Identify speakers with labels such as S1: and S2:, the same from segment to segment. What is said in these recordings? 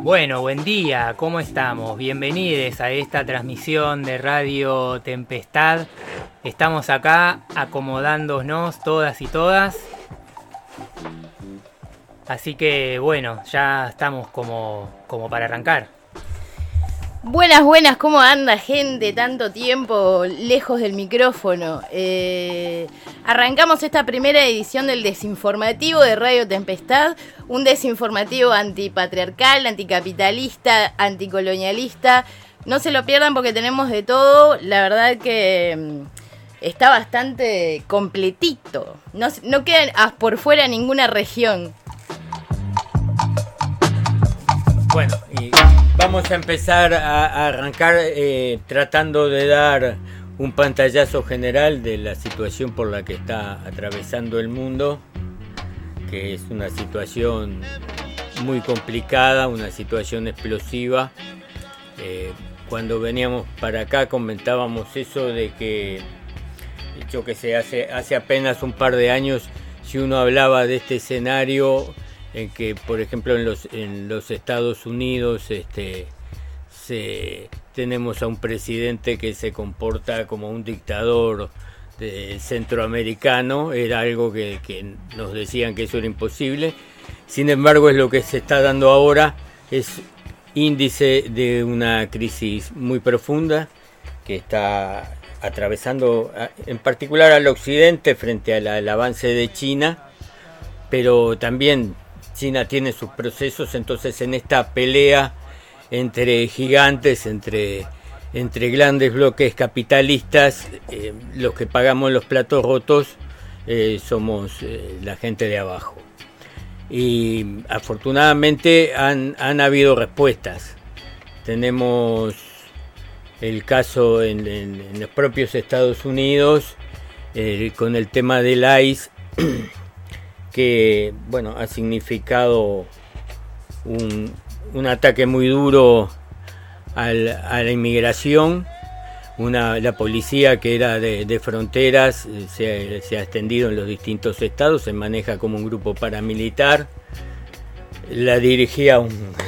S1: Bueno, buen día, ¿cómo estamos? Bienvenidos a esta transmisión de Radio Tempestad. Estamos acá acomodándonos todas y todas. Así que bueno, ya estamos como para arrancar.
S2: Buenas, ¿cómo anda gente? Tanto tiempo lejos del micrófono. Arrancamos esta primera edición del desinformativo de Radio Tempestad, un desinformativo antipatriarcal, anticapitalista, anticolonialista. No se lo pierdan porque tenemos de todo, la verdad que está bastante completito. No queda por fuera ninguna región.
S3: Bueno, y vamos a empezar a arrancar tratando de dar un pantallazo general de la situación por la que está atravesando el mundo, que es una situación muy complicada, una situación explosiva. Cuando veníamos para acá comentábamos eso de que, yo que sé, hace apenas un par de años, si uno hablaba de este escenario en que, por ejemplo, en los Estados Unidos tenemos a un presidente que se comporta como un dictador centroamericano, era algo que nos decían que eso era imposible. Sin embargo, es lo que se está dando ahora, es índice de una crisis muy profunda que está atravesando en particular al occidente frente al avance de China, pero también China tiene sus procesos. Entonces, en esta pelea entre gigantes, entre grandes bloques capitalistas, los que pagamos los platos rotos somos la gente de abajo. Y afortunadamente han habido respuestas. Tenemos el caso en los propios Estados Unidos con el tema del ICE, que bueno, ha significado un ataque muy duro a la inmigración. La policía que era de fronteras se ha extendido en los distintos estados, se maneja como un grupo paramilitar. La dirigía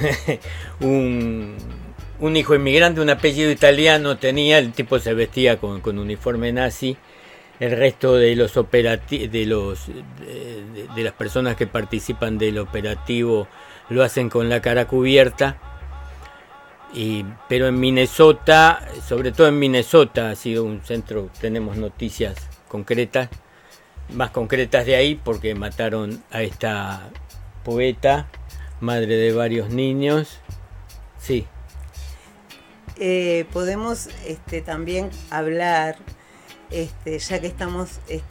S3: un hijo inmigrante, un apellido italiano tenía, el tipo se vestía con uniforme nazi. El resto de los de las personas que participan del operativo lo hacen con la cara cubierta. Pero en Minnesota, sobre todo en Minnesota, ha sido un centro. Tenemos noticias concretas, más concretas de ahí, porque mataron a esta poeta, madre de varios niños. Sí.
S4: Podemos también hablar, ya que estamos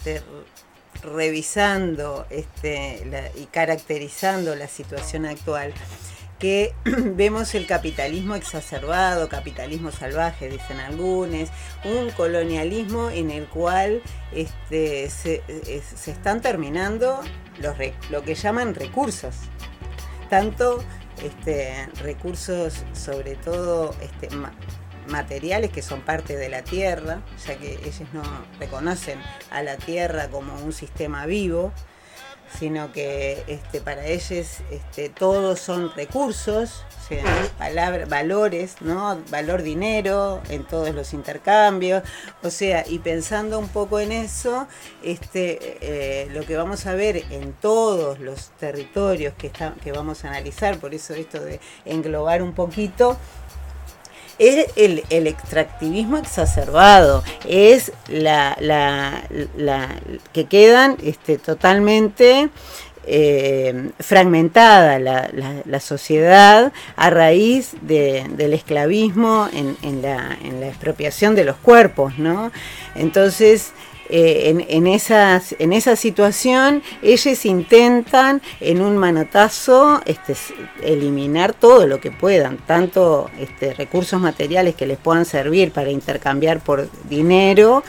S4: revisando y caracterizando la situación actual, que vemos el capitalismo exacerbado, capitalismo salvaje, dicen algunos, un colonialismo en el cual se están terminando lo que llaman recursos, tanto recursos sobre todo materiales que son parte de la tierra, ya que ellos no reconocen a la tierra como un sistema vivo, sino que para ellos todos son recursos, o sea, valores, ¿no? Valor dinero en todos los intercambios, o sea, y pensando un poco en eso, lo que vamos a ver en todos los territorios que vamos a analizar, por eso esto de englobar un poquito, es el extractivismo exacerbado, es la que quedan totalmente fragmentada la sociedad a raíz del esclavismo en la expropiación de los cuerpos, ¿no? Entonces, en esa situación ellos intentan en un manotazo eliminar todo lo que puedan, tanto recursos materiales que les puedan servir para intercambiar por dinero,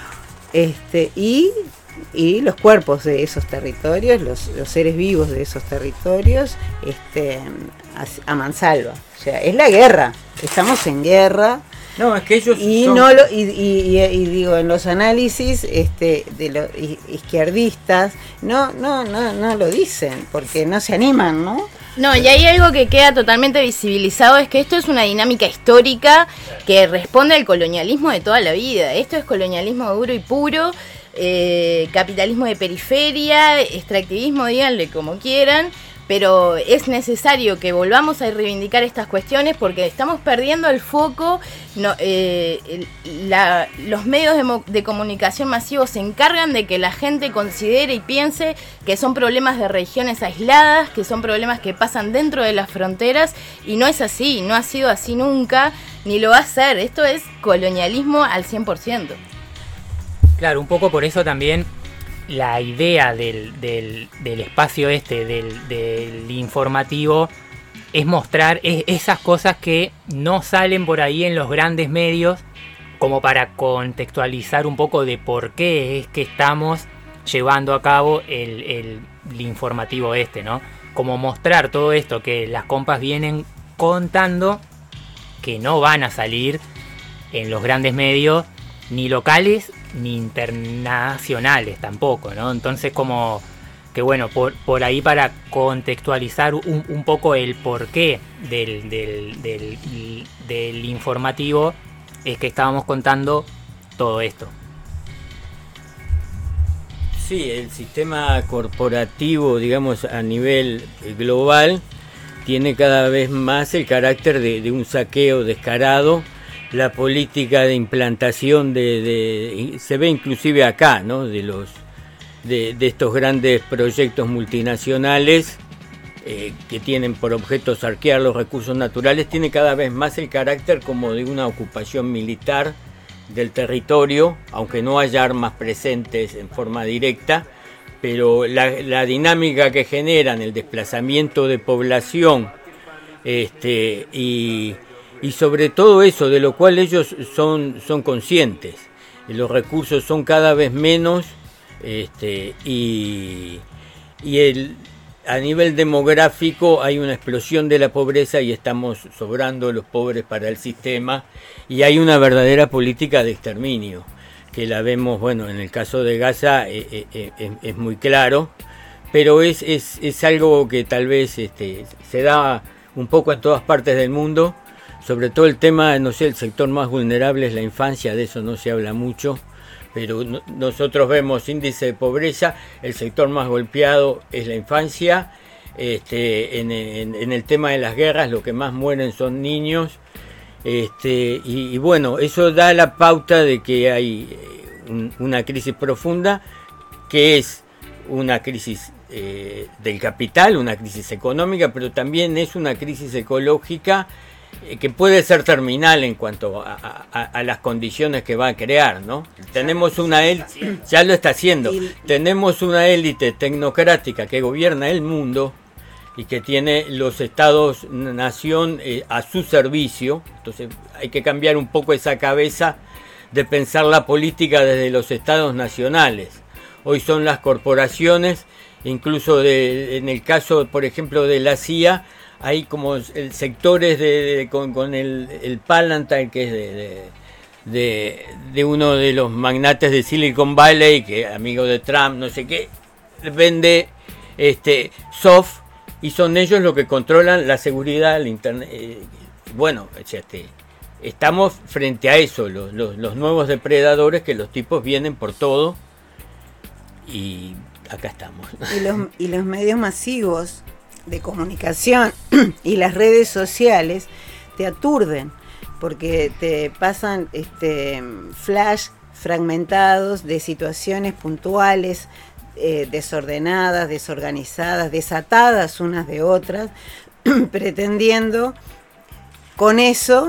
S4: y los cuerpos de esos territorios, los seres vivos de esos territorios, a mansalva. O sea, es la guerra, estamos en guerra.
S3: No, es que ellos
S4: digo, en los análisis de los izquierdistas no lo dicen porque no se animan, ¿no?
S2: No, y hay algo que queda totalmente visibilizado, es que esto es una dinámica histórica que responde al colonialismo de toda la vida. Esto es colonialismo duro y puro, capitalismo de periferia, extractivismo, díganle como quieran, pero es necesario que volvamos a reivindicar estas cuestiones porque estamos perdiendo el foco. Los medios de comunicación masivos se encargan de que la gente considere y piense que son problemas de regiones aisladas, que son problemas que pasan dentro de las fronteras, y no es así, no ha sido así nunca, ni lo va a ser. Esto es colonialismo al 100%.
S1: Claro, un poco por eso también la idea del espacio del informativo es mostrar esas cosas que no salen por ahí en los grandes medios, como para contextualizar un poco de por qué es que estamos llevando a cabo el informativo ¿no? Como mostrar todo esto que las compas vienen contando, que no van a salir en los grandes medios, ni locales ni internacionales tampoco, ¿no? Entonces como que bueno, por ahí para contextualizar un poco el porqué del informativo es que estábamos contando todo esto.
S3: Sí, el sistema corporativo, digamos, a nivel global, tiene cada vez más el carácter de un saqueo descarado. La política de implantación se ve inclusive acá, ¿no? De estos grandes proyectos multinacionales que tienen por objeto saquear los recursos naturales, tiene cada vez más el carácter como de una ocupación militar del territorio, aunque no haya armas presentes en forma directa, pero la dinámica que generan, el desplazamiento de población, y sobre todo eso, de lo cual ellos son conscientes. Los recursos son cada vez menos, a nivel demográfico hay una explosión de la pobreza y estamos sobrando los pobres para el sistema, y hay una verdadera política de exterminio, que la vemos, bueno, en el caso de Gaza es muy claro, pero es algo que tal vez se da un poco en todas partes del mundo. Sobre todo el tema, no sé, el sector más vulnerable es la infancia, de eso no se habla mucho, pero nosotros vemos índice de pobreza, el sector más golpeado es la infancia, en el tema de las guerras lo que más mueren son niños, y bueno, eso da la pauta de que hay una crisis profunda, que es una crisis del capital, una crisis económica, pero también es una crisis ecológica, que puede ser terminal en cuanto a las condiciones que va a crear, ¿no? Tenemos una élite, ya lo está haciendo, tenemos una élite tecnocrática que gobierna el mundo y que tiene los estados-nación a su servicio. Entonces hay que cambiar un poco esa cabeza de pensar la política desde los estados nacionales. Hoy son las corporaciones, incluso en el caso, por ejemplo, de la CIA, hay como sectores con el Palantir, que es de uno de los magnates de Silicon Valley, que amigo de Trump, no sé qué, vende soft, y son ellos los que controlan la seguridad, el internet. Bueno, estamos frente a eso, los nuevos depredadores, que los tipos vienen por todo, y acá estamos.
S4: Y los medios masivos de comunicación y las redes sociales te aturden, porque te pasan flash fragmentados de situaciones puntuales, desordenadas, desorganizadas, desatadas unas de otras, pretendiendo con eso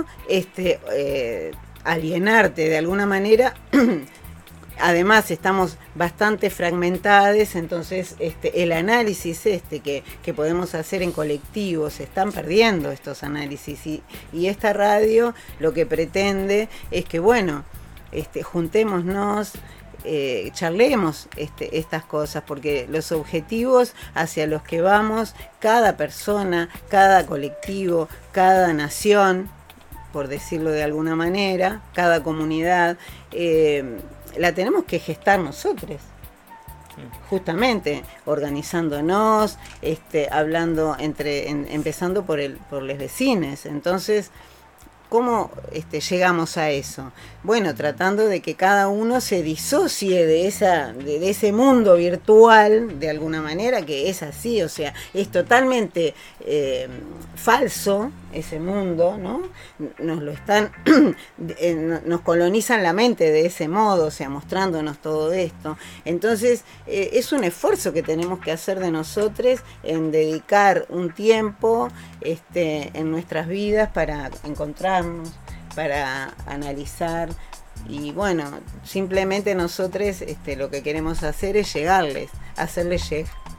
S4: alienarte de alguna manera. Además estamos bastante fragmentados, entonces el análisis que podemos hacer en colectivo, se están perdiendo estos análisis, y esta radio lo que pretende es que, bueno, juntémonos, charlemos estas cosas, porque los objetivos hacia los que vamos, cada persona, cada colectivo, cada nación, por decirlo de alguna manera, cada comunidad, la tenemos que gestar nosotros. justamente organizándonos, hablando empezando por los vecinos. Entonces, ¿cómo llegamos a eso? Bueno, tratando de que cada uno se disocie de ese mundo virtual, de alguna manera, que es así, o sea, es totalmente falso ese mundo, ¿no? Nos lo están, nos colonizan la mente de ese modo, o sea, mostrándonos todo esto. Entonces, es un esfuerzo que tenemos que hacer de nosotros en dedicar un tiempo en nuestras vidas para encontrarnos, para analizar, y bueno, simplemente nosotros lo que queremos hacer es hacerles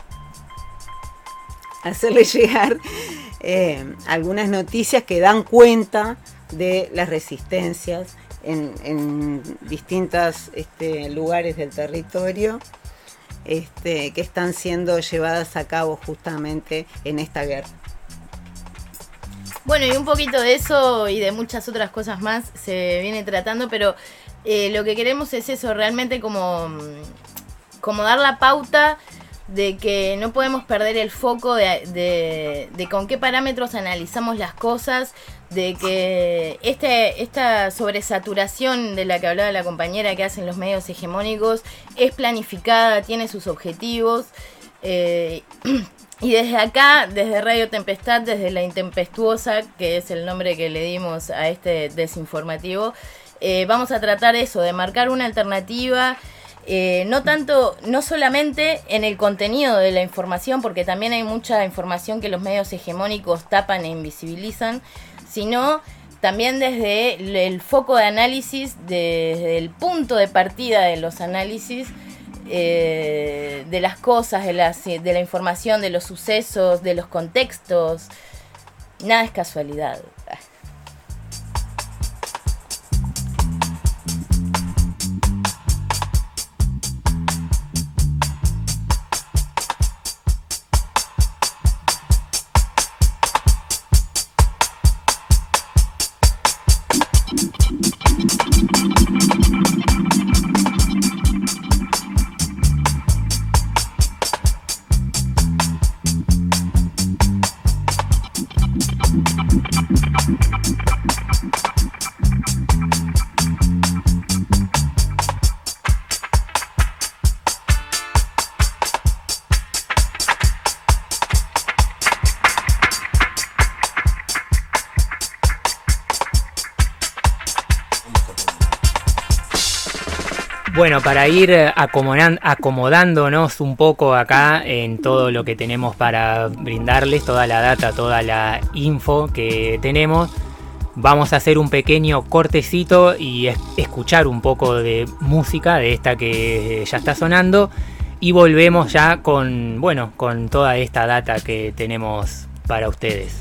S4: llegar algunas noticias que dan cuenta de las resistencias en distintos lugares del territorio que están siendo llevadas a cabo justamente en esta guerra.
S2: Bueno, y un poquito de eso y de muchas otras cosas más se viene tratando, pero lo que queremos es eso, realmente como dar la pauta de que no podemos perder el foco de con qué parámetros analizamos las cosas, de que esta sobresaturación de la que hablaba la compañera que hacen los medios hegemónicos es planificada, tiene sus objetivos. Y desde acá, desde Radio Tempestad, desde La Intempestuosa, que es el nombre que le dimos a este desinformativo, vamos a tratar eso, de marcar una alternativa, no solamente en el contenido de la información, porque también hay mucha información que los medios hegemónicos tapan e invisibilizan, sino también desde el foco de análisis, desde el punto de partida de los análisis, de las cosas, de la información, de los sucesos, de los contextos. Nada es casualidad.
S1: Bueno, para ir acomodándonos un poco acá en todo lo que tenemos para brindarles, toda la data, toda la info que tenemos, vamos a hacer un pequeño cortecito y escuchar un poco de música de esta que ya está sonando y volvemos ya con toda esta data que tenemos para ustedes.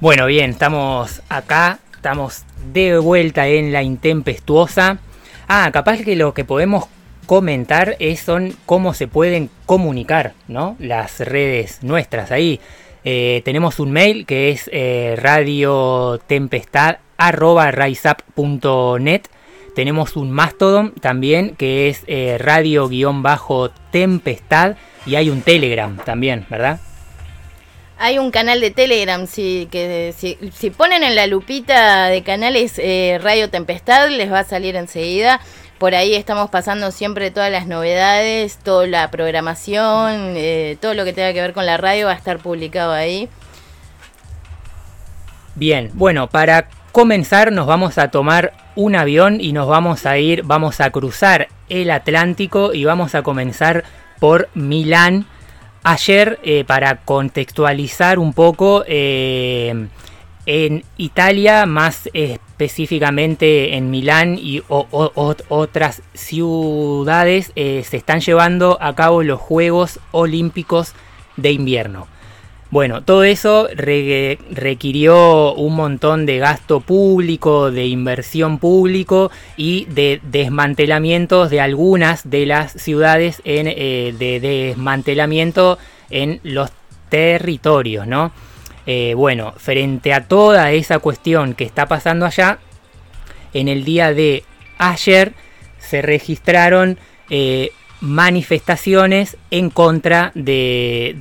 S1: Bueno, bien, estamos acá, estamos de vuelta en la intempestuosa. Capaz que lo que podemos comentar son cómo se pueden comunicar, ¿no? Las redes nuestras ahí. Tenemos un mail que es radiotempestad@riseup.net. Tenemos un Mastodon también que es radio-tempestad, y hay un Telegram también, ¿verdad?
S2: Hay un canal de Telegram, si ponen en la lupita de canales Radio Tempestad, les va a salir enseguida. Por ahí estamos pasando siempre todas las novedades, toda la programación, todo lo que tenga que ver con la radio va a estar publicado ahí.
S1: Bien, bueno, para comenzar nos vamos a tomar un avión y vamos a cruzar el Atlántico y vamos a comenzar por Milán. Ayer, para contextualizar un poco, en Italia, más específicamente en Milán y otras ciudades, se están llevando a cabo los Juegos Olímpicos de Invierno. Bueno, todo eso requirió un montón de gasto público, de inversión público y de desmantelamientos de algunas de las ciudades, de desmantelamiento en los territorios, ¿no? Bueno, frente a toda esa cuestión que está pasando allá, en el día de ayer se registraron manifestaciones en contra de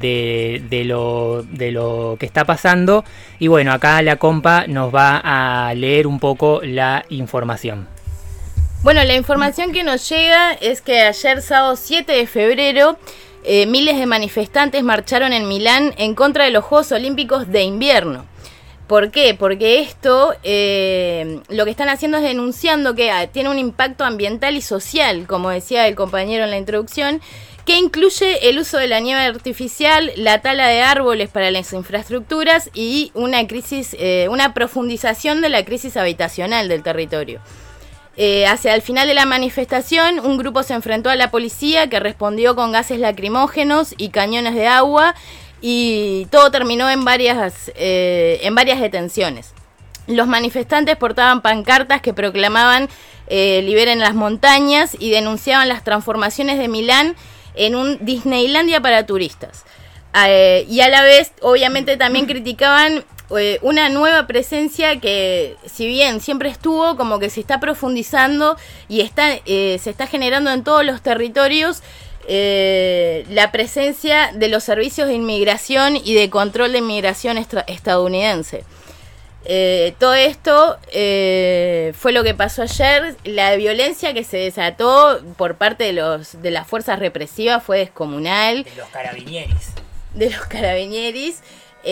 S1: lo que está pasando. Y bueno, acá la compa nos va a leer un poco la información.
S2: Bueno, la información que nos llega es que ayer, sábado 7 de febrero, miles de manifestantes marcharon en Milán en contra de los Juegos Olímpicos de Invierno. ¿Por qué? Porque esto lo que están haciendo es denunciando que tiene un impacto ambiental y social, como decía el compañero en la introducción, que incluye el uso de la nieve artificial, la tala de árboles para las infraestructuras y una profundización de la crisis habitacional del territorio. Hacia el final de la manifestación, un grupo se enfrentó a la policía, que respondió con gases lacrimógenos y cañones de agua, y todo terminó en varias detenciones. Los manifestantes portaban pancartas que proclamaban liberen las montañas y denunciaban las transformaciones de Milán en un Disneylandia para turistas. Y a la vez, obviamente, también criticaban una nueva presencia que, si bien siempre estuvo, como que se está profundizando y se está generando en todos los territorios, la presencia de los servicios de inmigración y de control de inmigración estadounidense. Todo esto fue lo que pasó ayer. La violencia que se desató por parte de las fuerzas represivas fue descomunal.
S1: De los carabinieris.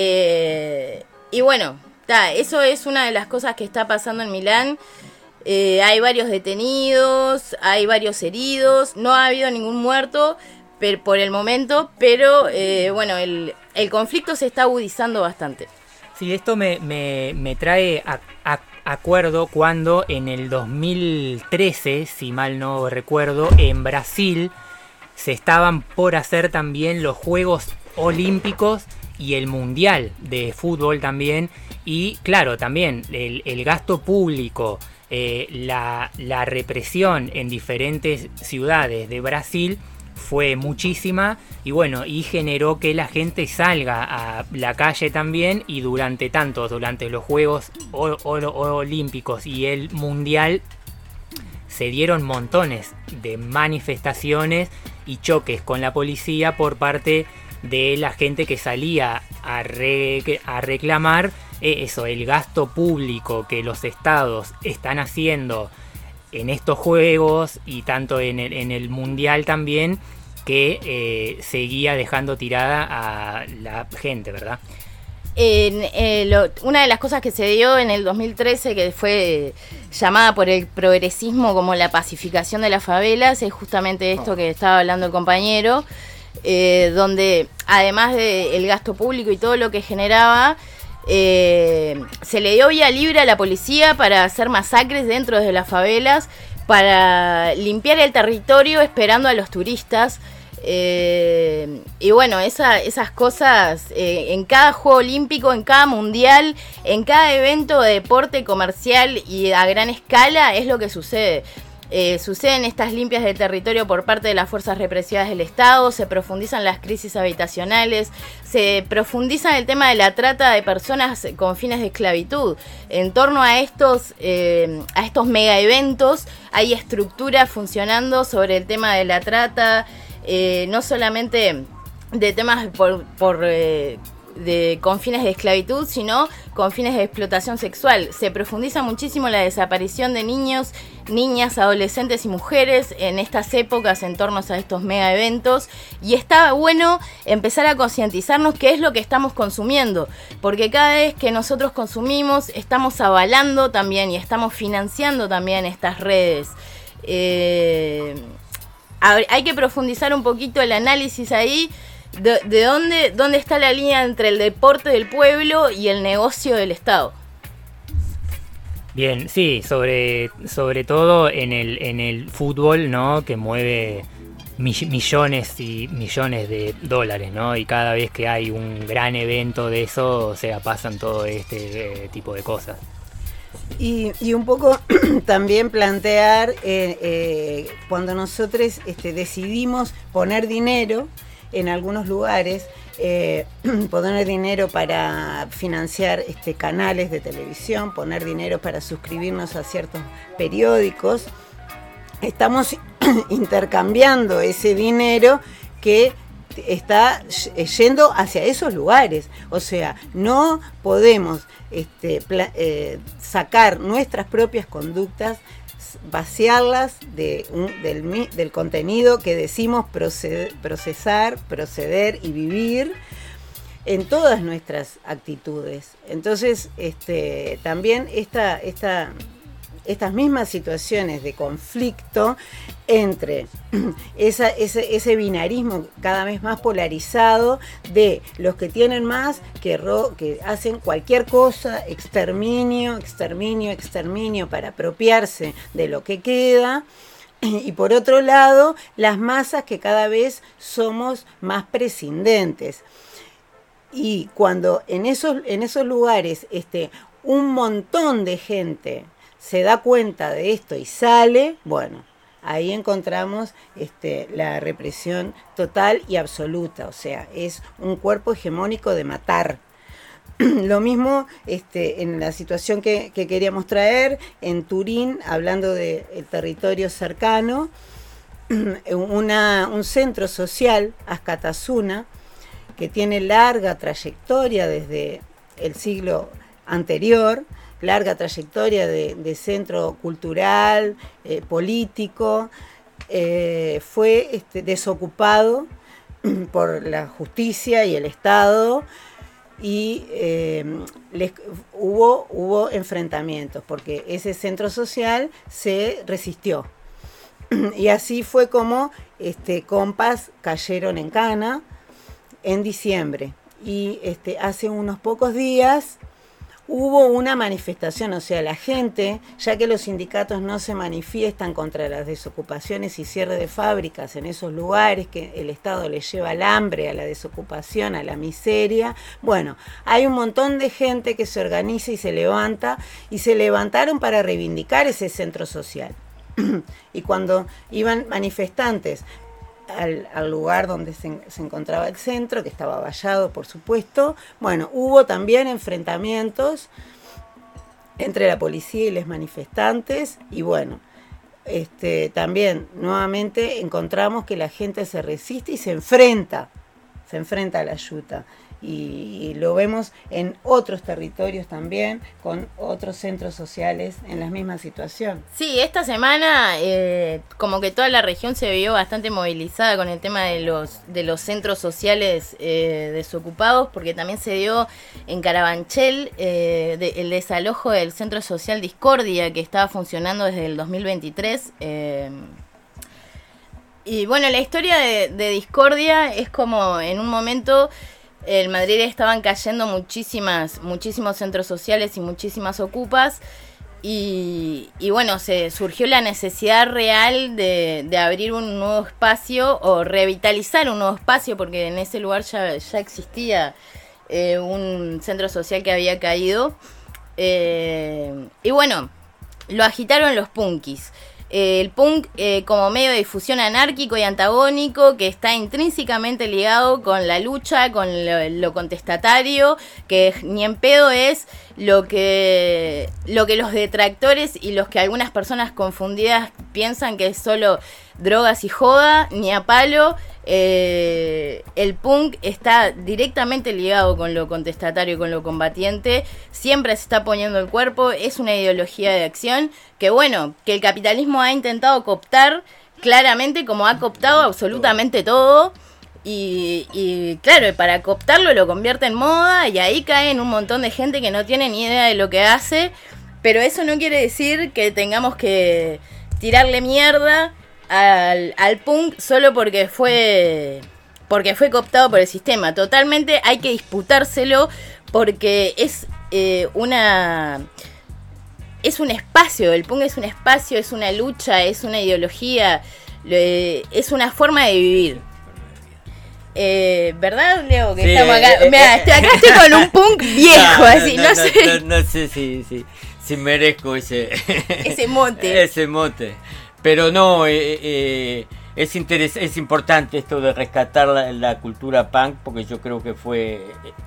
S2: Y bueno, eso es una de las cosas que está pasando en Milán. Hay varios detenidos, hay varios heridos, no ha habido ningún muerto por el momento, pero bueno, el conflicto se está agudizando bastante.
S1: Sí, esto me trae a acuerdo cuando en el 2013, si mal no recuerdo, en Brasil se estaban por hacer también los Juegos Olímpicos y el Mundial de Fútbol también, y claro, también el gasto público, la represión en diferentes ciudades de Brasil fue muchísima, y bueno, y generó que la gente salga a la calle también, y durante los Juegos Olímpicos y el Mundial se dieron montones de manifestaciones y choques con la policía por parte de la gente que salía a reclamar el gasto público que los estados están haciendo en estos juegos, y tanto en el mundial también, que seguía dejando tirada a la gente, ¿verdad?
S2: Una de las cosas que se dio en el 2013, que fue llamada por el progresismo como la pacificación de las favelas, es justamente esto que estaba hablando el compañero, donde además del gasto público y todo lo que generaba, se le dio vía libre a la policía para hacer masacres dentro de las favelas, para limpiar el territorio esperando a los turistas. Y bueno, esas cosas en cada Juego Olímpico, en cada Mundial, en cada evento de deporte comercial y a gran escala es lo que sucede. Suceden estas limpias de territorio por parte de las fuerzas represivas del Estado, se profundizan las crisis habitacionales, se profundiza el tema de la trata de personas con fines de esclavitud. En torno a estos mega eventos hay estructuras funcionando sobre el tema de la trata, no solamente de temas con fines de esclavitud, sino con fines de explotación sexual. Se profundiza muchísimo la desaparición de niños, niñas, adolescentes y mujeres en estas épocas en torno a estos mega eventos, y está bueno empezar a concientizarnos qué es lo que estamos consumiendo, porque cada vez que nosotros consumimos estamos avalando también y estamos financiando también estas redes. Hay que profundizar un poquito el análisis ahí de dónde está la línea entre el deporte del pueblo y el negocio del Estado.
S1: Bien, sí, sobre todo en el fútbol, ¿no? Que mueve millones y millones de dólares, ¿no? Y cada vez que hay un gran evento de eso, o sea, pasan todo este tipo de cosas.
S4: Y un poco también plantear cuando nosotros decidimos poner dinero en algunos lugares, poner dinero para financiar canales de televisión, poner dinero para suscribirnos a ciertos periódicos, estamos intercambiando ese dinero que está yendo hacia esos lugares. O sea, no podemos sacar nuestras propias conductas, vaciarlas del contenido que decimos procesar, proceder y vivir en todas nuestras actitudes. Entonces, también estas mismas situaciones de conflicto entre ese binarismo cada vez más polarizado de los que tienen más, que hacen cualquier cosa, exterminio para apropiarse de lo que queda, y por otro lado las masas que cada vez somos más prescindentes. Y cuando en esos lugares un montón de gente se da cuenta de esto y sale, bueno, ahí encontramos la represión total y absoluta. O sea, es un cuerpo hegemónico de matar. Lo mismo en la situación que queríamos traer en Turín, hablando del territorio cercano, un centro social, Askatasuna, que tiene larga trayectoria desde el siglo anterior, larga trayectoria de centro cultural, político, fue desocupado por la justicia y el Estado, y hubo enfrentamientos porque ese centro social se resistió. Y así fue como compas cayeron en cana en diciembre. Y hace unos pocos días hubo una manifestación, o sea, la gente, ya que los sindicatos no se manifiestan contra las desocupaciones y cierre de fábricas en esos lugares que el Estado les lleva al hambre, a la desocupación, a la miseria, bueno, hay un montón de gente que se organiza y se levanta, y se levantaron para reivindicar ese centro social. Y cuando iban manifestantes al lugar donde se encontraba el centro, que estaba vallado, por supuesto, bueno, hubo también enfrentamientos entre la policía y los manifestantes, y bueno, también nuevamente encontramos que la gente se resiste y se enfrenta a la yuta. Y lo vemos en otros territorios también, con otros centros sociales en la misma situación.
S2: Sí, esta semana como que toda la región se vio bastante movilizada con el tema de los centros sociales desocupados, porque también se dio en Carabanchel el desalojo del centro social Discordia, que estaba funcionando desde el 2023. Y bueno, la historia de Discordia es como en un momento en Madrid estaban cayendo muchísimos centros sociales y muchísimas ocupas, Y bueno, se surgió la necesidad real de abrir un nuevo espacio o revitalizar un nuevo espacio, porque en ese lugar ya existía un centro social que había caído. Y bueno, lo agitaron los punkis. El punk como medio de difusión anárquico y antagónico, que está intrínsecamente ligado con la lucha, con lo contestatario, que ni en pedo es lo que los detractores y los que algunas personas confundidas piensan que es solo drogas y joda, ni a palo. El punk está directamente ligado con lo contestatario, con lo combatiente, siempre se está poniendo el cuerpo, es una ideología de acción que bueno, que el capitalismo ha intentado cooptar claramente, como ha cooptado absolutamente todo. Y claro, para cooptarlo lo convierte en moda y ahí caen un montón de gente que no tiene ni idea de lo que hace, pero eso no quiere decir que tengamos que tirarle mierda al punk solo porque fue cooptado por el sistema. Totalmente hay que disputárselo porque es un espacio, el punk es un espacio, es una lucha, es una ideología, es una forma de vivir. ¿Verdad, Leo? Que sí, estamos acá. Acá estoy con un punk viejo, así, no sé.
S3: No sé si merezco ese
S2: mote.
S3: Ese mote. Pero no, es importante esto de rescatar la cultura punk, porque yo creo que fue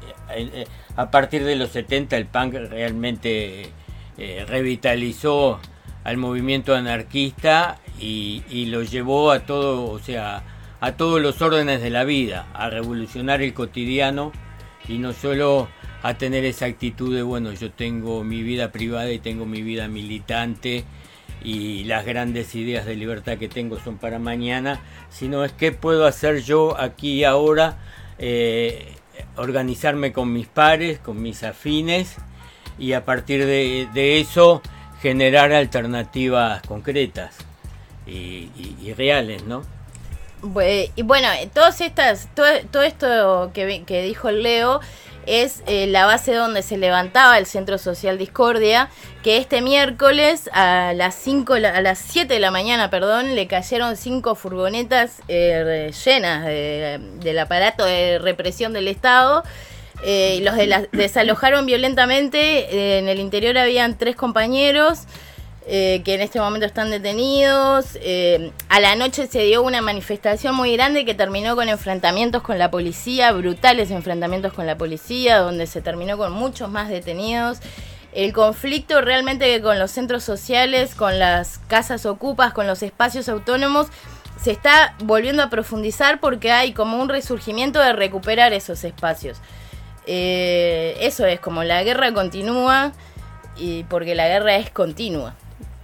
S3: a partir de los 70 el punk realmente revitalizó al movimiento anarquista y lo llevó a todo, o sea, a todos los órdenes de la vida, a revolucionar el cotidiano y no solo a tener esa actitud de, bueno, yo tengo mi vida privada y tengo mi vida militante y las grandes ideas de libertad que tengo son para mañana, sino es qué puedo hacer yo aquí y ahora, organizarme con mis pares, con mis afines y a partir de eso generar alternativas concretas y reales, ¿no?
S2: Y bueno, todo esto que dijo el Leo es la base donde se levantaba el Centro Social Discordia, que este miércoles a las 7 de la mañana, le cayeron 5 furgonetas llenas del aparato de represión del Estado. Los desalojaron violentamente. En el interior habían 3 compañeros que en este momento están detenidos. A la noche se dio una manifestación muy grande que terminó con enfrentamientos con la policía, brutales enfrentamientos con la policía, donde se terminó con muchos más detenidos. El conflicto realmente con los centros sociales, con las casas ocupas, con los espacios autónomos, se está volviendo a profundizar porque hay como un resurgimiento de recuperar esos espacios. Eso es como la guerra continúa, y porque la guerra es continua.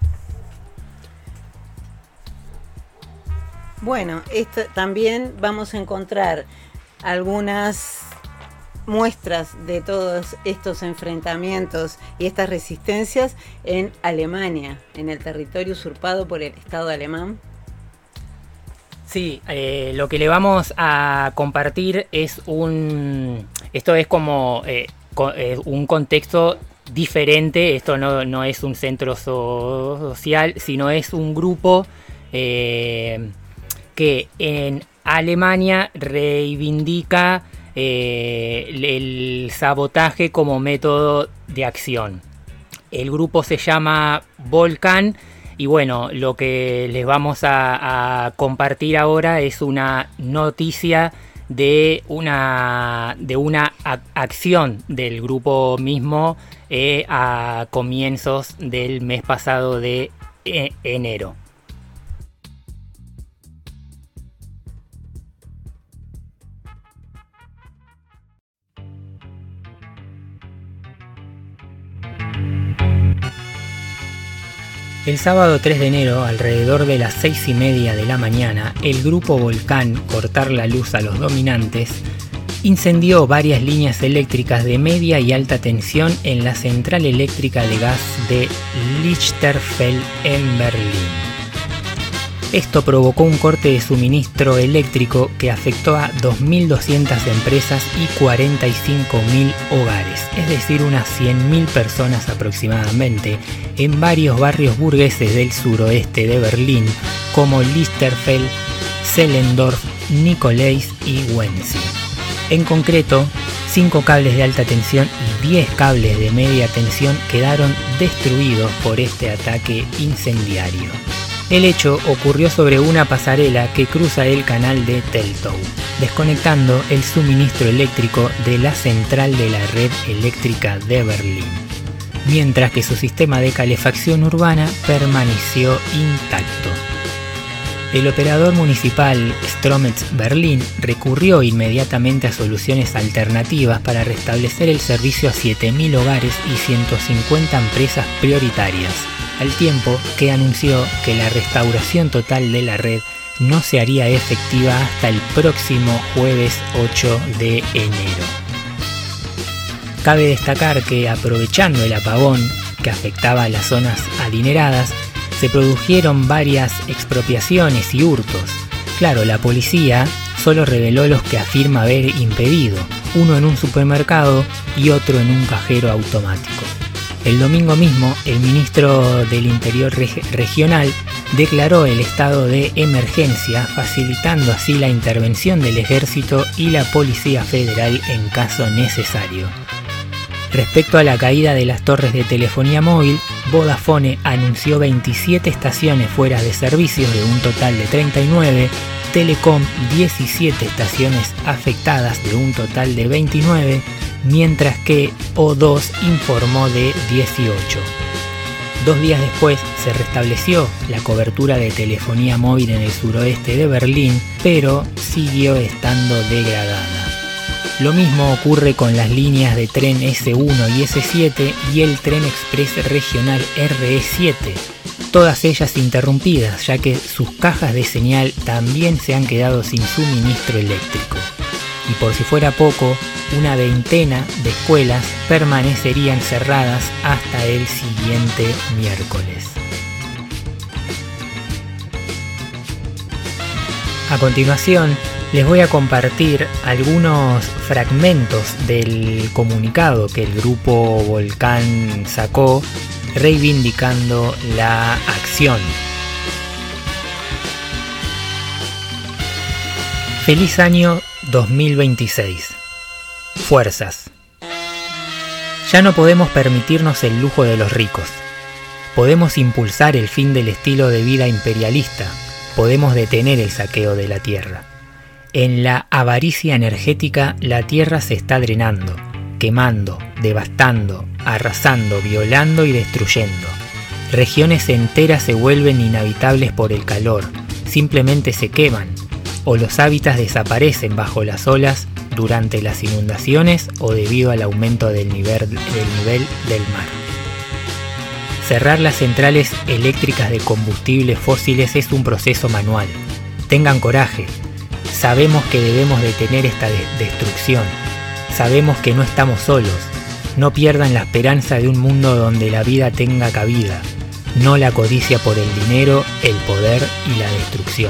S4: Bueno, también vamos a encontrar algunas muestras de todos estos enfrentamientos y estas resistencias en Alemania, en el territorio usurpado por el Estado alemán.
S1: Sí, lo que le vamos a compartir es esto es como un contexto diferente. Esto no es un centro social, sino es un grupo que en Alemania reivindica el sabotaje como método de acción. El grupo se llama Volcan y bueno, lo que les vamos a compartir ahora es una noticia de una acción del grupo mismo a comienzos del mes pasado de enero. El sábado 3 de enero, alrededor de las 6:30 de la mañana, el grupo Volcan, Cortar la Luz a los Dominantes, incendió varias líneas eléctricas de media y alta tensión en la central eléctrica de gas de Lichterfeld en Berlín. Esto provocó un corte de suministro eléctrico que afectó a 2.200 empresas y 45.000 hogares, es decir, unas 100.000 personas aproximadamente, en varios barrios burgueses del suroeste de Berlín, como Lichterfeld, Zehlendorf, Nikolaeis y Wenzel. En concreto, 5 cables de alta tensión y 10 cables de media tensión quedaron destruidos por este ataque incendiario. El hecho ocurrió sobre una pasarela que cruza el canal de Teltow, desconectando el suministro eléctrico de la central de la red eléctrica de Berlín, mientras que su sistema de calefacción urbana permaneció intacto. El operador municipal Stromnetz Berlin recurrió inmediatamente a soluciones alternativas para restablecer el servicio a 7.000 hogares y 150 empresas prioritarias, al tiempo que anunció que la restauración total de la red no se haría efectiva hasta el próximo jueves 8 de enero. Cabe destacar que, aprovechando el apagón que afectaba a las zonas adineradas, se produjeron varias expropiaciones y hurtos. Claro, la policía solo reveló los que afirma haber impedido, uno en un supermercado y otro en un cajero automático. El domingo mismo, el ministro del Interior regional declaró el estado de emergencia, facilitando así la intervención del ejército y la Policía Federal en caso necesario. Respecto a la caída de las torres de telefonía móvil, Vodafone anunció 27 estaciones fuera de servicios de un total de 39, Telecom 17 estaciones afectadas de un total de 29, mientras que O2 informó de 18. 2 días después se restableció la cobertura de telefonía móvil en el suroeste de Berlín, pero siguió estando degradada. Lo mismo ocurre con las líneas de tren S1 y S7 y el tren express regional RE7, todas ellas interrumpidas, ya que sus cajas de señal también se han quedado sin suministro eléctrico. Y por si fuera poco, una veintena de escuelas permanecerían cerradas hasta el siguiente miércoles. A continuación, les voy a compartir algunos fragmentos del comunicado que el grupo Volcán sacó reivindicando la acción. Feliz año 2026. Fuerzas. Ya no podemos permitirnos el lujo de los ricos. Podemos impulsar el fin del estilo de vida imperialista. Podemos detener el saqueo de la tierra. En la avaricia energética, la tierra se está drenando, quemando, devastando, arrasando, violando y destruyendo. Regiones enteras se vuelven inhabitables por el calor, simplemente se queman, o los hábitats desaparecen bajo las olas durante las inundaciones o debido al aumento del nivel del mar. Cerrar las centrales eléctricas de combustibles fósiles es un proceso manual. Tengan coraje. Sabemos que debemos detener esta destrucción. Sabemos que no estamos solos. No pierdan la esperanza de un mundo donde la vida tenga cabida, no la codicia por el dinero, el poder y la destrucción.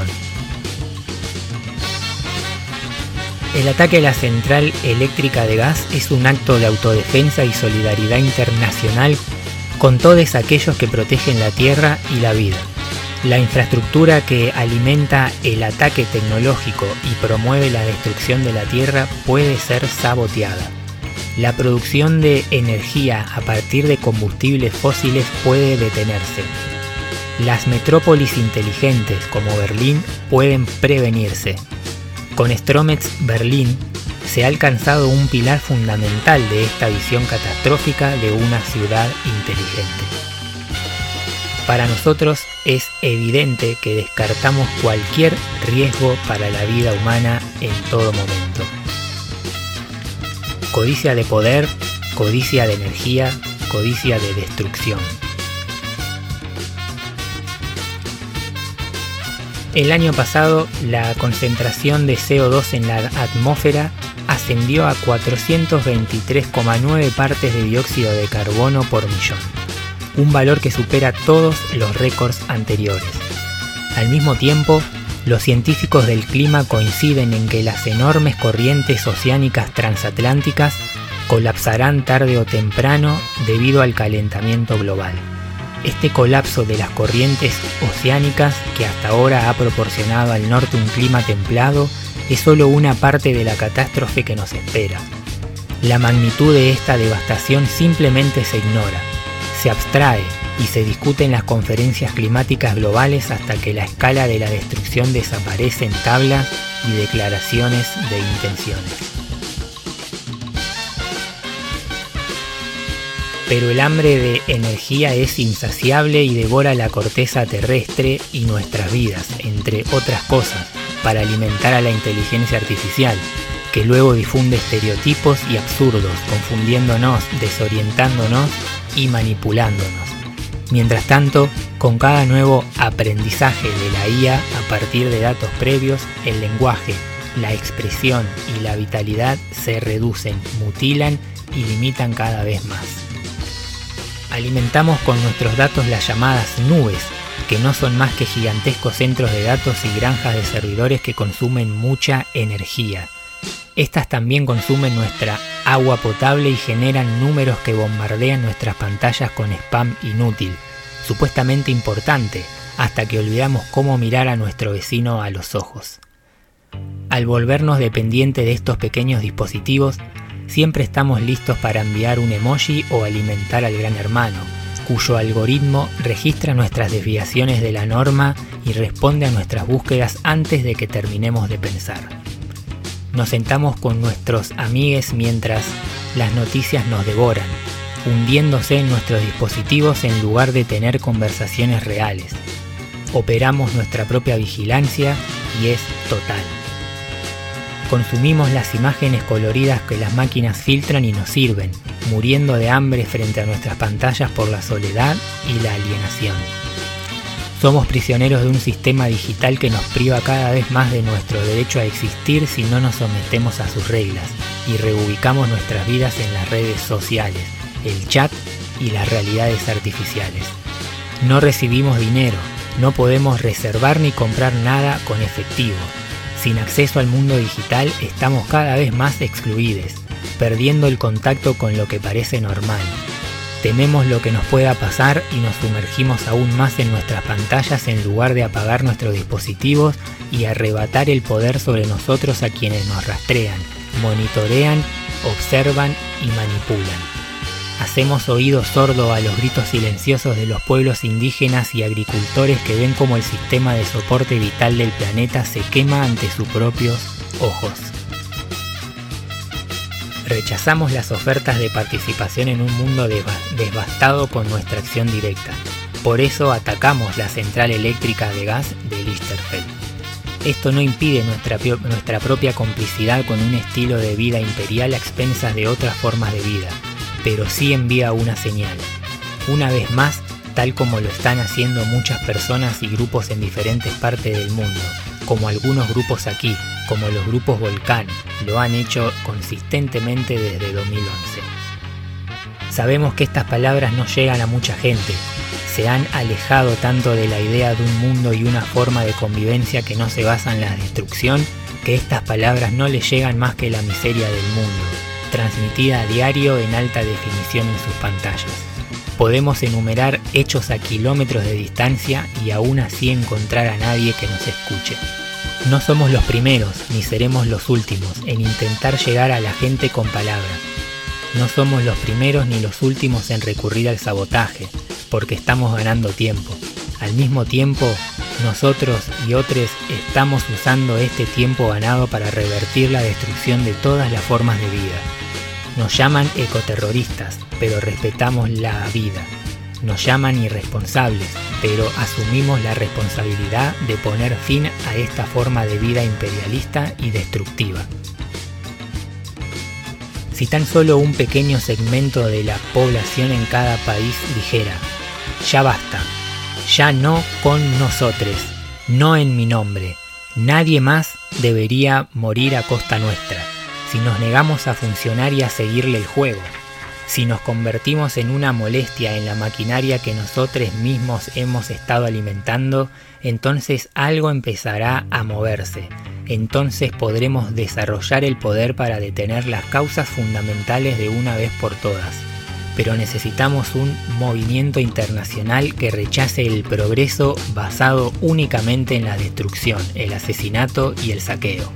S1: El ataque a la central eléctrica de gas es un acto de autodefensa y solidaridad internacional con todos aquellos que protegen la tierra y la vida. La infraestructura que alimenta el ataque tecnológico y promueve la destrucción de la tierra puede ser saboteada. La producción de energía a partir de combustibles fósiles puede detenerse. Las metrópolis inteligentes como Berlín pueden prevenirse. Con Stromnetz Berlin se ha alcanzado un pilar fundamental de esta visión catastrófica de una ciudad inteligente. Para nosotros es evidente que descartamos cualquier riesgo para la vida humana en todo momento. Codicia de poder, codicia de energía, codicia de destrucción. El año pasado, la concentración de CO2 en la atmósfera ascendió a 423,9 partes de dióxido de carbono por millón, un valor que supera todos los récords anteriores. Al mismo tiempo, los científicos del clima coinciden en que las enormes corrientes oceánicas transatlánticas colapsarán tarde o temprano debido al calentamiento global. Este colapso de las corrientes oceánicas, que hasta ahora ha proporcionado al norte un clima templado, es solo una parte de la catástrofe que nos espera. La magnitud de esta devastación simplemente se ignora, se abstrae y se discute en las conferencias climáticas globales hasta que la escala de la destrucción desaparece en tablas y declaraciones de intenciones. Pero el hambre de energía es insaciable y devora la corteza terrestre y nuestras vidas, entre otras cosas, para alimentar a la inteligencia artificial, que luego difunde estereotipos y absurdos, confundiéndonos, desorientándonos y manipulándonos. Mientras tanto, con cada nuevo aprendizaje de la IA a partir de datos previos, el lenguaje, la expresión y la vitalidad se reducen, mutilan y limitan cada vez más. Alimentamos con nuestros datos las llamadas nubes, que no son más que gigantescos centros de datos y granjas de servidores que consumen mucha energía. Estas también consumen nuestra agua potable y generan números que bombardean nuestras pantallas con spam inútil, supuestamente importante, hasta que olvidamos cómo mirar a nuestro vecino a los ojos. Al volvernos dependientes de estos pequeños dispositivos, siempre estamos listos para enviar un emoji o alimentar al gran hermano, cuyo algoritmo registra nuestras desviaciones de la norma y responde a nuestras búsquedas antes de que terminemos de pensar. Nos sentamos con nuestros amigues mientras las noticias nos devoran, hundiéndose en nuestros dispositivos en lugar de tener conversaciones reales. Operamos nuestra propia vigilancia y es total. Consumimos las imágenes coloridas que las máquinas filtran y nos sirven, muriendo de hambre frente a nuestras pantallas por la soledad y la alienación. Somos prisioneros de un sistema digital que nos priva cada vez más de nuestro derecho a existir si no nos sometemos a sus reglas y reubicamos nuestras vidas en las redes sociales, el chat y las realidades artificiales. No recibimos dinero, no podemos reservar ni comprar nada con efectivo. Sin acceso al mundo digital estamos cada vez más excluidos, perdiendo el contacto con lo que parece normal. Tememos lo que nos pueda pasar y nos sumergimos aún más en nuestras pantallas en lugar de apagar nuestros dispositivos y arrebatar el poder sobre nosotros a quienes nos rastrean, monitorean, observan y manipulan. Hacemos oído sordo a los gritos silenciosos de los pueblos indígenas y agricultores que ven cómo el sistema de soporte vital del planeta se quema ante sus propios ojos. Rechazamos las ofertas de participación en un mundo devastado con nuestra acción directa. Por eso atacamos la central eléctrica de gas de Lichterfeld. Esto no impide nuestra propia complicidad con un estilo de vida imperial a expensas de otras formas de vida, pero sí envía una señal. Una vez más, tal como lo están haciendo muchas personas y grupos en diferentes partes del mundo, como algunos grupos aquí, como los grupos Volcán, lo han hecho consistentemente desde 2011. Sabemos que estas palabras no llegan a mucha gente, se han alejado tanto de la idea de un mundo y una forma de convivencia que no se basa en la destrucción, que estas palabras no les llegan más que la miseria del mundo, transmitida a diario en alta definición en sus pantallas. Podemos enumerar hechos a kilómetros de distancia y aún así encontrar a nadie que nos escuche. No somos los primeros, ni seremos los últimos, en intentar llegar a la gente con palabras. No somos los primeros ni los últimos en recurrir al sabotaje, porque estamos ganando tiempo. Al mismo tiempo, nosotros y otros estamos usando este tiempo ganado para revertir la destrucción de todas las formas de vida. Nos llaman ecoterroristas, pero respetamos la vida. Nos llaman irresponsables, pero asumimos la responsabilidad de poner fin a esta forma de vida imperialista y destructiva. Si tan solo un pequeño segmento de la población en cada país dijera: ya basta, ya no con nosotros, no en mi nombre, nadie más debería morir a costa nuestra, si nos negamos a funcionar y a seguirle el juego. Si nos convertimos en una molestia en la maquinaria que nosotros mismos hemos estado alimentando, entonces algo empezará a moverse. Entonces podremos desarrollar el poder para detener las causas fundamentales de una vez por todas. Pero necesitamos un movimiento internacional que rechace el progreso basado únicamente en la destrucción, el asesinato y el saqueo.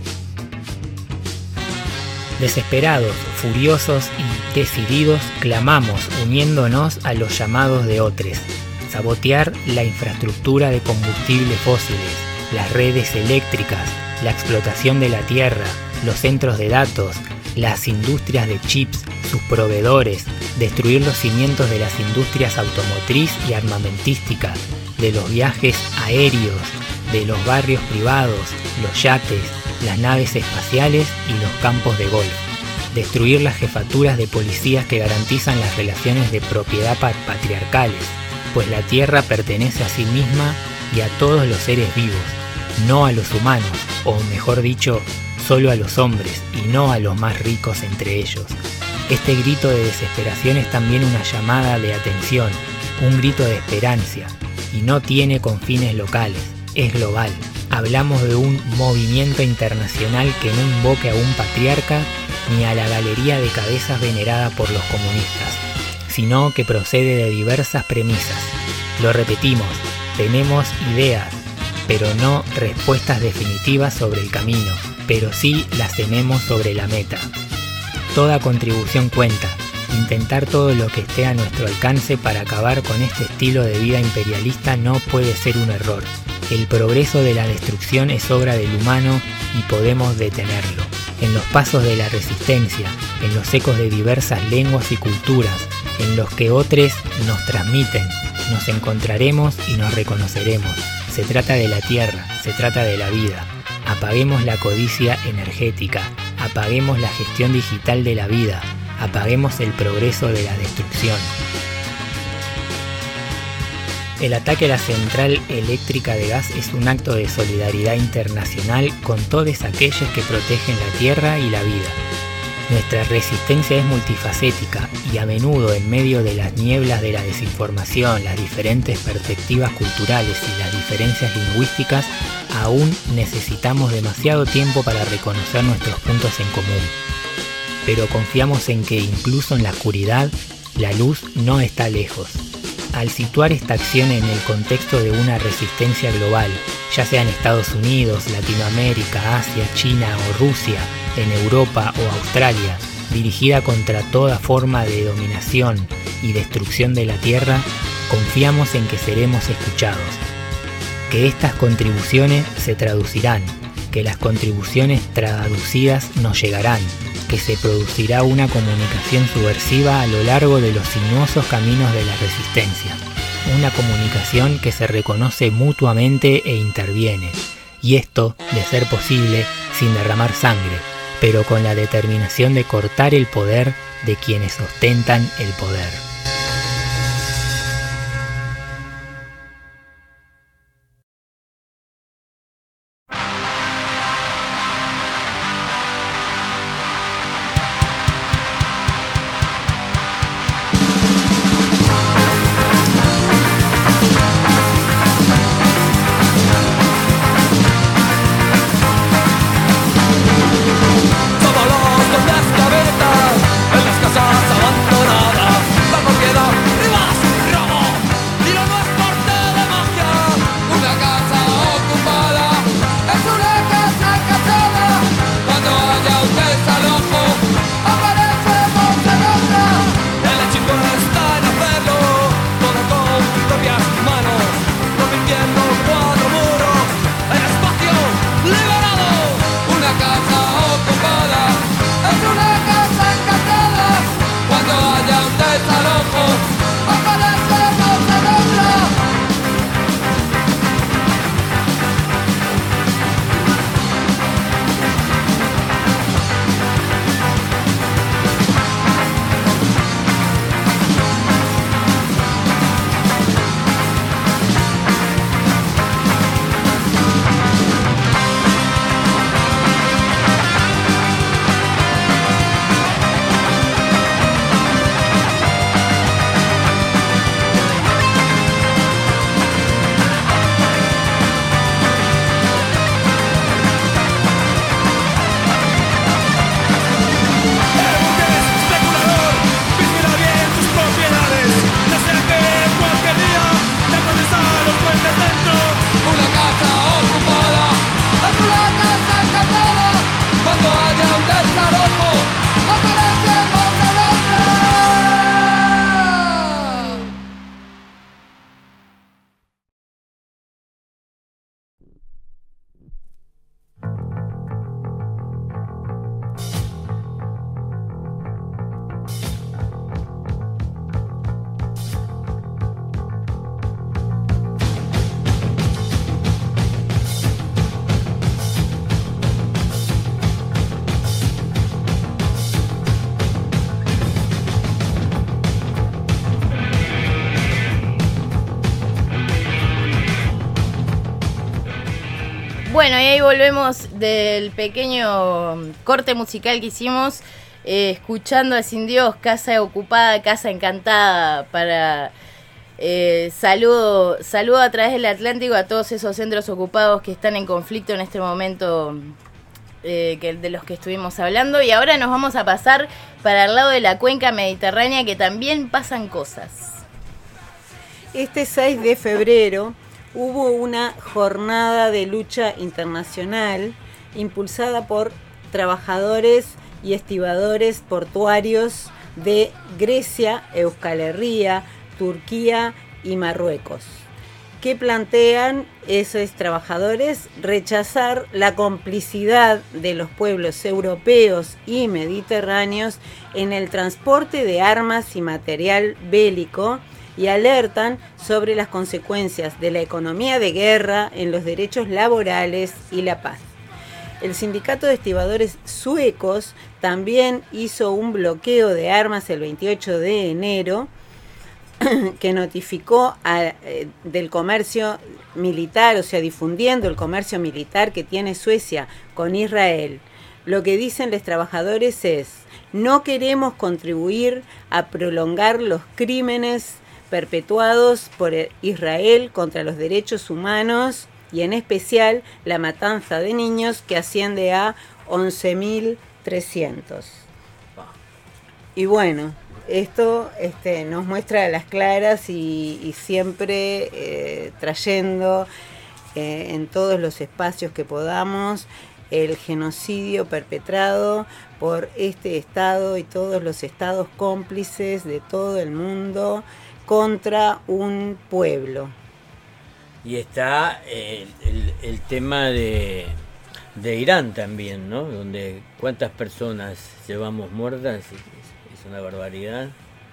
S1: Desesperados, furiosos y decididos, clamamos uniéndonos a los llamados de otros. Sabotear la infraestructura de combustibles fósiles, las redes eléctricas, la explotación de la tierra, los centros de datos, las industrias de chips, sus proveedores, destruir los cimientos de las industrias automotriz y armamentística, de los viajes aéreos, de los barrios privados, los yates, las naves espaciales y los campos de golf. Destruir las jefaturas de policías que garantizan las relaciones de propiedad patriarcales, pues la tierra pertenece a sí misma y a todos los seres vivos, no a los humanos, o mejor dicho, solo a los hombres y no a los más ricos entre ellos. Este grito de desesperación es también una llamada de atención, un grito de esperanza, y no tiene confines locales, es global. Hablamos de un movimiento internacional que no invoque a un patriarca ni a la galería de cabezas venerada por los comunistas, sino que procede de diversas premisas. Lo repetimos, tenemos ideas, pero no respuestas definitivas sobre el camino, pero sí las tenemos sobre la meta. Toda contribución cuenta, intentar todo lo que esté a nuestro alcance para acabar con este estilo de vida imperialista no puede ser un error. El progreso de la destrucción es obra del humano y podemos detenerlo. En los pasos de la resistencia, en los ecos de diversas lenguas y culturas, en los que otros nos transmiten, nos encontraremos y nos reconoceremos. Se trata de la tierra, se trata de la vida. Apaguemos la codicia energética, apaguemos la gestión digital de la vida, apaguemos el progreso de la destrucción. El ataque a la central eléctrica de gas es un acto de solidaridad internacional con todos aquellos que protegen la tierra y la vida. Nuestra resistencia es multifacética y a menudo en medio de las nieblas de la desinformación, las diferentes perspectivas culturales y las diferencias lingüísticas, aún necesitamos demasiado tiempo para reconocer nuestros puntos en común. Pero confiamos en que incluso en la oscuridad, la luz no está lejos. Al situar esta acción en el contexto de una resistencia global, ya sea en Estados Unidos, Latinoamérica, Asia, China o Rusia, en Europa o Australia, dirigida contra toda forma de dominación y destrucción de la Tierra, confiamos en que seremos escuchados, que estas contribuciones se traducirán, que las contribuciones traducidas nos llegarán, que se producirá una comunicación subversiva a lo largo de los sinuosos caminos de la resistencia, una comunicación que se reconoce mutuamente e interviene, y esto, de ser posible, sin derramar sangre, pero con la determinación de cortar el poder de quienes ostentan el poder.
S5: Somos los de las cabezas en las casas abandonadas.
S2: Bueno, y ahí volvemos del pequeño corte musical que hicimos, escuchando a Sin Dios, Casa Ocupada, Casa Encantada, para saludo a través del Atlántico a todos esos centros ocupados que están en conflicto en este momento, de los que estuvimos hablando. Y ahora nos vamos a pasar para el lado de la cuenca mediterránea, que también pasan cosas.
S4: Este 6 de febrero hubo una jornada de lucha internacional impulsada por trabajadores y estibadores portuarios de Grecia, Euskal Herria, Turquía y Marruecos, que plantean esos trabajadores rechazar la complicidad de los pueblos europeos y mediterráneos en el transporte de armas y material bélico, y alertan sobre las consecuencias de la economía de guerra en los derechos laborales y la paz. El sindicato de estibadores suecos también hizo un bloqueo de armas el 28 de enero que notificó del comercio militar, o sea, difundiendo el comercio militar que tiene Suecia con Israel. Lo que dicen los trabajadores es: no queremos contribuir a prolongar los crímenes perpetuados por Israel contra los derechos humanos, y en especial la matanza de niños, que asciende a 11.300. Y bueno, esto nos muestra a las claras y siempre trayendo en todos los espacios que podamos el genocidio perpetrado por este Estado y todos los estados cómplices de todo el mundo contra un pueblo.
S3: Y está el tema de Irán también, ¿no? Donde cuántas personas llevamos muertas, es una barbaridad.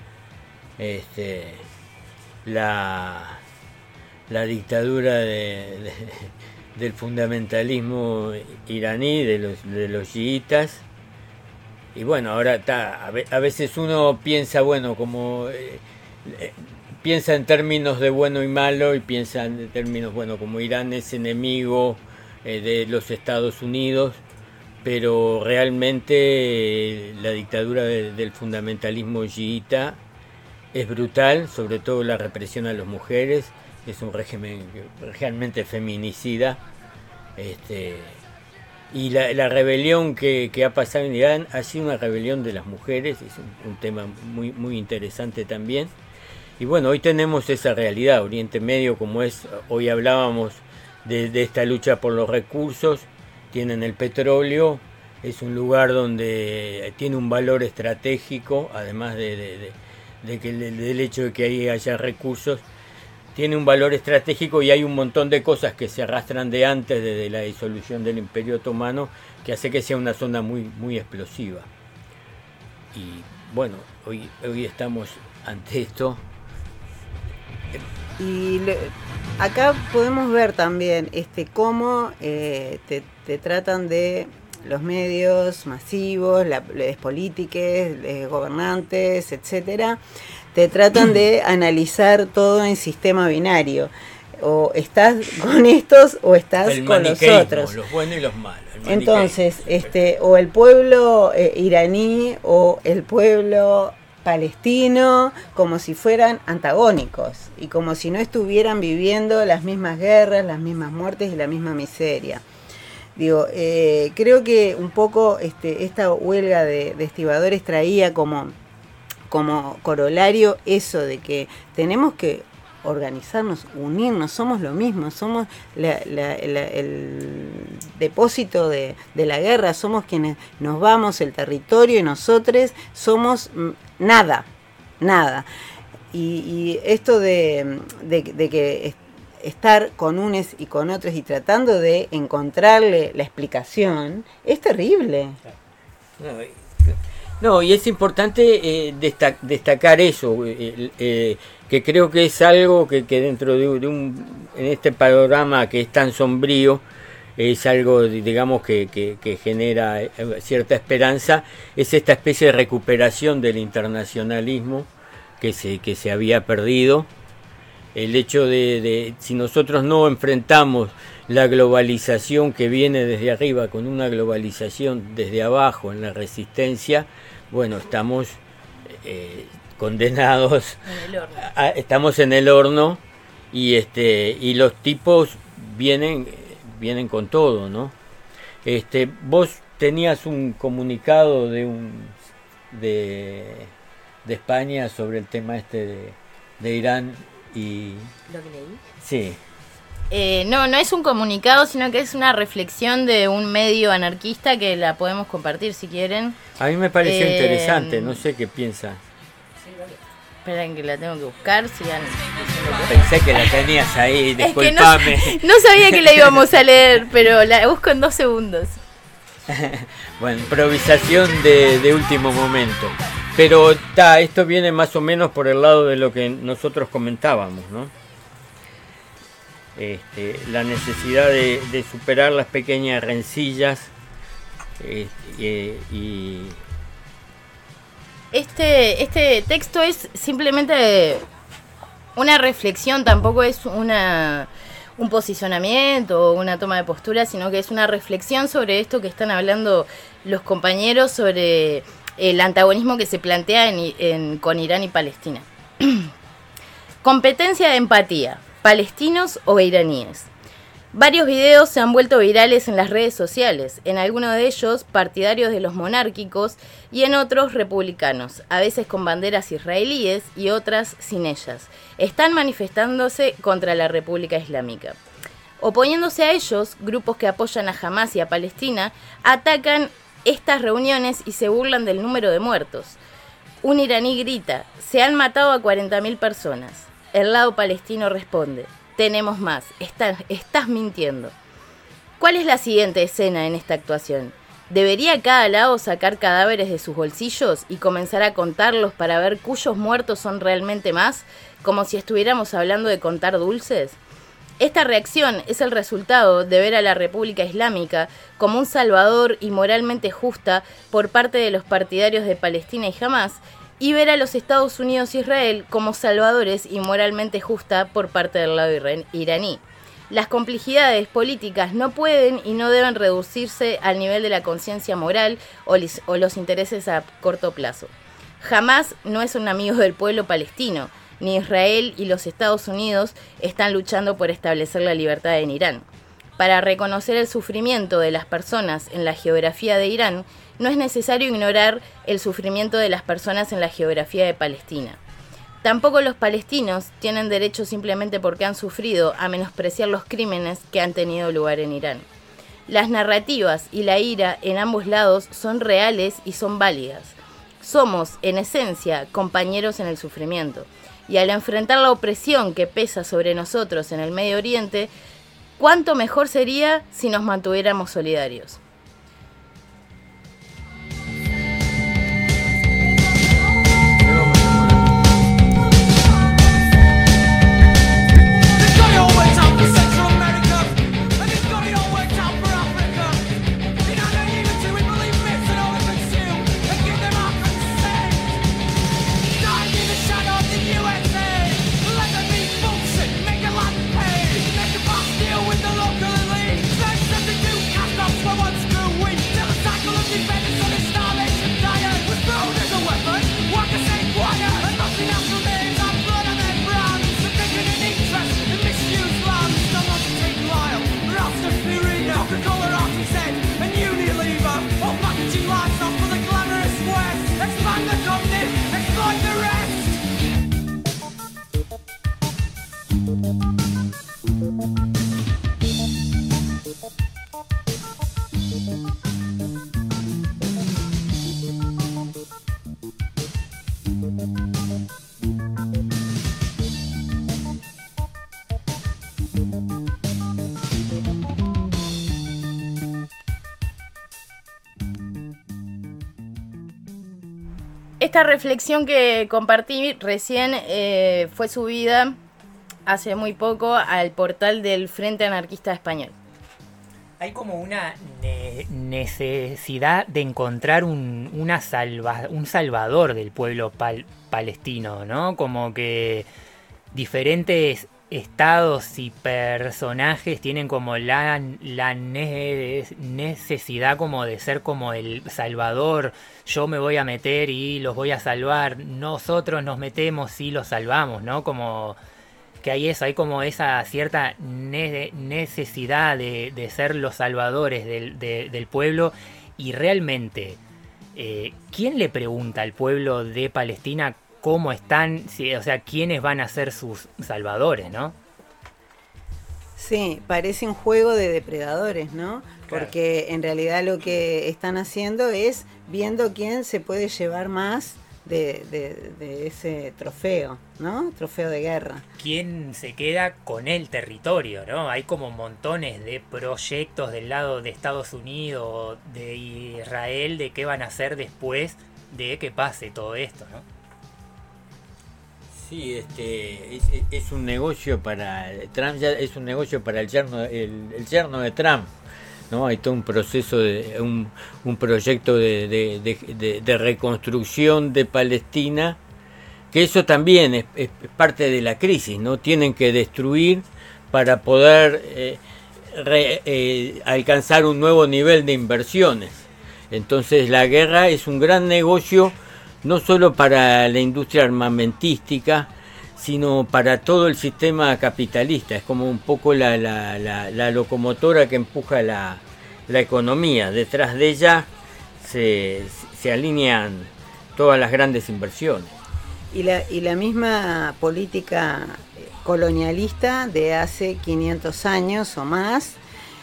S3: La dictadura del fundamentalismo iraní, de los chiitas. Y bueno, ahora está, a veces uno piensa, bueno, como piensa en términos de bueno y malo, y piensa en términos, bueno, como Irán es enemigo de los Estados Unidos, pero realmente la dictadura del fundamentalismo chiita es brutal, sobre todo la represión a las mujeres, es un régimen realmente feminicida, y la rebelión que ha pasado en Irán ha sido una rebelión de las mujeres, es un tema muy, muy interesante también. Y bueno, hoy tenemos esa realidad, Oriente Medio, como es, hoy hablábamos de esta lucha por los recursos, tienen el petróleo, es un lugar donde tiene un valor estratégico, además del hecho de que ahí haya recursos, tiene un valor estratégico, y hay un montón de cosas que se arrastran de antes, desde la disolución del Imperio Otomano, que hace que sea una zona muy, muy explosiva. Y bueno, hoy estamos ante esto.
S4: Y acá podemos ver también cómo te tratan de los medios masivos, las políticas, los gobernantes, etcétera, te tratan de analizar todo en sistema binario. O estás con estos o estás con los otros.
S3: Los buenos y los malos.
S4: Entonces, o el pueblo iraní o el pueblo palestino, como si fueran antagónicos y como si no estuvieran viviendo las mismas guerras, las mismas muertes y la misma miseria. Digo, creo que un poco esta huelga de estibadores traía como corolario eso de que tenemos que organizarnos, unirnos, somos lo mismo, somos el depósito de la guerra, somos quienes nos vamos el territorio, y nosotros somos nada. Y esto de que estar con unos y con otros y tratando de encontrarle la explicación es terrible.
S3: No, y es importante destacar eso, que creo que es algo que dentro en este panorama que es tan sombrío, es algo, digamos, que genera cierta esperanza, es esta especie de recuperación del internacionalismo que se había perdido. El hecho de si nosotros no enfrentamos la globalización que viene desde arriba con una globalización desde abajo en la resistencia, bueno, estamos condenados, estamos en el horno y los tipos vienen con todo, ¿no? Vos tenías un comunicado de España sobre el tema de Irán y...
S2: ¿Lo que leí?
S3: Sí.
S2: No es un comunicado, sino que es una reflexión de un medio anarquista que la podemos compartir si quieren.
S3: A mí me pareció interesante, no sé qué piensa.
S2: Esperen que la tengo que buscar, sigan.
S3: Pensé que la tenías ahí, disculpame.
S2: Es que no sabía que la íbamos a leer, pero la busco en 2 segundos.
S3: Bueno, improvisación de último momento. Pero esto viene más o menos por el lado de lo que nosotros comentábamos, ¿no? La necesidad de superar las pequeñas rencillas y...
S2: Este texto es simplemente una reflexión, tampoco es un posicionamiento o una toma de postura, sino que es una reflexión sobre esto que están hablando los compañeros, sobre el antagonismo que se plantea con Irán y Palestina. Competencia de empatía, palestinos o iraníes. Varios videos se han vuelto virales en las redes sociales, en algunos de ellos partidarios de los monárquicos y en otros republicanos, a veces con banderas israelíes y otras sin ellas. Están manifestándose contra la República Islámica. Oponiéndose a ellos, grupos que apoyan a Hamás y a Palestina atacan estas reuniones y se burlan del número de muertos. Un iraní grita: "Se han matado a 40.000 personas". El lado palestino responde: "Tenemos más, estás mintiendo". ¿Cuál es la siguiente escena en esta actuación? ¿Debería cada lado sacar cadáveres de sus bolsillos y comenzar a contarlos para ver cuyos muertos son realmente más, como si estuviéramos hablando de contar dulces? Esta reacción es el resultado de ver a la República Islámica como un salvador y moralmente justa por parte de los partidarios de Palestina y Hamás, y ver a los Estados Unidos e Israel como salvadores y moralmente justa por parte del lado iraní. Las complejidades políticas no pueden y no deben reducirse al nivel de la conciencia moral o los intereses a corto plazo. Hamás no es un amigo del pueblo palestino, ni Israel y los Estados Unidos están luchando por establecer la libertad en Irán. Para reconocer el sufrimiento de las personas en la geografía de Irán, no es necesario ignorar el sufrimiento de las personas en la geografía de Palestina. Tampoco los palestinos tienen derecho simplemente porque han sufrido a menospreciar los crímenes que han tenido lugar en Irán. Las narrativas y la ira en ambos lados son reales y son válidas. Somos, en esencia, compañeros en el sufrimiento. Y al enfrentar la opresión que pesa sobre nosotros en el Medio Oriente, ¿cuánto mejor sería si nos mantuviéramos solidarios? Esta reflexión que compartí recién fue subida hace muy poco al portal del Frente Anarquista Español.
S1: Hay como una necesidad de encontrar un salvador del pueblo palestino, ¿no? Como que diferentes estados y personajes tienen como la necesidad como de ser como el salvador. Yo me voy a meter y los voy a salvar. Nosotros nos metemos y los salvamos, ¿no? Como que hay eso, hay como esa cierta necesidad de ser los salvadores del pueblo. Y realmente, ¿quién le pregunta al pueblo de Palestina cómo están, o sea, quiénes van a ser sus salvadores, ¿no?
S4: Sí, parece un juego de depredadores, ¿no? Claro. Porque en realidad lo que están haciendo es viendo quién se puede llevar más de ese trofeo, ¿no? Trofeo de guerra.
S1: ¿Quién se queda con el territorio, ¿no? Hay como montones de proyectos del lado de Estados Unidos, de Israel, de qué van a hacer después de que pase todo esto, ¿no?
S3: Sí, es un negocio para Trump, ya es un negocio para el yerno de Trump, ¿no? Hay todo un proceso un proyecto de reconstrucción de Palestina, que eso también es parte de la crisis, ¿no? Tienen que destruir para poder alcanzar un nuevo nivel de inversiones. Entonces la guerra es un gran negocio, no solo para la industria armamentística, sino para todo el sistema capitalista. Es como un poco la locomotora que empuja la economía. Detrás de ella se alinean todas las grandes inversiones.
S4: Y la misma política colonialista de hace 500 años o más,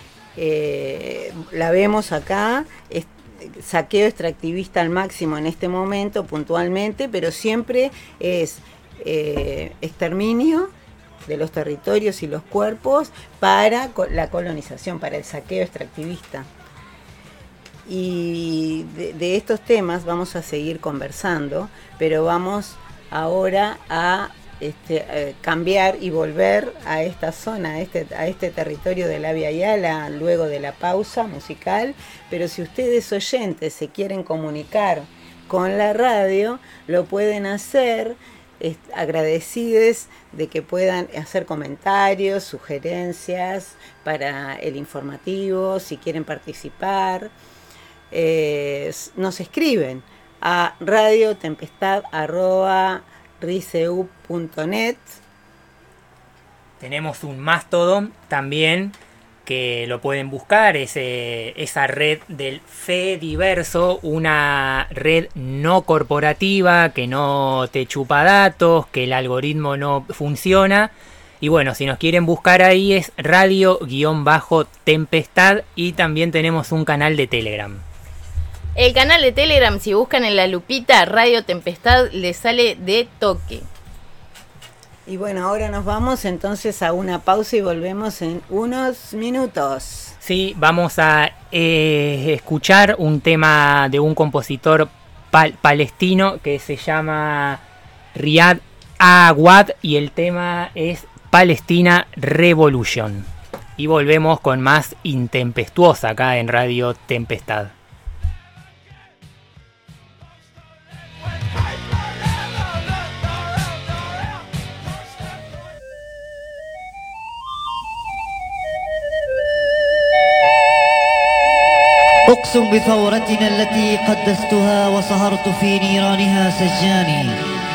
S4: la vemos acá, saqueo extractivista al máximo en este momento puntualmente, pero siempre es exterminio de los territorios y los cuerpos para la colonización, para el saqueo extractivista. Y de estos temas vamos a seguir conversando, pero vamos ahora a cambiar y volver a esta zona, a este territorio de la Via Yala luego de la pausa musical. Pero si ustedes oyentes se quieren comunicar con la radio, lo pueden hacer agradecidos de que puedan hacer comentarios, sugerencias para el informativo, si quieren participar. Nos escriben a radiotempestad@riseu.net.
S1: Tenemos un Mastodon también que lo pueden buscar, esa red del Fediverso, una red no corporativa que no te chupa datos, que el algoritmo no funciona. Y bueno, si nos quieren buscar ahí es radio-tempestad, y también tenemos un canal de Telegram.
S2: El canal de Telegram, si buscan en la lupita Radio Tempestad, les sale de toque.
S4: Y bueno, ahora nos vamos entonces a una pausa y volvemos en unos minutos.
S1: Sí, vamos a escuchar un tema de un compositor palestino que se llama Riyad Awad, y el tema es Palestina Revolution. Y volvemos con más Intempestuosa acá en Radio Tempestad.
S5: أقسم بثورتنا التي قدستها وسهرت في نيرانها سجاني.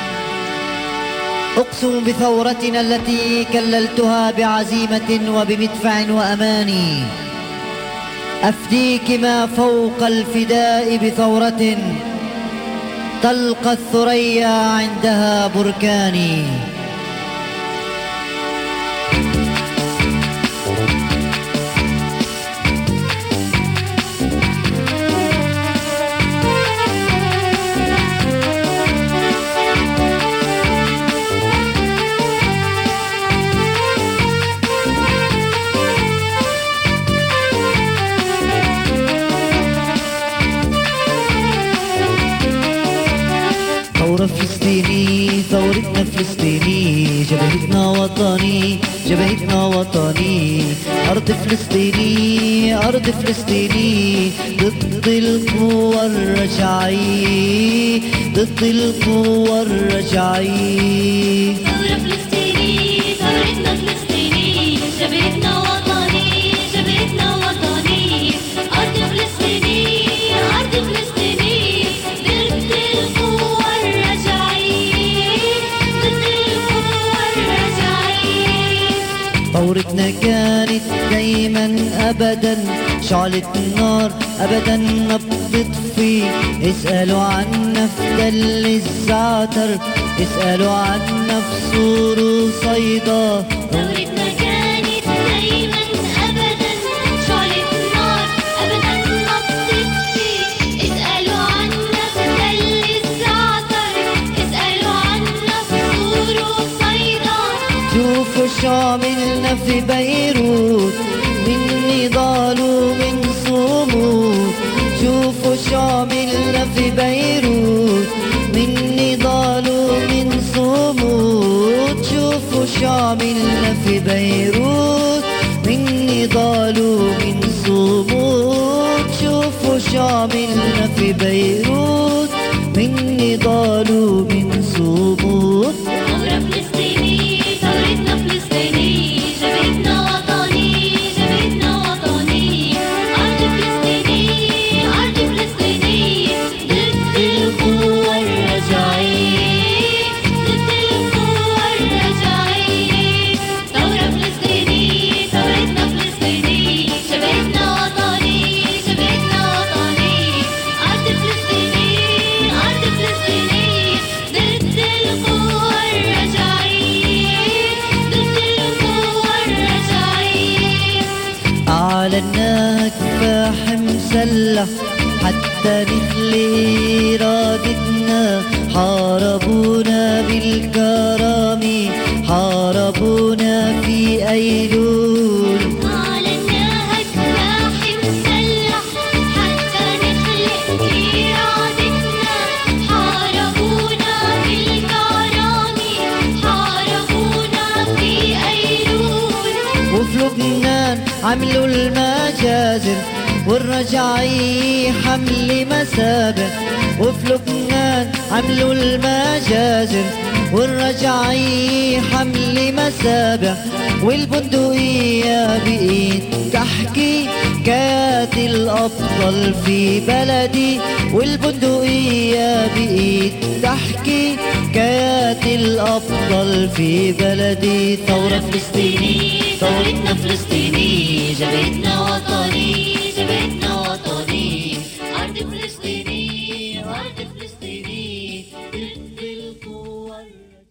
S5: أقسم بثورتنا التي كللتها بعزيمة وبمدفع وأماني. أفديك ما فوق الفداء بثورة تلقى الثريا عندها بركاني. فلسطيني ثورتنا فلسطيني جبهتنا وطني جبهتنا وطني أرض فلسطيني أرض فلسطيني ضد القوى الرجعي ضد القوى الرجعي
S6: ثورة فلسطيني ثورتنا فلسطيني
S5: ثورتنا كانت دايما أبدا شعلة نار أبدا ما بتطفي. اسألوا عنا في تل الزعتر، اسألوا عنا في سور وصيدا.
S6: ثورتنا كانت دايما أبدا شعلة نار أبدا ما بتطفي. اسألوا عنا في تل الزعتر، اسألوا عنا في سور وصيدا.
S5: شوفوا شو عملنا في بيروت من نضال ومن صمود. شوفوا شو عملنا في بيروت من نضال ومن صمود. شوفوا شو عملنا في بيروت من نضال ومن صمود. شوفوا شو عملنا في بيروت من نضال ومن صمود.
S6: ثورة فلسطينية، ثورتنا فلسطينية، جبهتنا وطنية، جبهتنا وطنية. أرض فلسطينية، أرض فلسطينية، ضد القوة الرجعية، ضد القوة الرجعية. ثورة فلسطينية، ثورتنا فلسطينية، جبهتنا وطنية، جبهتنا وطنية. أرض فلسطينية، أرض فلسطينية، ضد القوة الرجعية، ضد القوة الرجعية.
S5: أعلنا كفاح مسلح حتى نخلي إرادتنا. حاربونا بالكرامة، حاربونا في أيلول.
S6: أعلناها كفاح مسلح حتى نخلق إرادتنا. حاربونا بالكرامة، حاربونا في أيلول.
S5: وفي لبنان عملوا المجازر والرجعية حمل مسابح. وفي لبنان عملوا المجازر والرجعية حمل مسابح. والبندقية بإيد تحكي كانت الأفضل في بلدي. والبندقية بإيد تحكي كانت الأفضل في بلدي. ثورة فلسطينية،
S6: ثورتنا فلسطينية، جبهتنا وطنية، جبهتنا وطنية. أرض فلسطينية، أرض فلسطينية، ضد القوة الرجعية.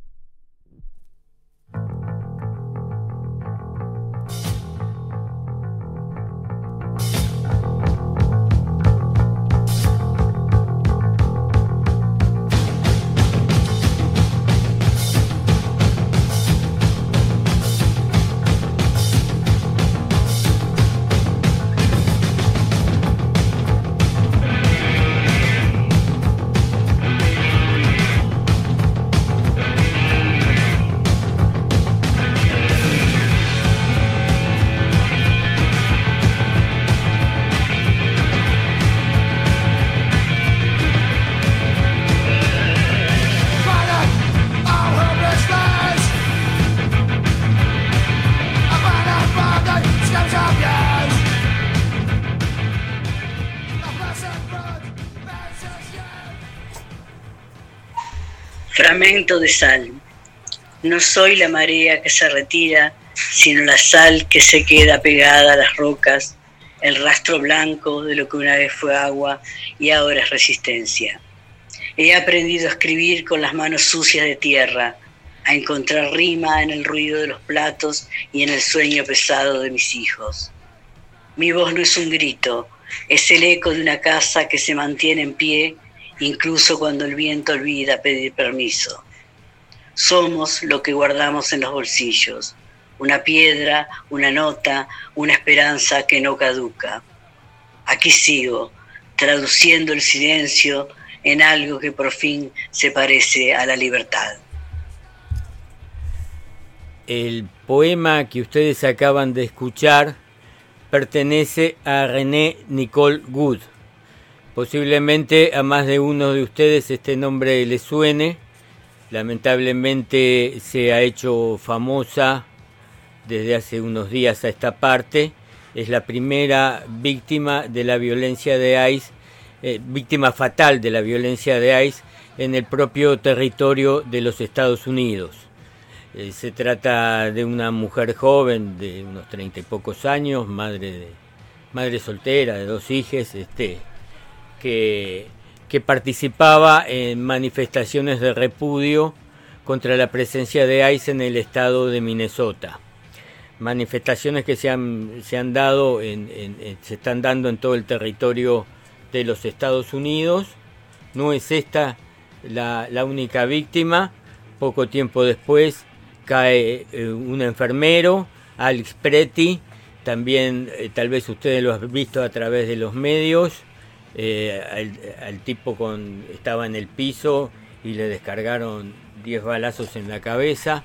S7: Fragmento de sal. No soy la marea que se retira, sino la sal que se queda pegada a las rocas, el rastro blanco de lo que una vez fue agua y ahora es resistencia. He aprendido a escribir con las manos sucias de tierra, a encontrar rima en el ruido de los platos y en el sueño pesado de mis hijos. Mi voz no es un grito, es el eco de una casa que se mantiene en pie, incluso cuando el viento olvida pedir permiso. Somos lo que guardamos en los bolsillos, una piedra, una nota, una esperanza que no caduca. Aquí sigo, traduciendo el silencio en algo que por fin se parece a la libertad.
S3: El poema que ustedes acaban de escuchar pertenece a René Nicole Good. Posiblemente a más de uno de ustedes este nombre les suene. Lamentablemente se ha hecho famosa desde hace unos días a esta parte. Es la primera víctima de la violencia de ICE, víctima fatal de la violencia de ICE en el propio territorio de los Estados Unidos. Se trata de una mujer joven de unos 30 y pocos años, madre soltera de 2 hijas, que participaba en manifestaciones de repudio contra la presencia de ICE en el estado de Minnesota. Manifestaciones que se han dado se están dando en todo el territorio de los Estados Unidos. No es esta la única víctima. Poco tiempo después cae un enfermero, Alex Preti, también tal vez ustedes lo han visto a través de los medios. Al tipo estaba en el piso y le descargaron 10 balazos en la cabeza.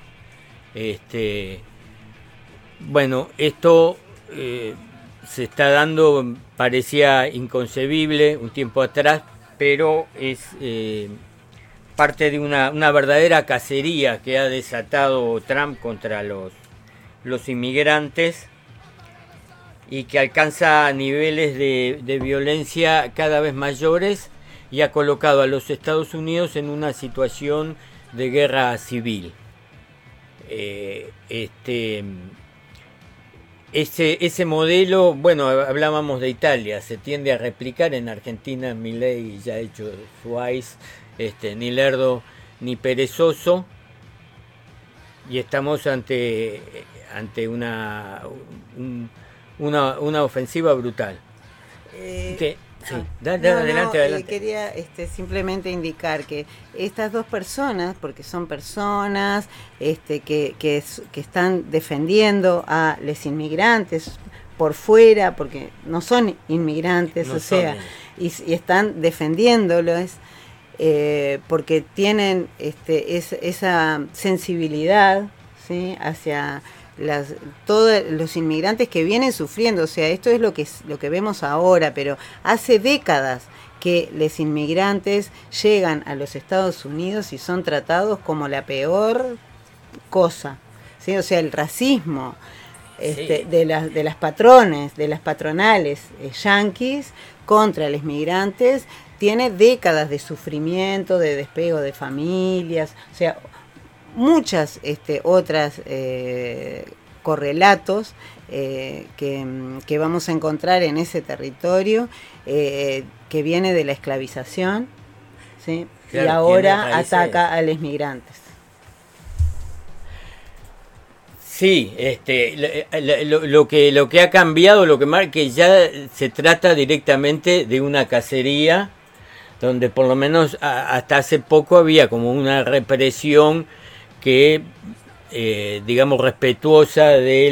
S3: Bueno, esto se está dando, parecía inconcebible un tiempo atrás, pero es parte de una verdadera cacería que ha desatado Trump contra los inmigrantes y que alcanza niveles de violencia cada vez mayores y ha colocado a los Estados Unidos en una situación de guerra civil. Ese modelo, bueno, hablábamos de Italia, se tiende a replicar en Argentina. Milei ya ha hecho su ICE, ni lerdo ni perezoso, y estamos ante una ofensiva brutal. Adelante.
S4: Quería simplemente indicar que estas dos personas, porque son personas que están defendiendo a los inmigrantes por fuera, porque no son inmigrantes, y están defendiéndolos porque tienen esa sensibilidad, ¿sí?, hacia todos los inmigrantes que vienen sufriendo. O sea, esto es lo que vemos ahora, pero hace décadas que los inmigrantes llegan a los Estados Unidos y son tratados como la peor cosa, ¿sí? O sea, el racismo de las patronales yanquis contra los migrantes tiene décadas de sufrimiento, de despego de familias, o sea, muchas otras correlatos que vamos a encontrar en ese territorio que viene de la esclavización, ¿sí? Claro, y ahora ataca a los migrantes.
S3: Sí, lo que ha cambiado, que ya se trata directamente de una cacería, donde por lo menos hasta hace poco había como una represión que, digamos, respetuosa de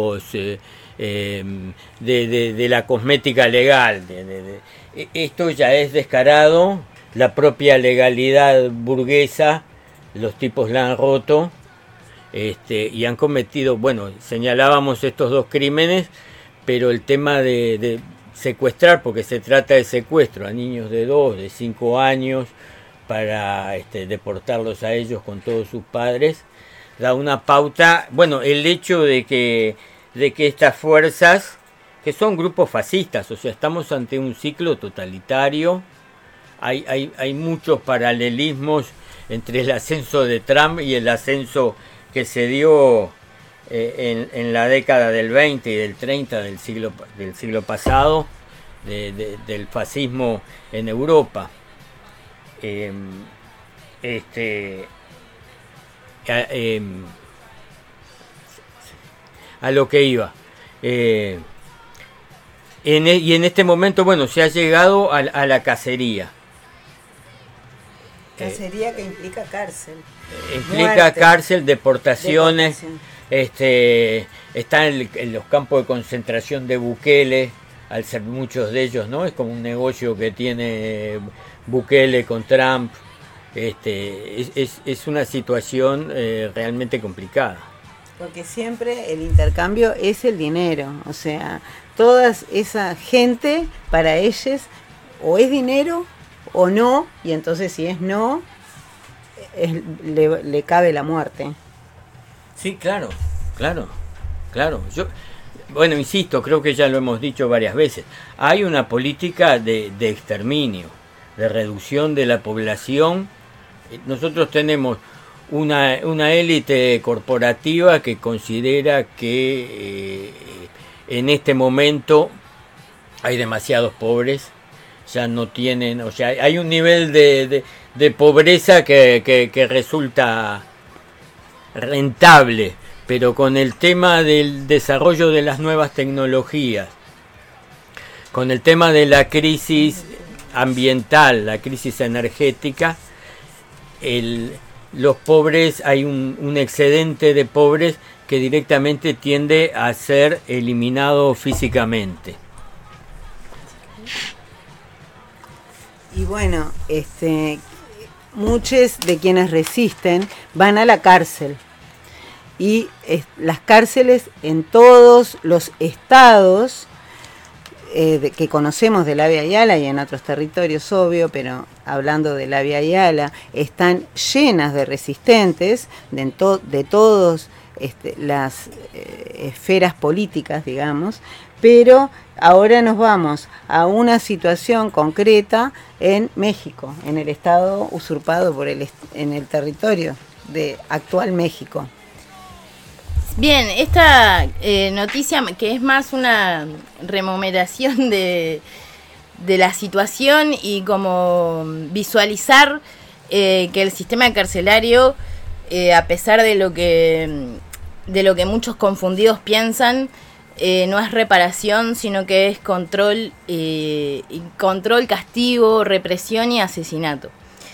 S3: de la cosmética legal. Esto ya es descarado, la propia legalidad burguesa, los tipos la han roto, y han cometido, bueno, señalábamos estos 2 crímenes, pero el tema de secuestrar, porque se trata de secuestro a niños de 2, de 5 años, para deportarlos a ellos con todos sus padres, da una pauta. Bueno, el hecho de que estas fuerzas, que son grupos fascistas, o sea, estamos ante un ciclo totalitario, hay muchos paralelismos entre el ascenso de Trump y el ascenso que se dio en la década del 20 y del 30 del siglo pasado, del fascismo en Europa. A lo que iba, y en este momento, bueno, se ha llegado a la cacería.
S4: Cacería que implica cárcel.
S3: Implica
S4: Muerte.
S3: Cárcel, deportaciones. Están en los campos de concentración de Bukele, al ser muchos de ellos, ¿no? Es como un negocio que tiene Bukele con Trump. Es una situación realmente complicada.
S4: Porque siempre el intercambio es el dinero, o sea, toda esa gente, para ellos, o es dinero o no, y entonces si es no, le cabe la muerte.
S3: Sí, claro. Bueno, insisto, creo que ya lo hemos dicho varias veces. Hay una política de exterminio, de reducción de la población. Nosotros tenemos una élite corporativa que considera que en este momento hay demasiados pobres, ya no tienen, o sea, hay un nivel de pobreza que resulta rentable, pero con el tema del desarrollo de las nuevas tecnologías, con el tema de la crisis ambiental, la crisis energética, los pobres, hay un excedente de pobres que directamente tiende a ser eliminado físicamente.
S4: Y bueno, muchos de quienes resisten van a la cárcel. Y las cárceles en todos los estados que conocemos de la Via Yala y en otros territorios, obvio, pero hablando de la Via Yala, están llenas de resistentes de todas las esferas políticas, digamos, pero ahora nos vamos a una situación concreta en México, en el estado usurpado en el territorio de actual México.
S2: Bien, esta noticia que es más una rememoración de la situación y como visualizar que el sistema carcelario, a pesar de lo que muchos confundidos piensan, no es reparación, sino que es control, castigo, represión y asesinato.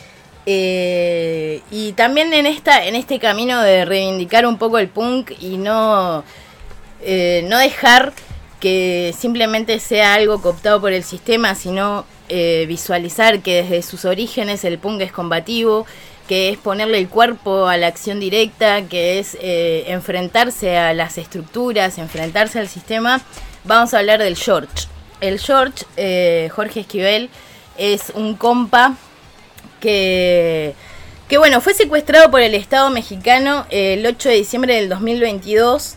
S2: Y también en este camino de reivindicar un poco el punk y no dejar que simplemente sea algo cooptado por el sistema, sino visualizar que desde sus orígenes el punk es combativo, que es ponerle el cuerpo a la acción directa, que es enfrentarse a las estructuras, enfrentarse al sistema. Vamos a hablar del George. El George, Jorge Esquivel, es un compa que bueno, fue secuestrado por el Estado mexicano el 8 de diciembre del 2022.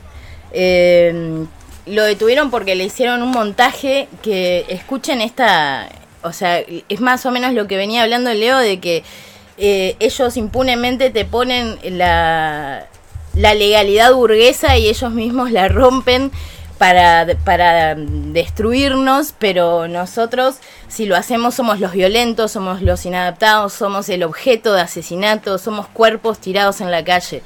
S2: Lo detuvieron porque le hicieron un montaje que, escuchen o sea, es más o menos lo que venía hablando Leo, de que ellos impunemente te ponen la legalidad burguesa y ellos mismos la rompen para destruirnos, pero nosotros, si lo hacemos, somos los violentos, somos los inadaptados, somos el objeto de asesinato, somos cuerpos tirados en la calle,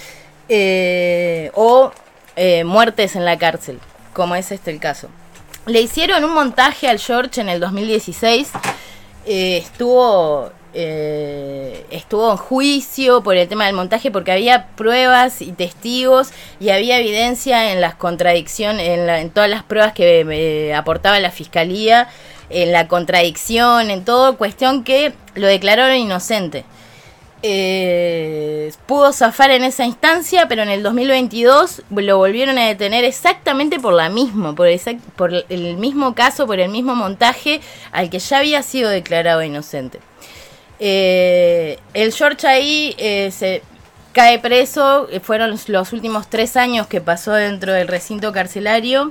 S2: o muertes en la cárcel, como es el caso. Le hicieron un montaje al George en el 2016, estuvo en juicio por el tema del montaje porque había pruebas y testigos y había evidencia en las contradicciones, en todas las pruebas que aportaba la fiscalía, en la contradicción, en todo, cuestión que lo declararon inocente. Pudo zafar en esa instancia, pero en el 2022 lo volvieron a detener exactamente por el mismo caso, por el mismo montaje al que ya había sido declarado inocente. El George ahí se cae preso, fueron los últimos 3 años que pasó dentro del recinto carcelario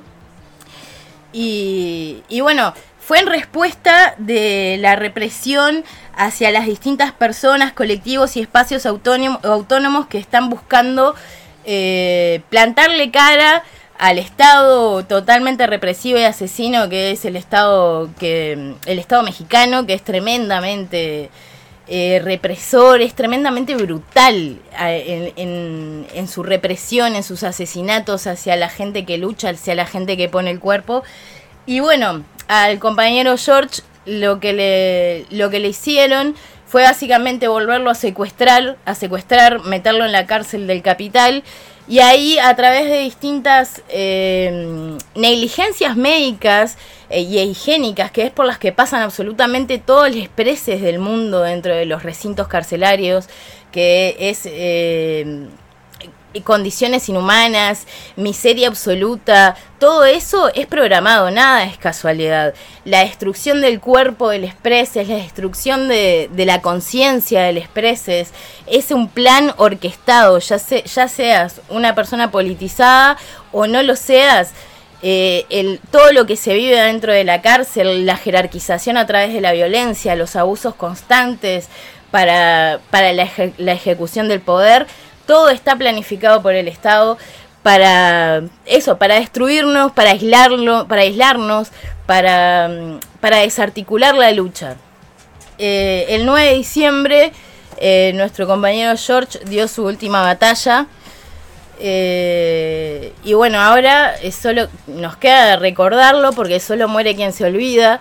S2: y bueno, fue en respuesta de la represión hacia las distintas personas, colectivos y espacios autónomos que están buscando plantarle cara al Estado totalmente represivo y asesino que es el Estado mexicano, que es tremendamente represor, es tremendamente brutal en su represión, en sus asesinatos hacia la gente que lucha, hacia la gente que pone el cuerpo. Y bueno, al compañero George lo que le hicieron fue básicamente volverlo a secuestrar, meterlo en la cárcel del Capital, y ahí a través de distintas negligencias médicas y higiénicas, que es por las que pasan absolutamente todos los presos del mundo dentro de los recintos carcelarios, que es condiciones inhumanas, miseria absoluta, todo eso es programado, nada es casualidad. La destrucción del cuerpo del expreses, la destrucción de la conciencia del expreses, es un plan orquestado, ya seas una persona politizada o no lo seas. Todo lo que se vive dentro de la cárcel, la jerarquización a través de la violencia, los abusos constantes, la ejecución del poder. Todo está planificado por el Estado para destruirnos, para aislarnos, para desarticular la lucha. El 9 de diciembre nuestro compañero George dio su última batalla. Y bueno, ahora solo nos queda recordarlo, porque solo muere quien se olvida.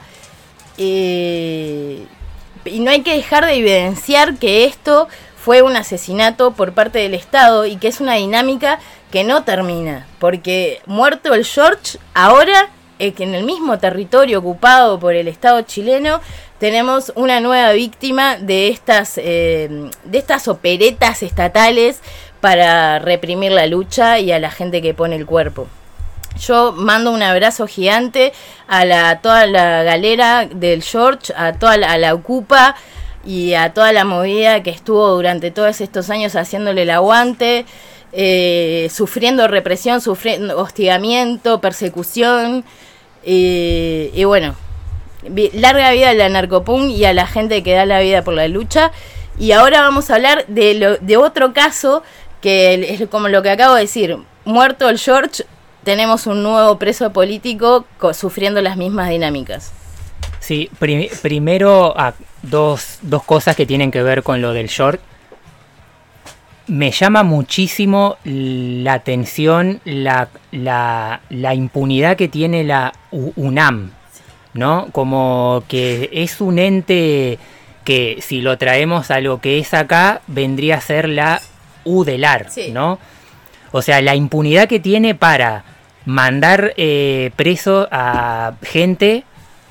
S2: Y no hay que dejar de evidenciar que esto fue un asesinato por parte del Estado y que es una dinámica que no termina, porque muerto el George, ahora que en el mismo territorio ocupado por el Estado chileno tenemos una nueva víctima de estas operetas estatales para reprimir la lucha y a la gente que pone el cuerpo. Yo mando un abrazo gigante a toda la galera del George, a la Ocupa y a toda la movida que estuvo durante todos estos años haciéndole el aguante, sufriendo represión, sufriendo hostigamiento, persecución, y bueno, larga vida a la narcopunk y a la gente que da la vida por la lucha. Y ahora vamos a hablar de otro caso que es como lo que acabo de decir. Muerto el George, tenemos un nuevo preso político sufriendo las mismas dinámicas.
S1: Sí, primero dos cosas que tienen que ver con lo del George. Me llama muchísimo la atención la impunidad que tiene la UNAM, ¿no? Como que es un ente que, si lo traemos a lo que es acá, vendría a ser la UDELAR, sí, ¿no? O sea, la impunidad que tiene para mandar preso a gente.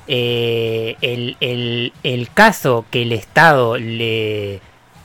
S1: El caso que el Estado le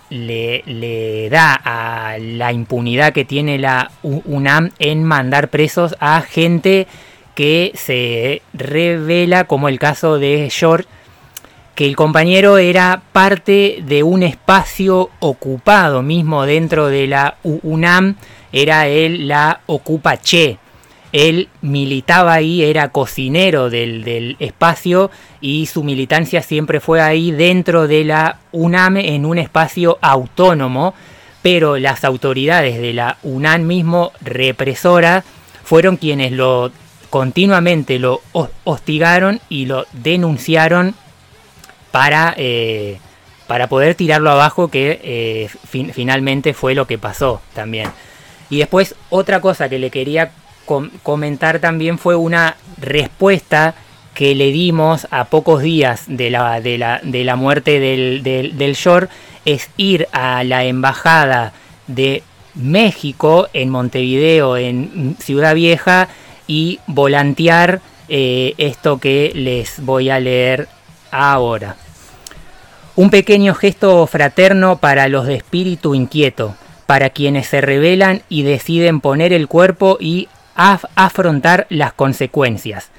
S1: da a la impunidad que tiene la UNAM en mandar presos a gente que se revela, como el caso de George, que el compañero era parte de un espacio ocupado mismo dentro de la UNAM, era él la Ocupa Che. Él militaba ahí, era cocinero del espacio y su militancia siempre fue ahí dentro de la UNAM en un espacio autónomo, pero las autoridades de la UNAM mismo, represora, fueron quienes continuamente lo hostigaron y lo denunciaron para poder tirarlo abajo, que finalmente fue lo que pasó también. Y después otra cosa que le quería comentar también fue una respuesta que le dimos a pocos días de la muerte del George, es ir a la embajada de México en Montevideo, en Ciudad Vieja, y volantear esto que les voy a leer ahora. Un pequeño gesto fraterno para los de espíritu inquieto, para quienes se rebelan y deciden poner el cuerpo y afrontar las consecuencias.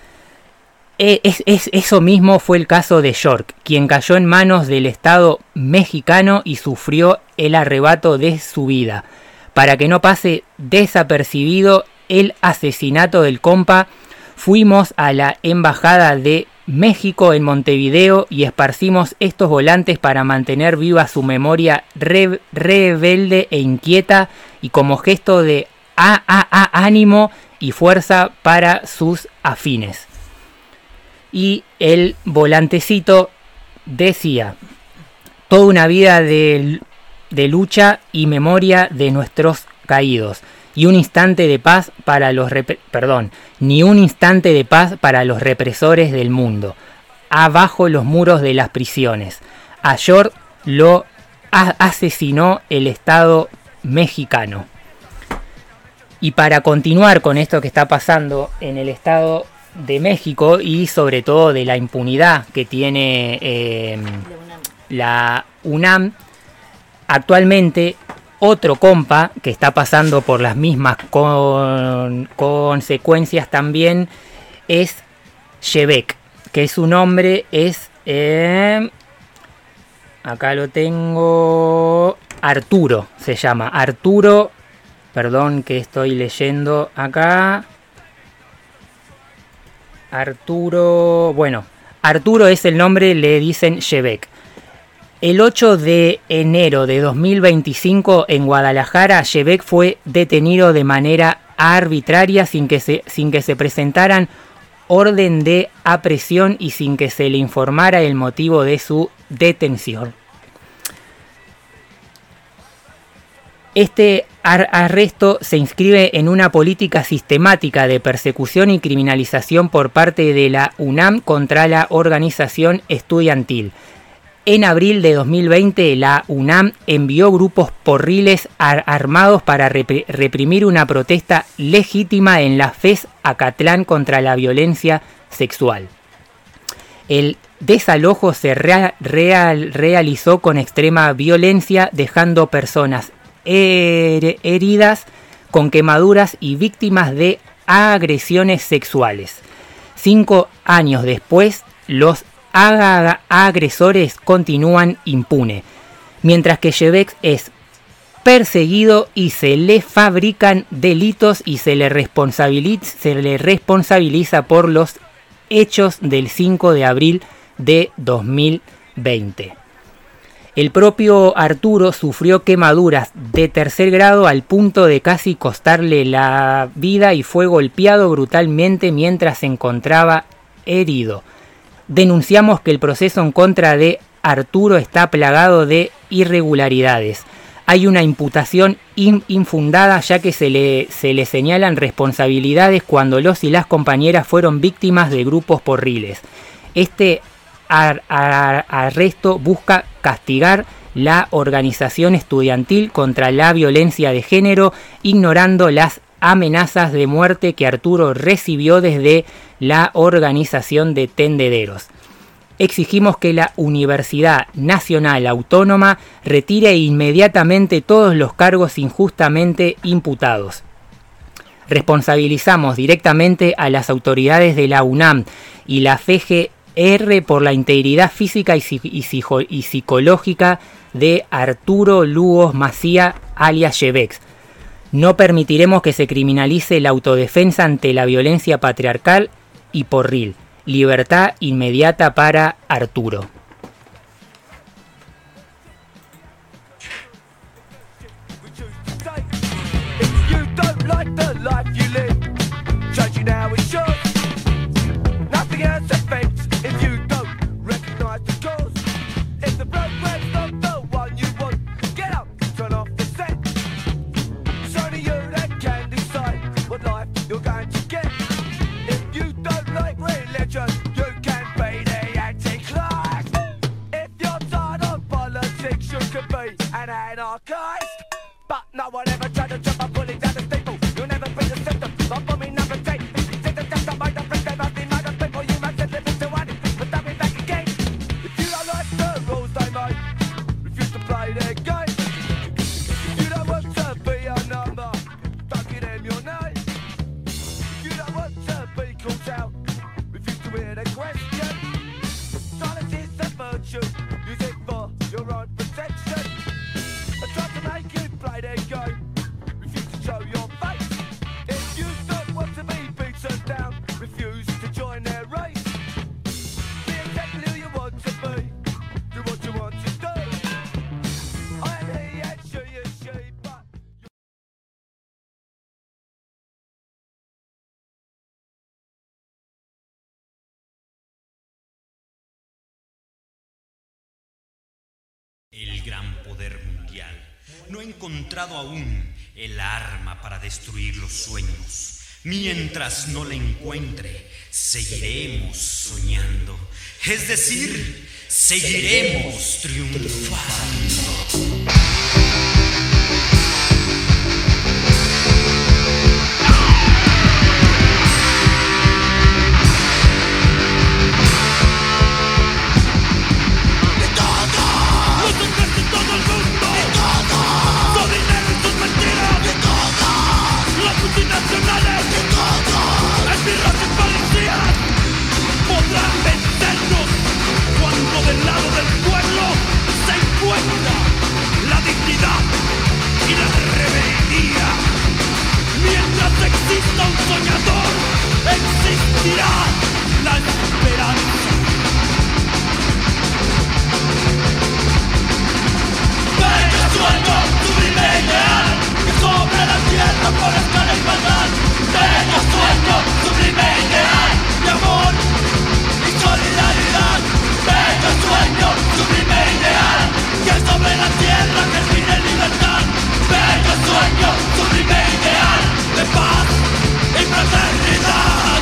S1: Eso mismo fue el caso de George, quien cayó en manos del Estado mexicano y sufrió el arrebato de su vida. Para que no pase desapercibido el asesinato del compa, fuimos a la embajada de México en Montevideo y esparcimos estos volantes para mantener viva su memoria rebelde e inquieta, y como gesto de ánimo y fuerza para sus afines. Y el volantecito decía: toda una vida de lucha y memoria de nuestros caídos, y un instante de paz para ni un instante de paz para los represores del mundo. Abajo los muros de las prisiones. A George lo asesinó el Estado mexicano. Y para continuar con esto que está pasando en el Estado de México, y sobre todo de la impunidad que tiene la UNAM, actualmente otro compa que está pasando por las mismas consecuencias también es Shebeck, que su nombre es, acá lo tengo, Arturo, se llama Arturo. Perdón que estoy leyendo acá. Arturo es el nombre, le dicen Shebeck. El 8 de enero de 2025 en Guadalajara, Shebeck fue detenido de manera arbitraria sin que se presentaran orden de aprehensión y sin que se le informara el motivo de su detención. Este arresto se inscribe en una política sistemática de persecución y criminalización por parte de la UNAM contra la organización estudiantil. En abril de 2020, la UNAM envió grupos porriles armados para reprimir una protesta legítima en la FES Acatlán contra la violencia sexual. El desalojo se realizó con extrema violencia, dejando personas heridas con quemaduras y víctimas de agresiones sexuales. 5 años después, los agresores continúan impunes, mientras que Shebeck es perseguido y se le fabrican delitos y se le responsabiliza por los hechos del 5 de abril de 2020. El propio Arturo sufrió quemaduras de tercer grado al punto de casi costarle la vida y fue golpeado brutalmente mientras se encontraba herido. Denunciamos que el proceso en contra de Arturo está plagado de irregularidades. Hay una imputación infundada ya que se le señalan responsabilidades cuando los y las compañeras fueron víctimas de grupos porriles. Este arresto busca castigar la organización estudiantil contra la violencia de género, ignorando las amenazas de muerte que Arturo recibió desde la organización de tendederos. Exigimos que la Universidad Nacional Autónoma retire inmediatamente todos los cargos injustamente imputados. Responsabilizamos directamente a las autoridades de la UNAM y la FGR por la integridad física y psicológica de Arturo Lugos Macía, alias Shebeck. No permitiremos que se criminalice la autodefensa ante la violencia patriarcal y porril. Libertad inmediata para Arturo.
S8: But no one ever tried to jump a bully down the staple. You'll never be the system. But for me, number 10. If you take the test, I might have been must be mad of people. You must have lived to one. But I'll be back again. If you don't like the rules they make, refuse to play their game. If you don't want to be a number, don't give them your name. If you don't want to be called out, refuse to hear their question. Silence is a virtue. Use it for your own protection. I try to make you play their game. Refuse to show your face. If you don't want to be beaten down, refuse to join their race. Be exactly who you want to be. Do what you want to do. I am he and she is she, but
S9: El gran poder mundial no ha encontrado aún el arma para destruir los sueños. Mientras no la encuentre, seguiremos soñando. Es decir, seguiremos triunfando.
S8: podrán vencernos cuando del lado del pueblo se encuentra la dignidad y la rebeldía. Mientras exista un soñador, existirá la esperanza. florezca la igualdad. Bello sueño, sublime ideal de amor y solidaridad. Bello sueño, sublime ideal que sobre la tierra germine libertad. Bello sueño, sublime ideal de paz y fraternidad.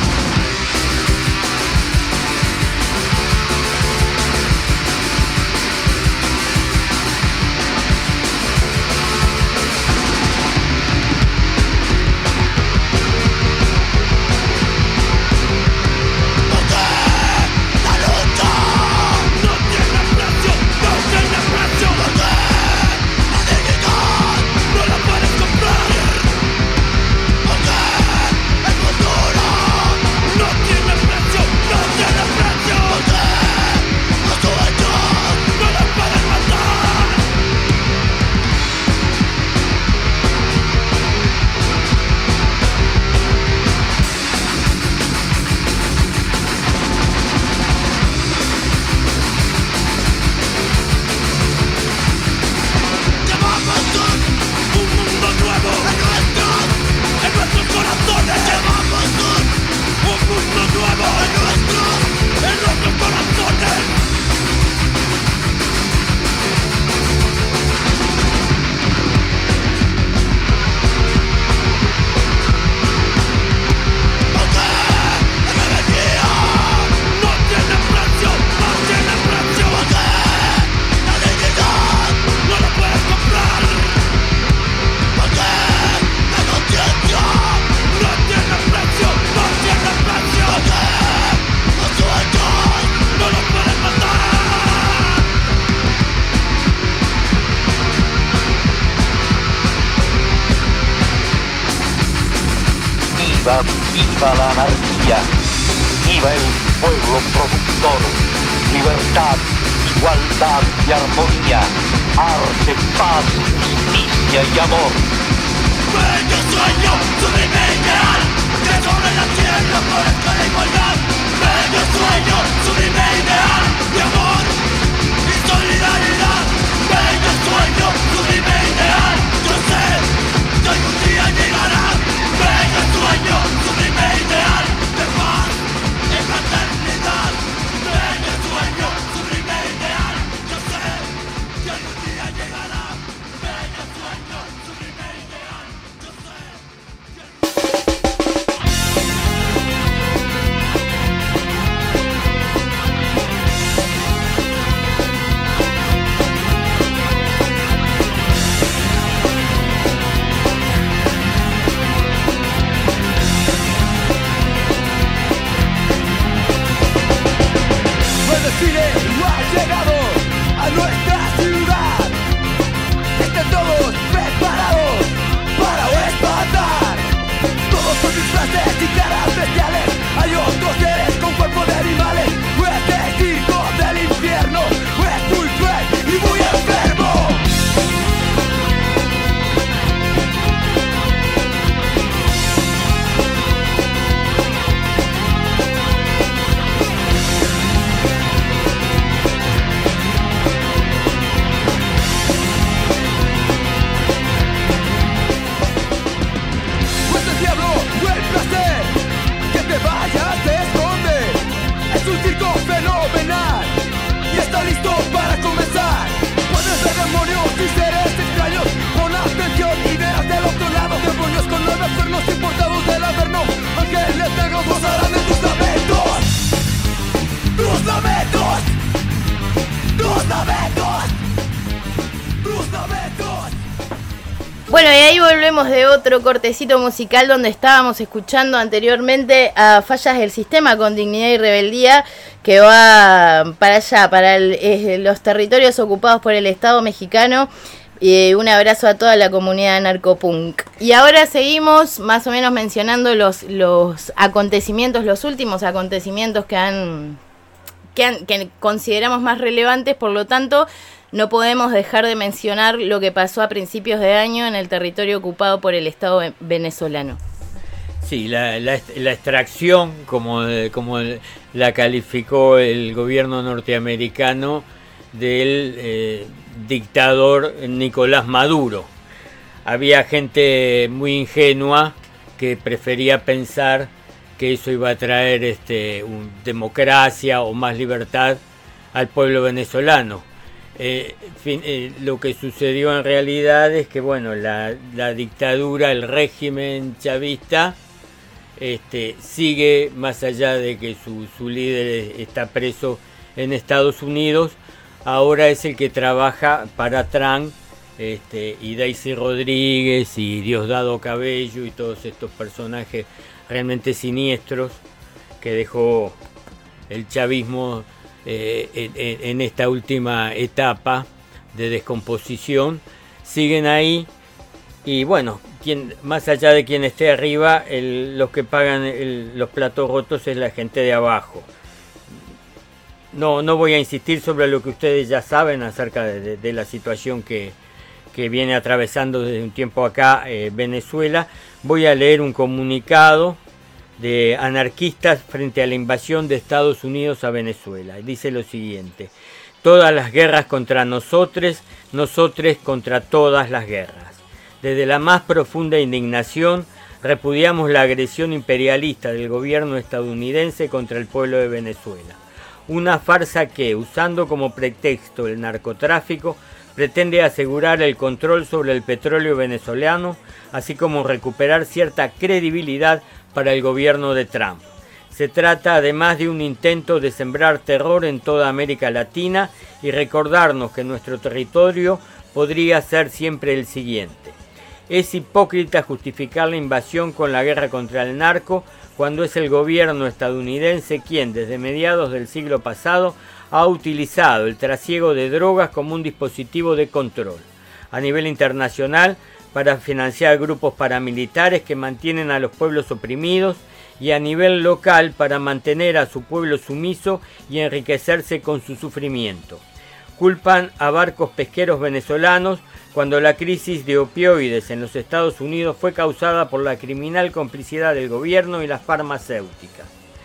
S10: Viva la anarquía, viva el pueblo productor, libertad, igualdad y armonía, arte, paz, justicia y amor.
S8: Bello sueño, sublime ideal que sobre la tierra florezca la igualdad. Bello sueño, sublime ideal de amor y solidaridad. Bello sueño, sublime ideal, yo sé que algún día llegará. Bello sueño, sublime ideal de paz y fraternidad. Bello sueño, sublime ideal, yo sé que algún día llegará. Bello sueño, sublime ideal, yo sé el desfile ha llegado a nuestra ciudad. Están todos preparados para espantar. Todos con disfraces y caras bestiales. Hay otros seres con cuerpo de animales. Este circo del infierno es muy cruel y muy enfermo. Pues el diablo o el placer que te vayas te esconde. Es un circo fenomenal y está listo para comenzar. Puedes ver demonios y seres extraños. Pon atención y verás del otro lado demonios con 9 cuernos importados del Averno. Ángeles negros gozarán de tus lamentos. Tus lamentos. Tus lamentos. Tus lamentos.
S2: Bueno, y ahí volvemos de otro cortecito musical donde estábamos escuchando anteriormente a Fallas del Sistema con Dignidad y Rebeldía, que va para allá, para los territorios ocupados por el Estado mexicano. Un abrazo a toda la comunidad narcopunk. Y ahora seguimos más o menos mencionando los acontecimientos, los últimos acontecimientos que consideramos más relevantes, por lo tanto no podemos dejar de mencionar lo que pasó a principios de año en el territorio ocupado por el Estado venezolano.
S3: Sí, la extracción, como la calificó el gobierno norteamericano, del dictador Nicolás Maduro. había gente muy ingenua que prefería pensar que eso iba a traer democracia o más libertad al pueblo venezolano. Lo que sucedió en realidad es que bueno, la dictadura, el régimen chavista sigue, más allá de que su líder está preso en Estados Unidos, ahora es el que trabaja para Trump, y Daisy Rodríguez y Diosdado Cabello y todos estos personajes realmente siniestros que dejó el chavismo en esta última etapa de descomposición, siguen ahí. Y bueno, más allá de quien esté arriba, los que pagan los platos rotos es la gente de abajo. No voy a insistir sobre lo que ustedes ya saben acerca de la situación que viene atravesando desde un tiempo acá Venezuela. Voy a leer un comunicado de anarquistas frente a la invasión de Estados Unidos a Venezuela. Dice lo siguiente: todas las guerras contra nosotros contra todas las guerras. Desde la más profunda indignación repudiamos la agresión imperialista del gobierno estadounidense contra el pueblo de Venezuela. Una farsa que, usando como pretexto el narcotráfico, pretende asegurar el control sobre el petróleo venezolano, así como recuperar cierta credibilidad para el gobierno de Trump. Se trata además de un intento de sembrar terror en toda América Latina y recordarnos que nuestro territorio podría ser siempre el siguiente. Es hipócrita justificar la invasión con la guerra contra el narco cuando es el gobierno estadounidense quien, desde mediados del siglo pasado, ha utilizado el trasiego de drogas como un dispositivo de control a nivel internacional para financiar grupos paramilitares que mantienen a los pueblos oprimidos y a nivel local para mantener a su pueblo sumiso y enriquecerse con su sufrimiento. Culpan a barcos pesqueros venezolanos cuando la crisis de opioides en los Estados Unidos fue causada por la criminal complicidad del gobierno y las farmacéuticas.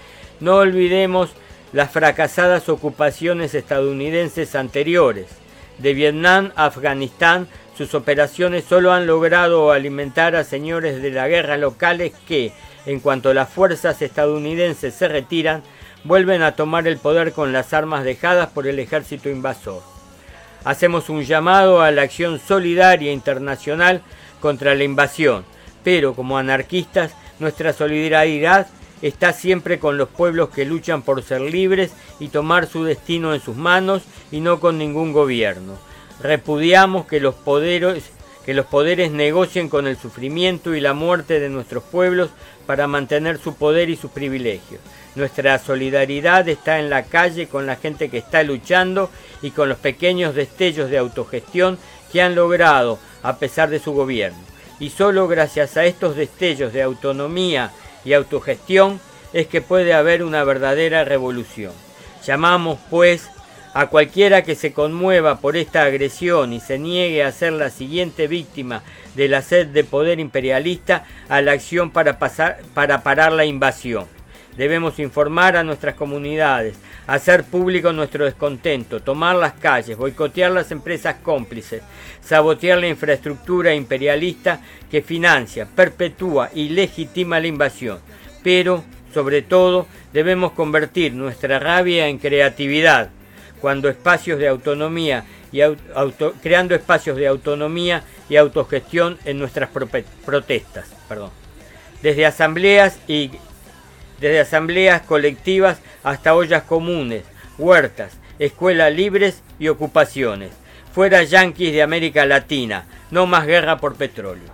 S3: No olvidemos las fracasadas ocupaciones estadounidenses anteriores. De Vietnam a Afganistán, sus operaciones solo han logrado alimentar a señores de la guerra locales que, en cuanto las fuerzas estadounidenses se retiran, vuelven a tomar el poder con las armas dejadas por el ejército invasor. Hacemos un llamado a la acción solidaria internacional contra la invasión, pero como anarquistas, nuestra solidaridad está siempre con los pueblos que luchan por ser libres y tomar su destino en sus manos y no con ningún gobierno. Repudiamos que los poderes negocien con el sufrimiento y la muerte de nuestros pueblos para mantener su poder y sus privilegios. Nuestra solidaridad está en la calle con la gente que está luchando y con los pequeños destellos de autogestión que han logrado a pesar de su gobierno. Y solo gracias a estos destellos de autonomía y autogestión es que puede haber una verdadera revolución. Llamamos, pues, a cualquiera que se conmueva por esta agresión y se niegue a ser la siguiente víctima de la sed de poder imperialista a la acción para parar la invasión. Debemos informar a nuestras comunidades, hacer público nuestro descontento, tomar las calles, boicotear las empresas cómplices, sabotear la infraestructura imperialista que financia, perpetúa y legitima la invasión. Pero, sobre todo, debemos convertir nuestra rabia en creatividad, creando espacios de autonomía y autogestión en nuestras protestas. Desde asambleas colectivas hasta ollas comunes, huertas, escuelas libres y ocupaciones. Fuera yanquis de América Latina, no más guerra por petróleo.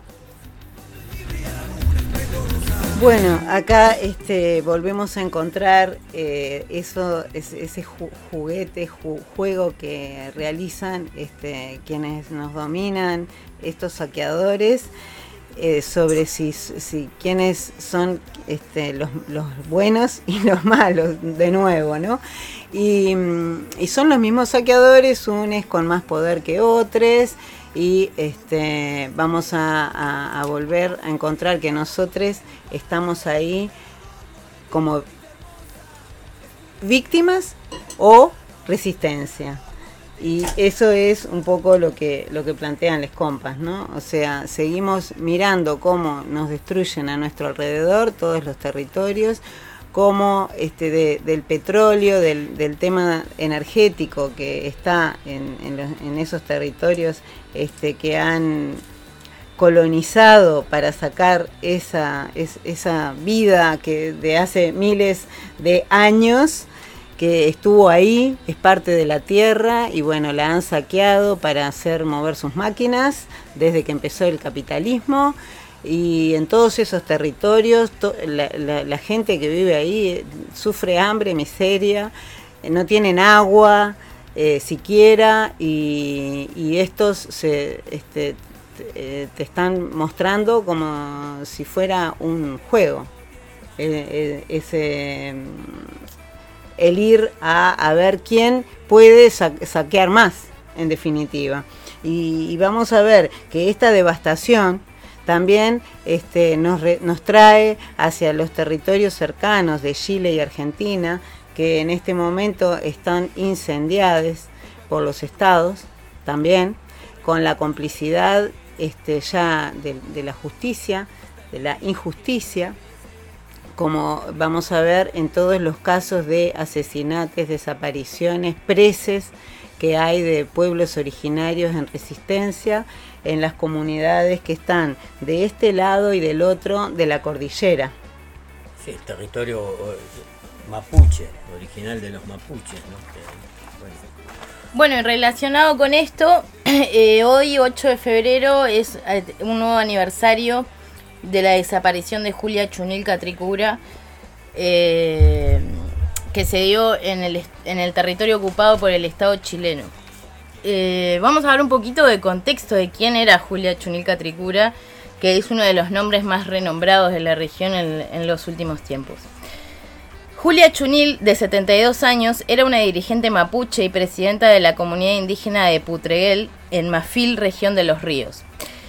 S4: Bueno, acá volvemos a encontrar ese juego que realizan quienes nos dominan, estos saqueadores, sobre si quiénes son los buenos y los malos, de nuevo, ¿no? Y son los mismos saqueadores, unos con más poder que otros, y vamos a volver a encontrar que nosotros estamos ahí como víctimas o resistencia. Y eso es un poco lo que plantean les compas, ¿no? O sea, seguimos mirando cómo nos destruyen a nuestro alrededor todos los territorios, cómo del petróleo, del tema energético que está en esos territorios que han colonizado para sacar esa vida que de hace miles de años que estuvo ahí, es parte de la tierra y bueno, la han saqueado para hacer mover sus máquinas desde que empezó el capitalismo, y en todos esos territorios la gente que vive ahí sufre hambre, miseria, no tienen agua siquiera, y estos te están mostrando como si fuera un juego, el ir a ver quién puede saquear más, en definitiva. Y vamos a ver que esta devastación también nos trae hacia los territorios cercanos de Chile y Argentina, que en este momento están incendiados por los estados también, con la complicidad ya de la justicia, de la injusticia, como vamos a ver en todos los casos de asesinatos, desapariciones, preses que hay de pueblos originarios en resistencia en las comunidades que están de este lado y del otro de la cordillera.
S3: Sí, el territorio mapuche, original de los mapuches, ¿no?
S2: Bueno, y relacionado con esto, hoy 8 de febrero es un nuevo aniversario de la desaparición de Julia Chunil Catricura, que se dio en el territorio ocupado por el Estado chileno. Vamos a ver un poquito de contexto de quién era Julia Chunil Catricura, que es uno de los nombres más renombrados de la región en los últimos tiempos. Julia Chunil, de 72 años, era una dirigente mapuche y presidenta de la comunidad indígena de Putreguel, en Mafil, región de Los Ríos.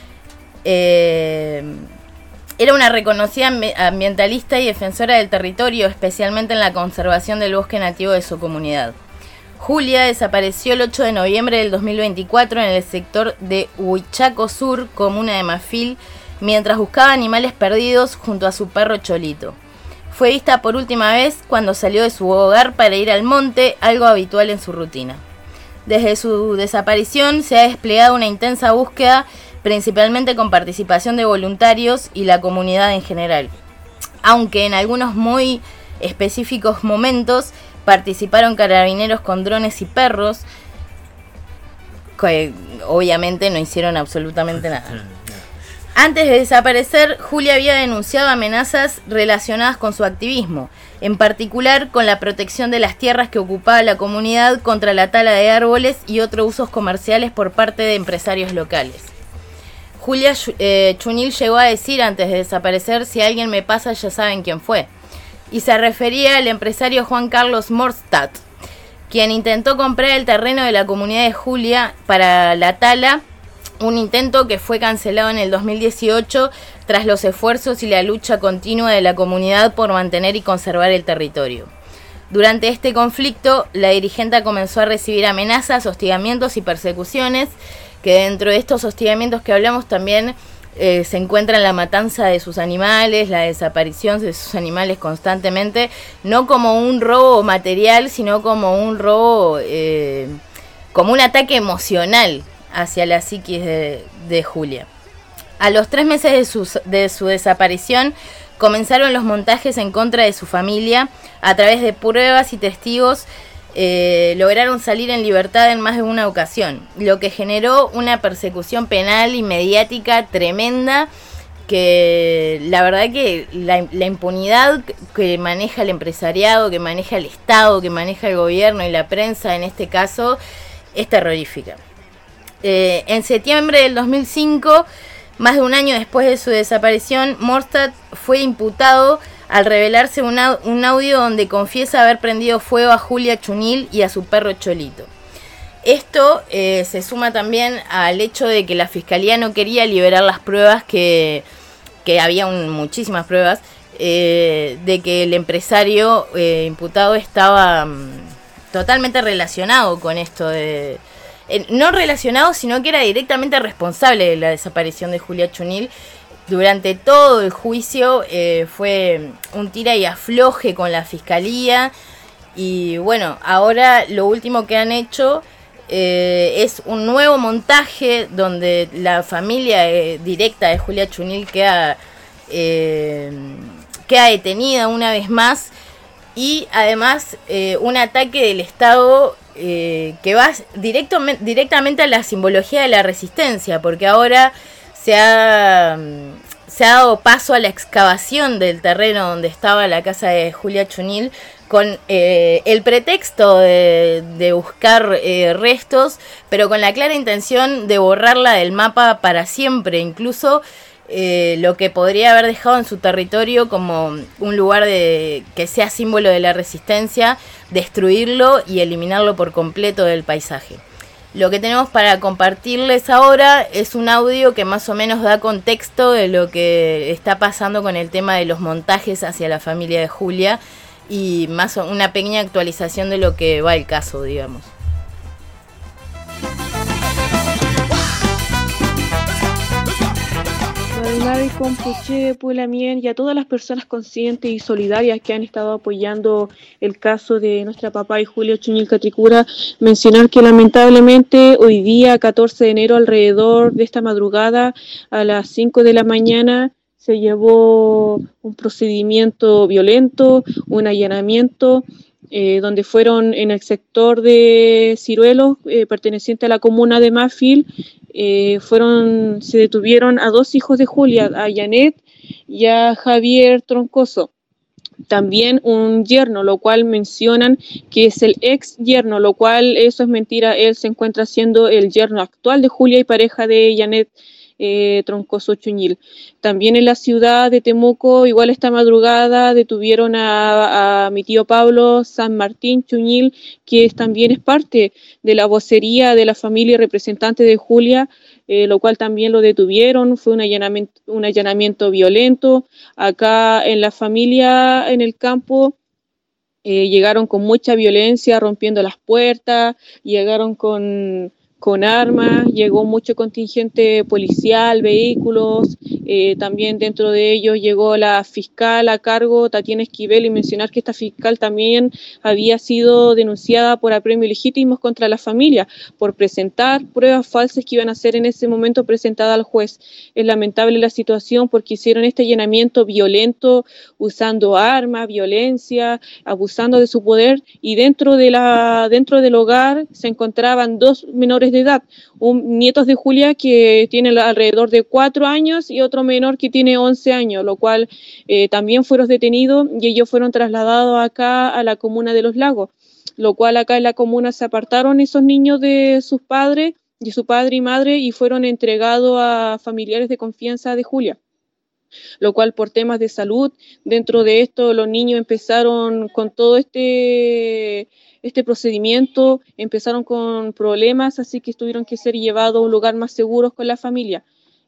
S2: Era una reconocida ambientalista y defensora del territorio, especialmente en la conservación del bosque nativo de su comunidad. Julia desapareció el 8 de noviembre del 2024 en el sector de Huichaco Sur, comuna de Mafil, mientras buscaba animales perdidos junto a su perro Cholito. Fue vista por última vez cuando salió de su hogar para ir al monte, algo habitual en su rutina. Desde su desaparición se ha desplegado una intensa búsqueda, principalmente con participación de voluntarios y la comunidad en general. Aunque en algunos muy específicos momentos participaron carabineros con drones y perros, que obviamente no hicieron absolutamente nada. Antes de desaparecer, Julia había denunciado amenazas relacionadas con su activismo, en particular con la protección de las tierras que ocupaba la comunidad contra la tala de árboles y otros usos comerciales por parte de empresarios locales. Julia Chunil llegó a decir antes de desaparecer: si alguien me pasa ya saben quién fue, y se refería al empresario Juan Carlos Morstadt, quien intentó comprar el terreno de la comunidad de Julia para la tala, un intento que fue cancelado en el 2018 tras los esfuerzos y la lucha continua de la comunidad por mantener y conservar el territorio. Durante este conflicto, la dirigente comenzó a recibir amenazas, hostigamientos y persecuciones, que dentro de estos hostigamientos que hablamos también se encuentran la matanza de sus animales, la desaparición de sus animales constantemente, no como un robo material, sino como un robo, como un ataque emocional hacia la psiquis de Julia. A los 3 meses de su desaparición, comenzaron los montajes en contra de su familia. A través de pruebas y testigos, lograron salir en libertad en más de una ocasión, lo que generó una persecución penal y mediática tremenda, que la verdad que la impunidad que maneja el empresariado, que maneja el Estado, que maneja el gobierno y la prensa en este caso, es terrorífica. En septiembre del 2005, más de un año después de su desaparición, Morstadt fue imputado al revelarse un audio donde confiesa haber prendido fuego a Julia Chunil y a su perro Cholito. Esto se suma también al hecho de que la fiscalía no quería liberar las pruebas, que había muchísimas pruebas, de que el empresario imputado estaba totalmente relacionado con esto de no relacionado, sino que era directamente responsable de la desaparición de Julia Chunil. Durante todo el juicio fue un tira y afloje con la fiscalía. Y bueno, ahora lo último que han hecho es un nuevo montaje donde la familia directa de Julia Chunil queda detenida una vez más. Y además un ataque del Estado que va directamente a la simbología de la resistencia, porque ahora se ha dado paso a la excavación del terreno donde estaba la casa de Julia Chunil con el pretexto de buscar restos, pero con la clara intención de borrarla del mapa para siempre, incluso lo que podría haber dejado en su territorio como un lugar que sea símbolo de la resistencia, destruirlo y eliminarlo por completo del paisaje. Lo que tenemos para compartirles ahora es un audio que más o menos da contexto de lo que está pasando con el tema de los montajes hacia la familia de Julia y una pequeña actualización de lo que va el caso, digamos.
S11: Compuche, Pulamien y a todas las personas conscientes y solidarias que han estado apoyando el caso de nuestra papá y Julia Chunil Catricura, mencionar que lamentablemente hoy día, 14 de enero, alrededor de esta madrugada, a las 5 de la mañana, se llevó un procedimiento violento, un allanamiento, donde fueron en el sector de Ciruelos, perteneciente a la comuna de Mafil. Se detuvieron a 2 hijos de Julia, a Janet y a Javier Troncoso. También un yerno, lo cual mencionan que es el ex yerno, lo cual eso es mentira. Él se encuentra siendo el yerno actual de Julia y pareja de Janet Troncoso Chunil. También en la ciudad de Temuco, igual esta madrugada, detuvieron a mi tío Pablo San Martín Chunil, que también es parte de la vocería de la familia y representante de Julia, lo cual también lo detuvieron. Fue un allanamiento violento. Acá en la familia, en el campo, llegaron con mucha violencia, rompiendo las puertas, llegaron con armas, llegó mucho contingente policial, vehículos, también dentro de ellos llegó la fiscal a cargo, Tatiana Esquivel, y mencionar que esta fiscal también había sido denunciada por apremios ilegítimos contra la familia, por presentar pruebas falsas que iban a ser en ese momento presentadas al juez. Es lamentable la situación porque hicieron este allanamiento violento, usando armas, violencia, abusando de su poder, y dentro del hogar se encontraban 2 menores de edad, nietos de Julia que tienen alrededor de 4 años y otro menor que tiene 11 años, lo cual también fueron detenidos y ellos fueron trasladados acá a la comuna de Los Lagos, lo cual acá en la comuna se apartaron esos niños de sus padres, de su padre y madre, y fueron entregados a familiares de confianza de Julia, lo cual por temas de salud, dentro de esto los niños empezaron con todo este procedimiento, empezaron con problemas, así que tuvieron que ser llevados a un lugar más seguro con la familia.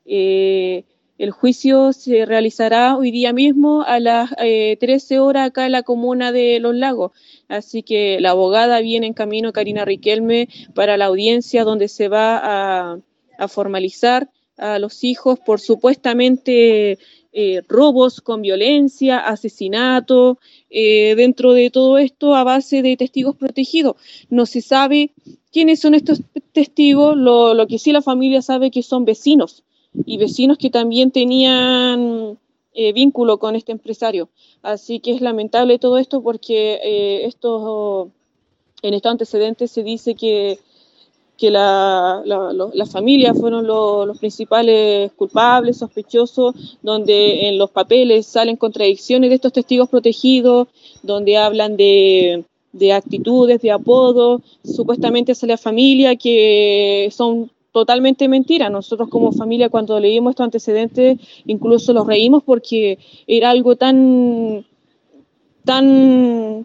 S11: El juicio se realizará hoy día mismo a las 13 horas acá en la comuna de Los Lagos, así que la abogada viene en camino, Karina Riquelme, para la audiencia donde se va a formalizar a los hijos por supuestamente robos con violencia, asesinato, dentro de todo esto a base de testigos protegidos. No se sabe quiénes son estos testigos, lo que sí la familia sabe que son vecinos, y vecinos que también tenían vínculo con este empresario. Así que es lamentable todo esto porque en estos antecedentes se dice que la familia fueron los principales culpables, sospechosos, donde en los papeles salen contradicciones de estos testigos protegidos, donde hablan de actitudes, de apodos, supuestamente es la familia, que son totalmente mentiras. Nosotros como familia, cuando leímos estos antecedentes, incluso los reímos porque era algo tan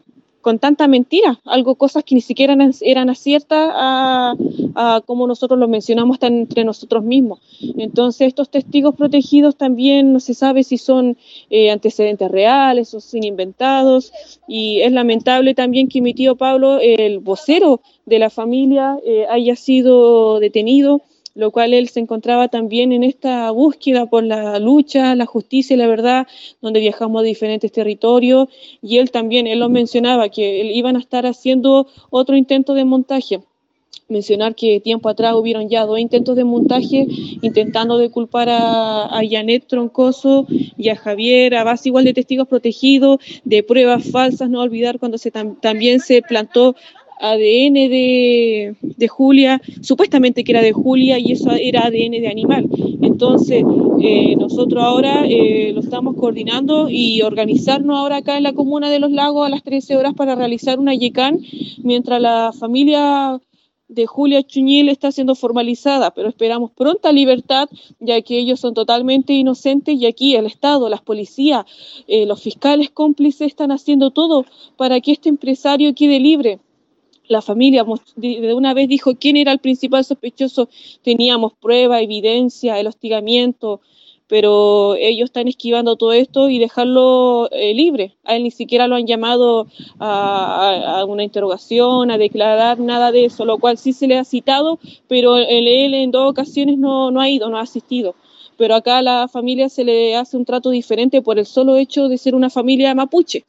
S11: con tanta mentira, cosas que ni siquiera eran aciertas a como nosotros lo mencionamos hasta entre nosotros mismos. Entonces estos testigos protegidos también no se sabe si son antecedentes reales o sin inventados, y es lamentable también que mi tío Pablo, el vocero de la familia, haya sido detenido, lo cual él se encontraba también en esta búsqueda por la lucha, la justicia y la verdad, donde viajamos a diferentes territorios, y él lo mencionaba, que iban a estar haciendo otro intento de montaje. Mencionar que tiempo atrás hubieron ya 2 intentos de montaje intentando de culpar a Janet Troncoso y a Javier, a base igual de testigos protegidos, de pruebas falsas. No olvidar cuando también se plantó ADN de Julia, supuestamente que era de Julia, y eso era ADN de animal. Entonces nosotros ahora lo estamos coordinando y organizarnos ahora acá en la comuna de Los Lagos a las 13 horas para realizar una YECAN, mientras la familia de Julia Chuñil está siendo formalizada, pero esperamos pronta libertad, ya que ellos son totalmente inocentes, y aquí el Estado, las policías, los fiscales cómplices están haciendo todo para que este empresario quede libre. La familia de una vez dijo quién era el principal sospechoso, teníamos prueba, evidencia, el hostigamiento, pero ellos están esquivando todo esto y dejarlo libre. A él ni siquiera lo han llamado a una interrogación, a declarar, nada de eso, lo cual sí se le ha citado, pero él en 2 ocasiones no ha ido, no ha asistido. Pero acá a la familia se le hace un trato diferente por el solo hecho de ser una familia mapuche.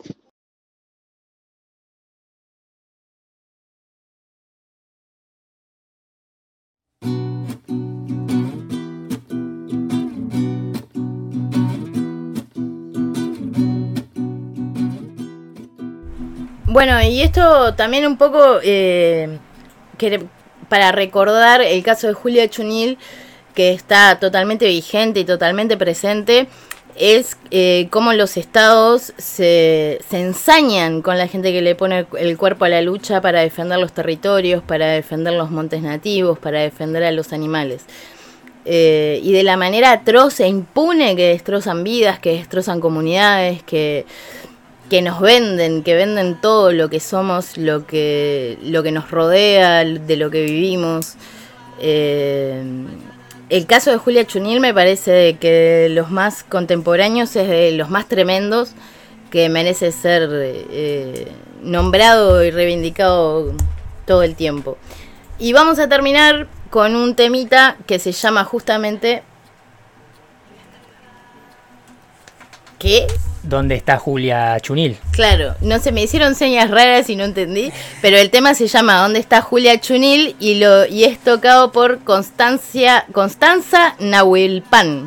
S2: Bueno, y esto también un poco para recordar el caso de Julia Chuñil, que está totalmente vigente y totalmente presente, es cómo los estados se ensañan con la gente que le pone el cuerpo a la lucha para defender los territorios, para defender los montes nativos, para defender a los animales. Y de la manera atroz e impune que destrozan vidas, que destrozan comunidades, que nos venden, que venden todo lo que somos, lo que nos rodea, de lo que vivimos. El caso de Julia Chuñil me parece que de los más contemporáneos es de los más tremendos, que merece ser nombrado y reivindicado todo el tiempo. Y vamos a terminar con un temita que se llama justamente... ¿Qué?
S1: ¿Dónde está Julia Chuñil?
S2: Claro, no se me hicieron señas raras y no entendí, pero el tema se llama ¿Dónde está Julia Chuñil? Y es tocado por Constanza Nahuelpan.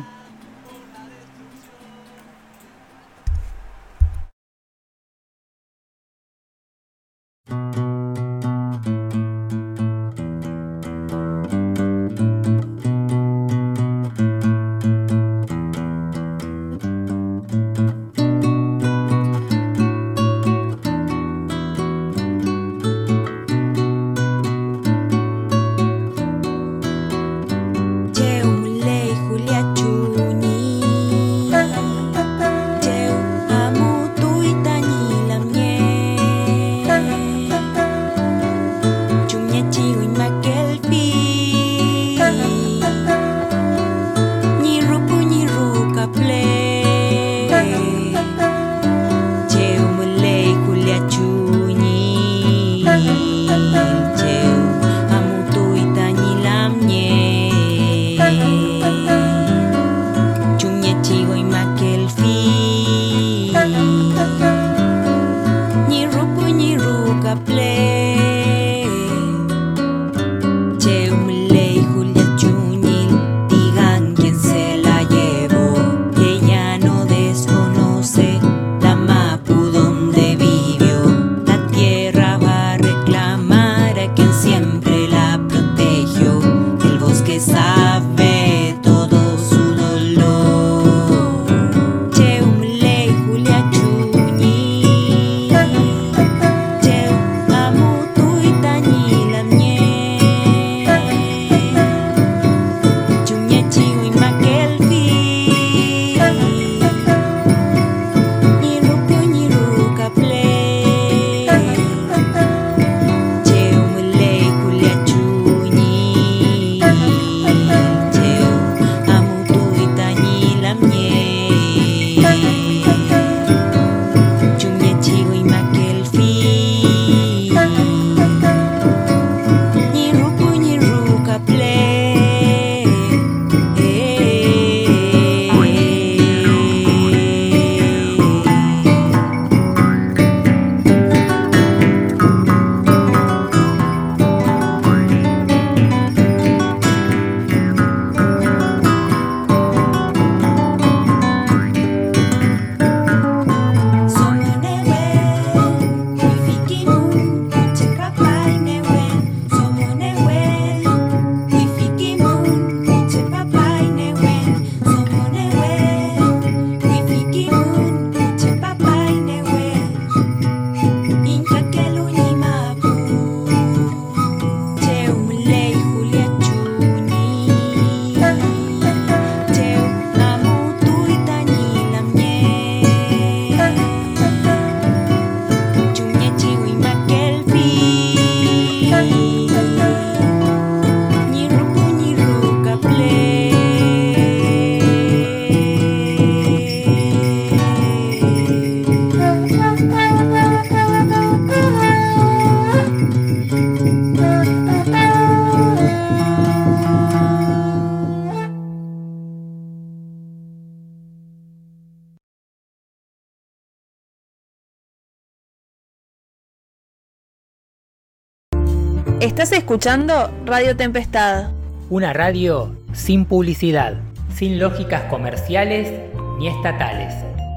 S12: Estás escuchando Radio Tempestad.
S1: Una radio sin publicidad, sin lógicas comerciales ni estatales.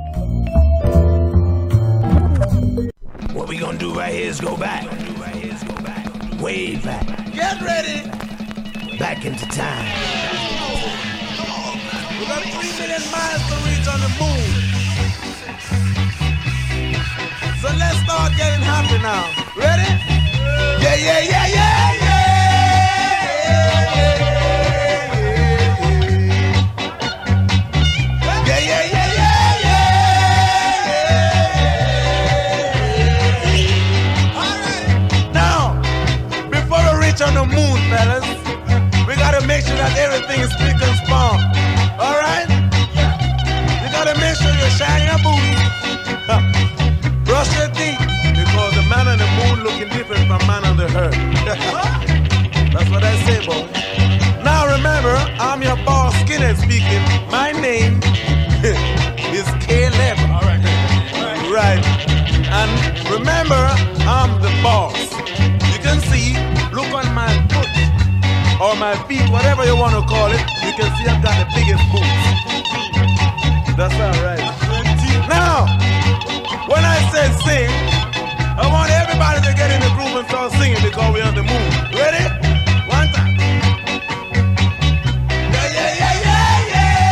S13: What we gonna do right here is go back. Way back. Get ready. Back into time. We got 3 million miles to reach on the moon. So let's start getting happy now. Ready? Yeah, yeah, yeah, yeah, yeah. On the moon, fellas, we gotta make sure that everything is spick and span. All right? You gotta make sure you shine your boots, brush your teeth, because the man on the moon looking different from man on the earth. That's what I say, boy. Now remember, I'm your boss, Skinhead speaking. My name is Caleb. All right. Right. And remember, I'm the boss. You can see. Look on my foot, or my feet, whatever you want to call it. You can see I've got the biggest boots. That's alright. Now, when I say sing, I want everybody to get in the groove and start singing because we're on the moon. Ready? One time. Yeah, yeah, yeah, yeah,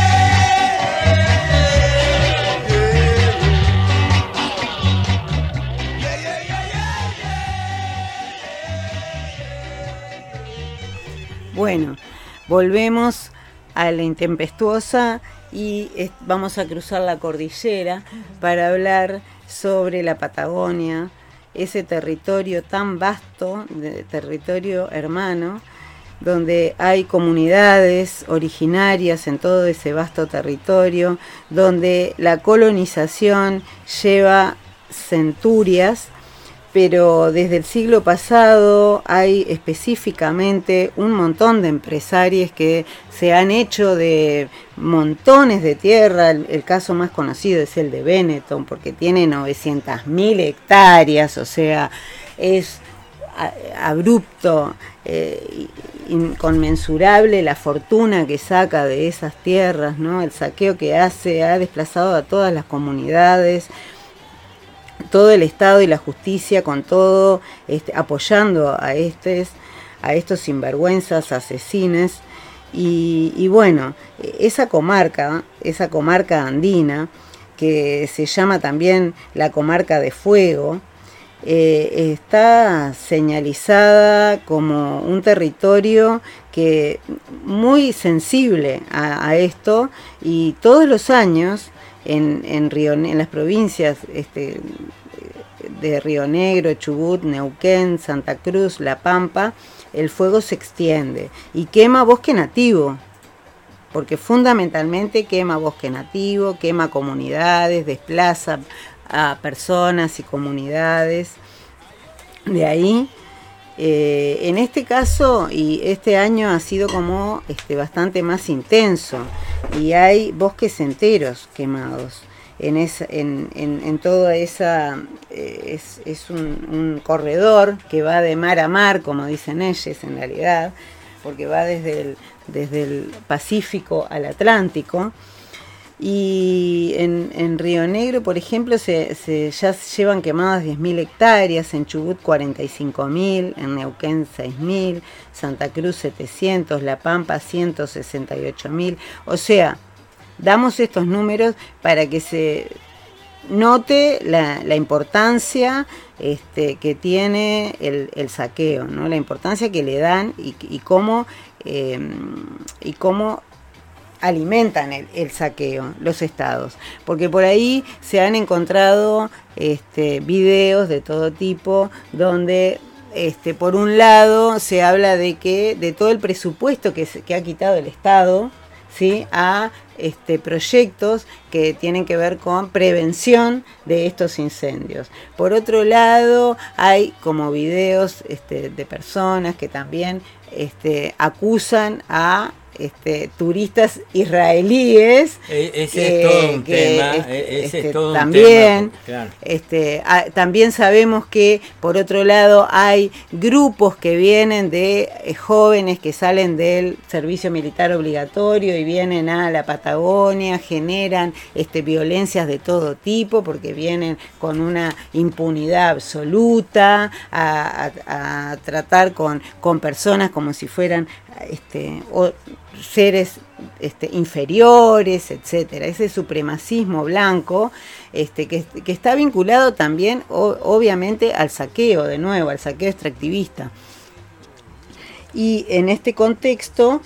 S4: Bueno, volvemos a la intempestuosa y vamos a cruzar la cordillera para hablar sobre la Patagonia, ese territorio tan vasto, territorio hermano, donde hay comunidades originarias en todo ese vasto territorio, donde la colonización lleva centurias, pero desde el siglo pasado hay específicamente un montón de empresarios que se han hecho de montones de tierra. El caso más conocido es el de Benetton, porque tiene 900.000 hectáreas, o sea, es abrupto, inconmensurable la fortuna que saca de esas tierras, ¿no? El saqueo que hace ha desplazado a todas las comunidades. Todo el Estado y la justicia con todo apoyando a estos sinvergüenzas asesines y bueno, esa comarca andina que se llama también la comarca de Fuego está señalizada como un territorio que muy sensible a esto, y todos los años en las provincias de Río Negro, Chubut, Neuquén, Santa Cruz, La Pampa, el fuego se extiende y quema bosque nativo, porque fundamentalmente quema bosque nativo, quema comunidades, desplaza a personas y comunidades. De ahí, en este caso, y este año ha sido como bastante más intenso, y hay bosques enteros quemados en toda esa, es un corredor que va de mar a mar, como dicen ellos en realidad, porque va desde el Pacífico al Atlántico. Y en Río Negro, por ejemplo, ya llevan quemadas 10.000 hectáreas, en Chubut 45.000, en Neuquén 6.000, Santa Cruz 700, La Pampa 168.000. O sea, damos estos números para que se note la importancia que tiene el saqueo, ¿no? La importancia que le dan y cómo alimentan el saqueo los estados, porque por ahí se han encontrado videos de todo tipo donde por un lado se habla de todo el presupuesto que ha quitado el Estado, ¿sí?, a proyectos que tienen que ver con prevención de estos incendios. Por otro lado, hay como videos de personas que también acusan a turistas israelíes.
S3: Ese es todo un tema. Ese es todo
S4: también,
S3: un tema. Claro.
S4: También sabemos que, por otro lado, hay grupos que vienen de jóvenes que salen del servicio militar obligatorio y vienen a la Patagonia, generan violencias de todo tipo, porque vienen con una impunidad absoluta a tratar con personas como si fueran seres inferiores, etcétera. Ese supremacismo blanco que está vinculado también obviamente al saqueo, de nuevo, al saqueo extractivista. Y en este contexto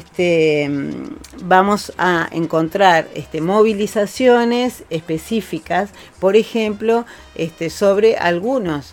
S4: vamos a encontrar movilizaciones específicas, por ejemplo, sobre algunos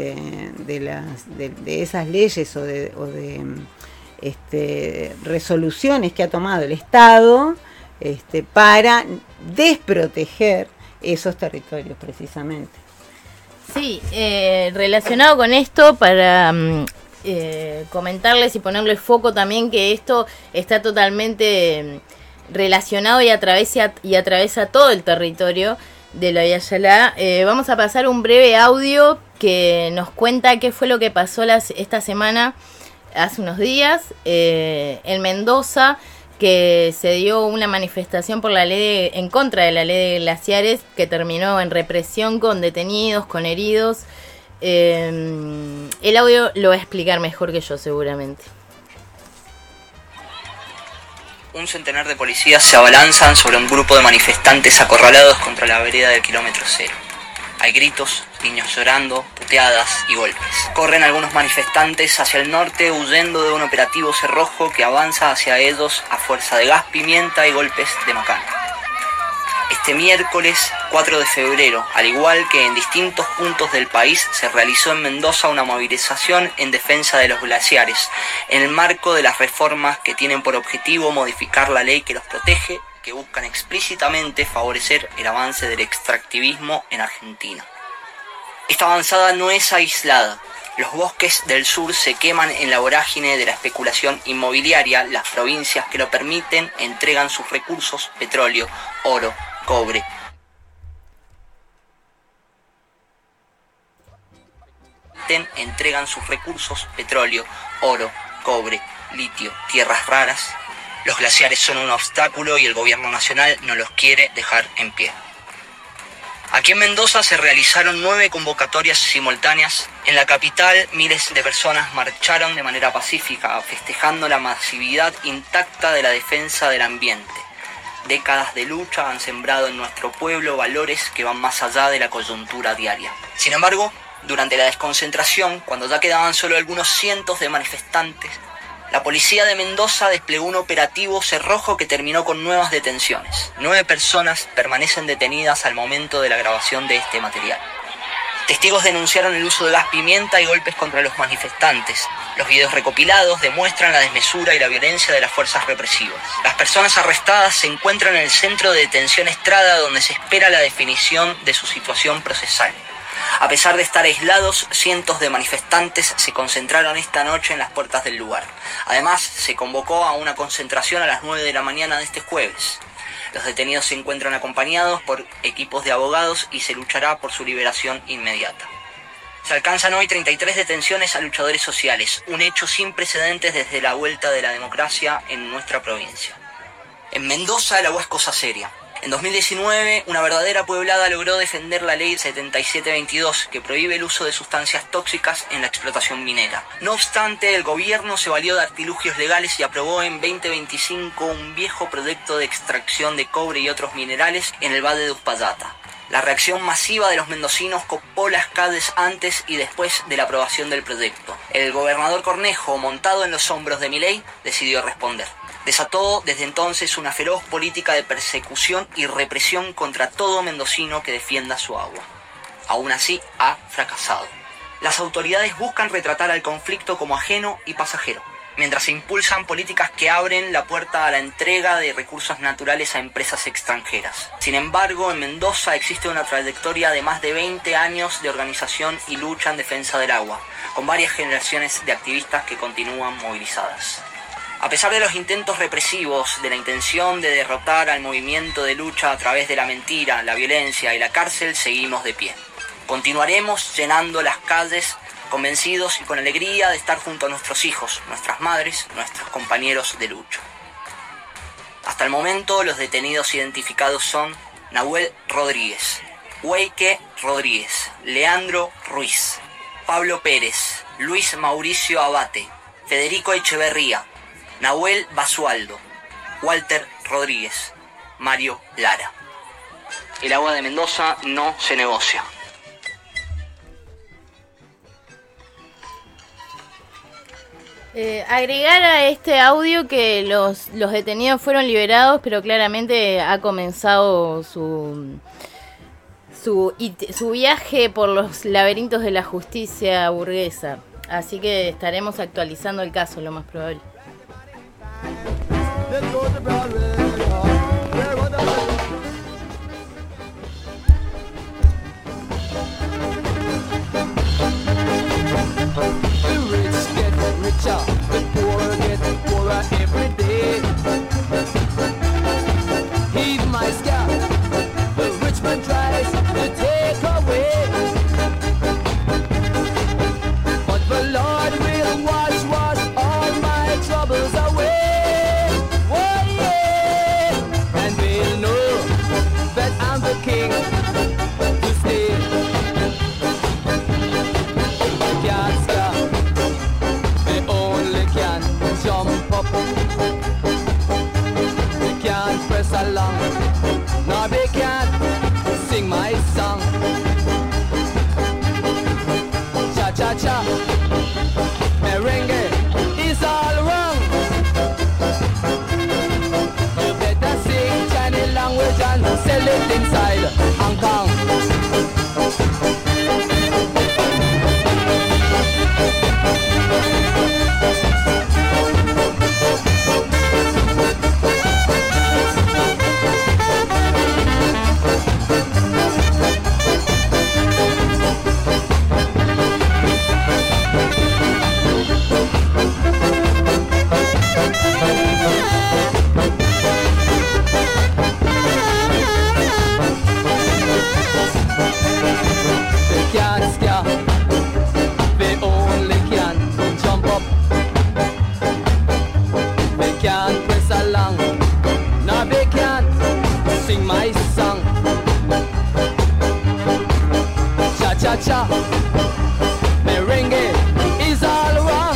S4: de esas leyes o de resoluciones que ha tomado el Estado para desproteger esos territorios precisamente.
S2: Sí, relacionado con esto, para comentarles y ponerle foco también que esto está totalmente relacionado y atraviesa todo el territorio de la Villa Yala. Vamos a pasar un breve audio que nos cuenta qué fue lo que pasó esta semana, hace unos días, en Mendoza, que se dio una manifestación por en contra de la ley de glaciares, que terminó en represión, con detenidos, con heridos. El audio lo va a explicar mejor que yo, seguramente.
S14: Un centenar de policías se abalanzan sobre un grupo de manifestantes acorralados contra la vereda del kilómetro cero. Hay gritos, niños llorando, puteadas y golpes. Corren algunos manifestantes hacia el norte huyendo de un operativo cerrojo que avanza hacia ellos a fuerza de gas, pimienta y golpes de macana. Este miércoles 4 de febrero, al igual que en distintos puntos del país, se realizó en Mendoza una movilización en defensa de los glaciares, en el marco de las reformas que tienen por objetivo modificar la ley que los protege, que buscan explícitamente favorecer el avance del extractivismo en Argentina. Esta avanzada no es aislada. Los bosques del sur se queman en la vorágine de la especulación inmobiliaria. Las provincias que lo permiten entregan sus recursos, petróleo, oro, cobre. Entregan sus recursos, petróleo, oro, cobre, litio, tierras raras. Los glaciares son un obstáculo y el gobierno nacional no los quiere dejar en pie. Aquí en Mendoza se realizaron 9 convocatorias simultáneas. En la capital, miles de personas marcharon de manera pacífica, festejando la masividad intacta de la defensa del ambiente. Décadas de lucha han sembrado en nuestro pueblo valores que van más allá de la coyuntura diaria. Sin embargo, durante la desconcentración, cuando ya quedaban solo algunos cientos de manifestantes, la policía de Mendoza desplegó un operativo cerrojo que terminó con nuevas detenciones. 9 personas permanecen detenidas al momento de la grabación de este material. Testigos denunciaron el uso de gas pimienta y golpes contra los manifestantes. Los videos recopilados demuestran la desmesura y la violencia de las fuerzas represivas. Las personas arrestadas se encuentran en el centro de detención Estrada, donde se espera la definición de su situación procesal. A pesar de estar aislados, cientos de manifestantes se concentraron esta noche en las puertas del lugar. Además, se convocó a una concentración a las 9 de la mañana de este jueves. Los detenidos se encuentran acompañados por equipos de abogados y se luchará por su liberación inmediata. Se alcanzan hoy 33 detenciones a luchadores sociales, un hecho sin precedentes desde la vuelta de la democracia en nuestra provincia. En Mendoza el agua es cosa seria. En 2019, una verdadera pueblada logró defender la ley 7722, que prohíbe el uso de sustancias tóxicas en la explotación minera. No obstante, el gobierno se valió de artilugios legales y aprobó en 2025 un viejo proyecto de extracción de cobre y otros minerales en el valle de Uspallata. La reacción masiva de los mendocinos copó las calles antes y después de la aprobación del proyecto. El gobernador Cornejo, montado en los hombros de Milei, decidió responder. Desató desde entonces una feroz política de persecución y represión contra todo mendocino que defienda su agua. Aún así, ha fracasado. Las autoridades buscan retratar al conflicto como ajeno y pasajero, mientras se impulsan políticas que abren la puerta a la entrega de recursos naturales a empresas extranjeras. Sin embargo, en Mendoza existe una trayectoria de más de 20 años de organización y lucha en defensa del agua, con varias generaciones de activistas que continúan movilizadas. A pesar de los intentos represivos, de la intención de derrotar al movimiento de lucha a través de la mentira, la violencia y la cárcel, seguimos de pie. Continuaremos llenando las calles, convencidos y con alegría de estar junto a nuestros hijos, nuestras madres, nuestros compañeros de lucha. Hasta el momento, los detenidos identificados son Nahuel Rodríguez, Hueyque Rodríguez, Leandro Ruiz, Pablo Pérez, Luis Mauricio Abate, Federico Echeverría, Nahuel Basualdo, Walter Rodríguez, Mario Lara. El agua de Mendoza no se negocia.
S2: Agregar a este audio que los detenidos fueron liberados, pero claramente ha comenzado su viaje por los laberintos de la justicia burguesa. Así que estaremos actualizando el caso, lo más probable.
S8: The poor get poorer every day. Heed my scout, the rich man tries to take away. But the Lord will wash all my troubles away. Oh yeah, and we'll know that I'm the king to stay. Can't stop. Jump up, they can't press along, no they can't sing my song. Cha-cha-cha, merengue is all wrong. You better sing Chinese language and sell it inside Hong Kong. Cha-cha, merengue is all wrong.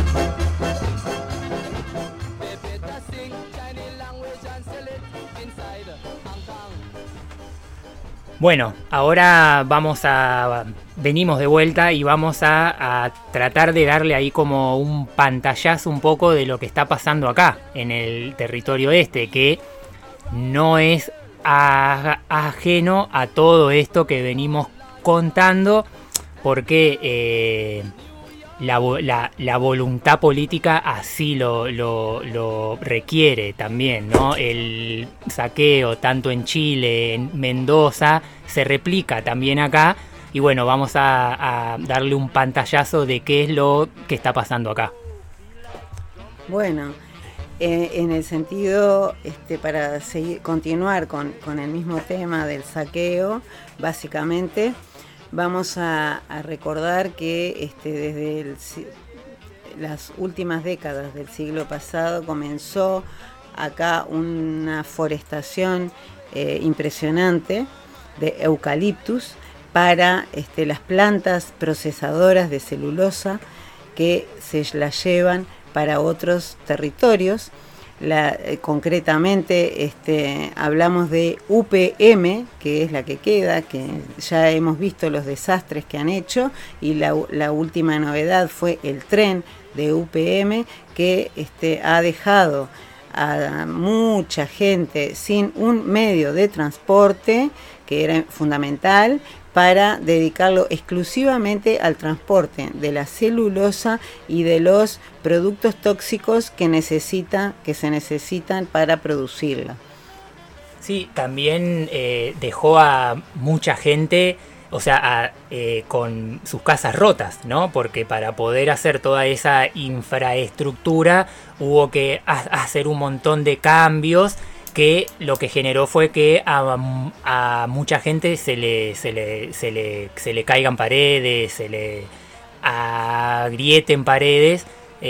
S8: They better sing Chinese language and sell it inside Hong Kong.
S1: Bueno, ahora venimos de vuelta y vamos a tratar de darle ahí como un pantallazo un poco de lo que está pasando acá, en el territorio este, que no es ajeno a todo esto que venimos contando, porque la voluntad política así lo requiere también, ¿no? El saqueo tanto en Chile, en Mendoza, se replica también acá, y bueno, vamos a darle un pantallazo de qué es lo que está pasando acá.
S4: Bueno, en el sentido, para continuar con el mismo tema del saqueo, básicamente vamos a recordar que desde las últimas décadas del siglo pasado comenzó acá una forestación impresionante de eucaliptus para las plantas procesadoras de celulosa que se la llevan para otros territorios. Concretamente hablamos de UPM, que es la que queda, que ya hemos visto los desastres que han hecho, y la última novedad fue el tren de UPM, que ha dejado a mucha gente sin un medio de transporte que era fundamental para dedicarlo exclusivamente al transporte de la celulosa y de los productos tóxicos que se necesitan para producirla.
S1: Sí, también dejó a mucha gente con sus casas rotas, ¿no? Porque para poder hacer toda esa infraestructura hubo que hacer un montón de cambios, que lo que generó fue que a mucha gente se le caigan paredes, se le agrieten paredes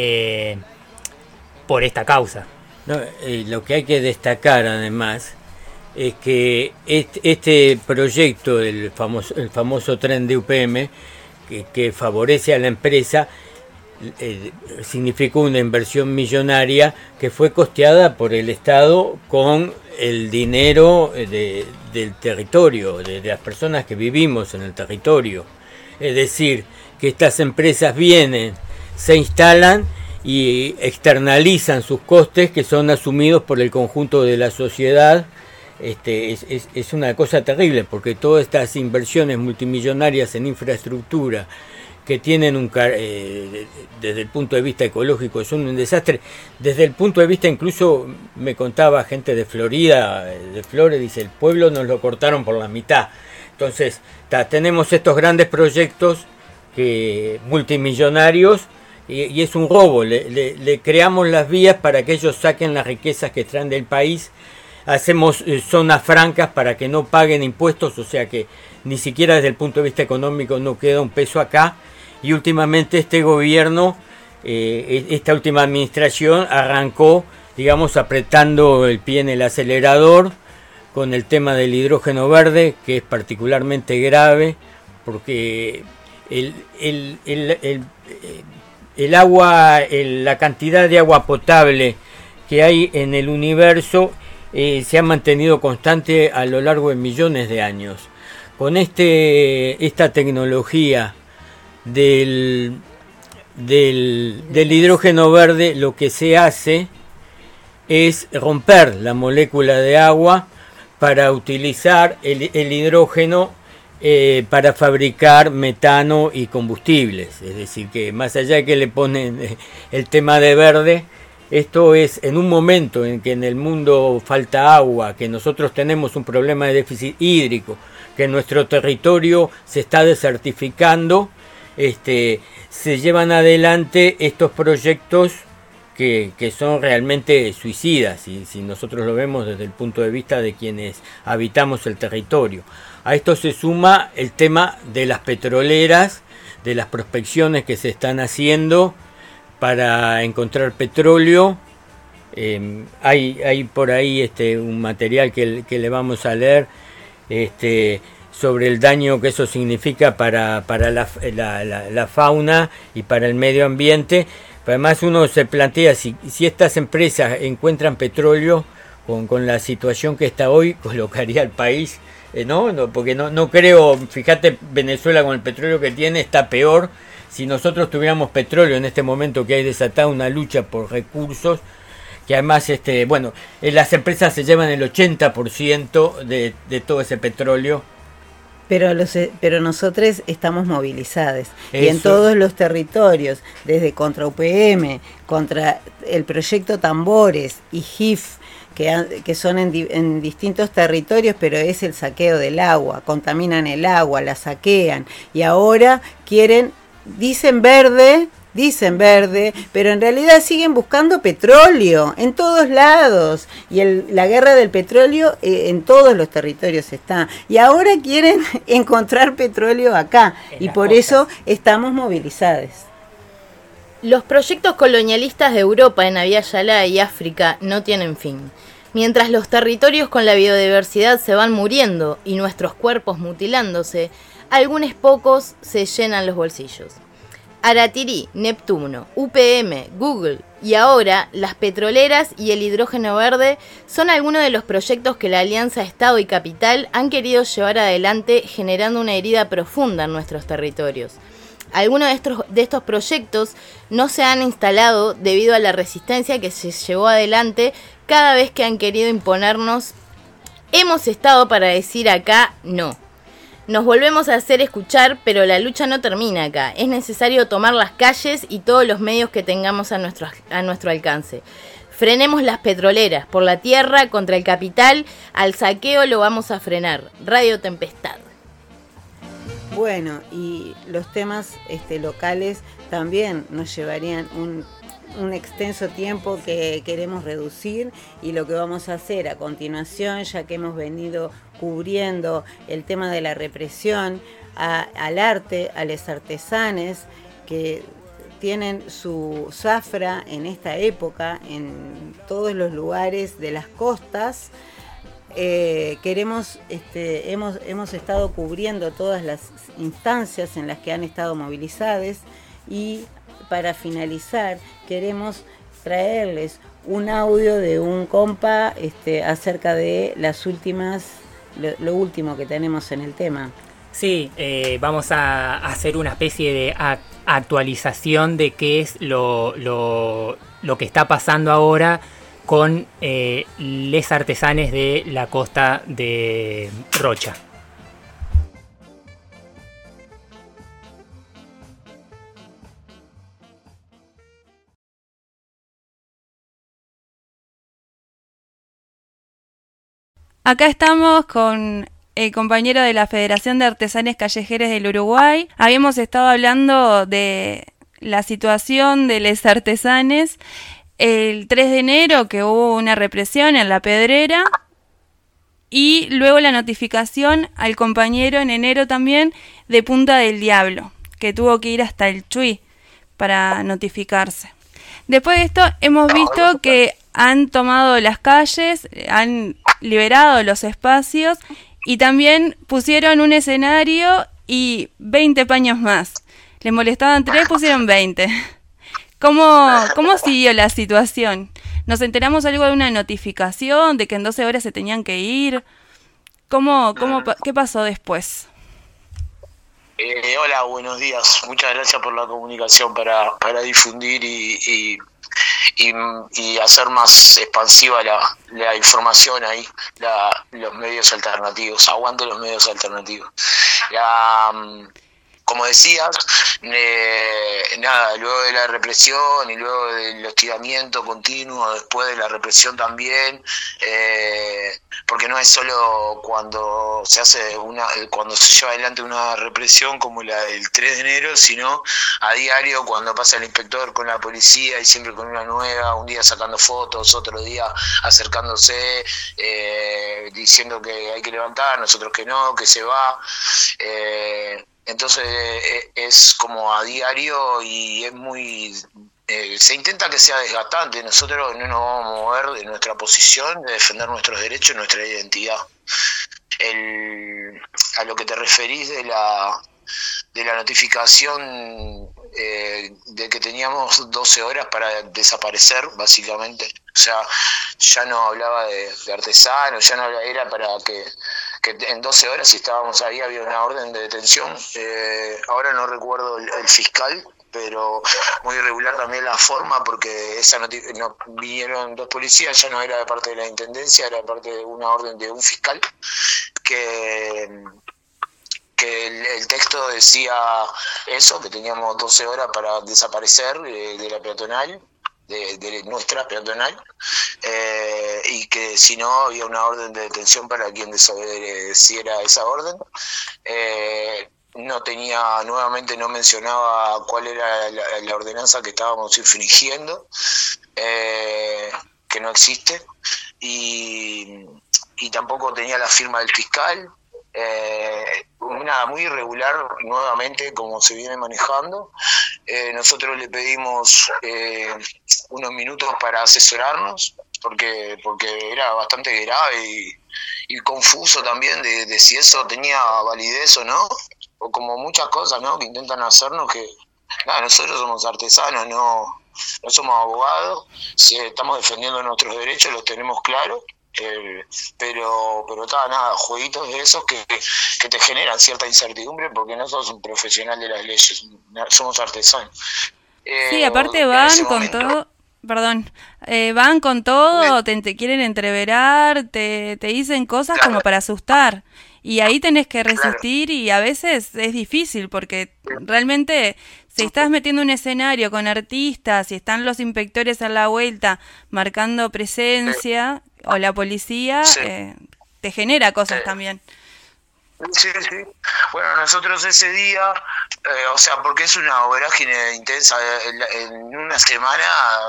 S1: por esta causa.
S3: No, lo que hay que destacar además es que este proyecto, el famoso tren de UPM, que favorece a la empresa, significó una inversión millonaria que fue costeada por el Estado con el dinero del territorio, de las personas que vivimos en el territorio. Es decir, que estas empresas vienen, se instalan y externalizan sus costes, que son asumidos por el conjunto de la sociedad. Es una cosa terrible, porque todas estas inversiones multimillonarias en infraestructura que tienen desde el punto de vista ecológico son un desastre. Desde el punto de vista, incluso me contaba gente de Florida, de Flores, dice, el pueblo nos lo cortaron por la mitad. Entonces tenemos estos grandes proyectos multimillonarios, y es un robo. Le creamos las vías para que ellos saquen las riquezas que traen del país. Hacemos zonas francas para que no paguen impuestos, o sea que ni siquiera desde el punto de vista económico no queda un peso acá. Y últimamente este gobierno, esta última administración, arrancó, digamos, apretando el pie en el acelerador con el tema del hidrógeno verde, que es particularmente grave, porque el agua, la cantidad de agua potable que hay en el universo se ha mantenido constante a lo largo de millones de años. Con esta tecnología del hidrógeno verde, lo que se hace es romper la molécula de agua para utilizar el hidrógeno para fabricar metano y combustibles. Es decir, que más allá de que le ponen el tema de verde, esto es en un momento en que en el mundo falta agua, que nosotros tenemos un problema de déficit hídrico, que nuestro territorio se está desertificando, se llevan adelante estos proyectos que son realmente suicidas, si nosotros lo vemos desde el punto de vista de quienes habitamos el territorio. A esto se suma el tema de las petroleras, de las prospecciones que se están haciendo para encontrar petróleo. Hay por ahí un material que le vamos a leer sobre el daño que eso significa para la fauna y para el medio ambiente. Además uno se plantea si estas empresas encuentran petróleo con la situación que está hoy, colocaría al país, porque no creo. Fíjate, Venezuela con el petróleo que tiene está peor. Si nosotros tuviéramos petróleo en este momento, que hay desatada una lucha por recursos, que además las empresas se llevan el 80% de todo ese petróleo.
S4: Pero nosotros estamos movilizados y en todos los territorios, desde contra UPM, contra el proyecto Tambores y GIF, que son en distintos territorios, pero es el saqueo del agua, contaminan el agua, la saquean, y ahora dicen verde, pero en realidad siguen buscando petróleo en todos lados, y la guerra del petróleo en todos los territorios está, y ahora quieren encontrar petróleo acá, y por eso estamos movilizados.
S2: Los proyectos colonialistas de Europa en Abya Yala y África no tienen fin. Mientras los territorios con la biodiversidad se van muriendo y nuestros cuerpos mutilándose, algunos pocos se llenan los bolsillos. Aratirí, Neptuno, UPM, Google y ahora las petroleras y el hidrógeno verde son algunos de los proyectos que la Alianza Estado y Capital han querido llevar adelante, generando una herida profunda en nuestros territorios. Algunos de estos proyectos no se han instalado debido a la resistencia que se llevó adelante cada vez que han querido imponernos. Hemos estado para decir acá no. Nos volvemos a hacer escuchar, pero la lucha no termina acá. Es necesario tomar las calles y todos los medios que tengamos a nuestro alcance. Frenemos las petroleras, por la tierra, contra el capital, al saqueo lo vamos a frenar. Radio Tempestad.
S4: Bueno, y los temas locales también nos llevarían un extenso tiempo que queremos reducir, y lo que vamos a hacer a continuación, ya que hemos venido cubriendo el tema de la represión, al arte, a los artesanes que tienen su zafra en esta época en todos los lugares de las costas. Hemos estado cubriendo todas las instancias en las que han estado movilizadas, y para finalizar queremos traerles un audio de un compa acerca de lo último que tenemos en el tema.
S1: Sí, vamos a hacer una especie de actualización de qué es lo que está pasando ahora con les artesanes de la costa de Rocha.
S12: Acá estamos con el compañero de la Federación de Artesanes Callejeros del Uruguay. Habíamos estado hablando de la situación de los artesanes el 3 de enero, que hubo una represión en La Pedrera, y luego la notificación al compañero en enero también de Punta del Diablo, que tuvo que ir hasta el Chuy para notificarse. Después de esto hemos visto que han tomado las calles, han liberado los espacios y también pusieron un escenario y 20 paños más. Les molestaban 3, pusieron 20. ¿Cómo siguió la situación? ¿Nos enteramos algo de una notificación de que en 12 horas se tenían que ir? ¿Qué pasó después?
S15: Hola, buenos días. Muchas gracias por la comunicación para difundir y hacer más expansiva la información ahí, los medios alternativos. Aguanto los medios alternativos. Como decías, luego de la represión y luego del hostigamiento continuo, después de la represión también, porque no es solo cuando se lleva adelante una represión como la del 3 de enero, sino a diario cuando pasa el inspector con la policía y siempre con una nueva, un día sacando fotos, otro día acercándose, diciendo que hay que levantar, nosotros que no, que se va. Entonces es como a diario y es muy... se intenta que sea desgastante. Nosotros no nos vamos a mover de nuestra posición de defender nuestros derechos y nuestra identidad. A lo que te referís de la notificación de que teníamos 12 horas para desaparecer, básicamente. O sea, ya no hablaba de artesanos, ya no era para que en 12 horas, si estábamos ahí, había una orden de detención. Ahora no recuerdo el fiscal, pero muy irregular también la forma, porque vinieron 2 policías, ya no era de parte de la intendencia, era de parte de una orden de un fiscal, que el texto decía eso, que teníamos 12 horas para desaparecer de la peatonal, de nuestra peatonal, y que si no había una orden de detención para quien desobedeciera esa orden. No mencionaba cuál era la ordenanza que estábamos infringiendo, que no existe, y tampoco tenía la firma del fiscal. Nada, muy irregular nuevamente como se viene manejando. Nosotros le pedimos unos minutos para asesorarnos porque era bastante grave y confuso también de si eso tenía validez o no, o como muchas cosas, ¿no?, que intentan hacernos que nosotros somos artesanos, no somos abogados, si estamos defendiendo nuestros derechos, los tenemos claros. Pero jueguitos de esos que te generan cierta incertidumbre porque no sos un profesional de las leyes, somos artesanos.
S12: Sí, aparte van con todo, van con todo, te quieren entreverar, te dicen cosas como para asustar, y ahí tenés que resistir, y a veces es difícil porque realmente si estás metiendo un escenario con artistas y están los inspectores a la vuelta marcando presencia, o la policía, te genera cosas también.
S15: Sí, sí. Bueno, nosotros ese día, o sea, porque es una vorágine intensa, en una semana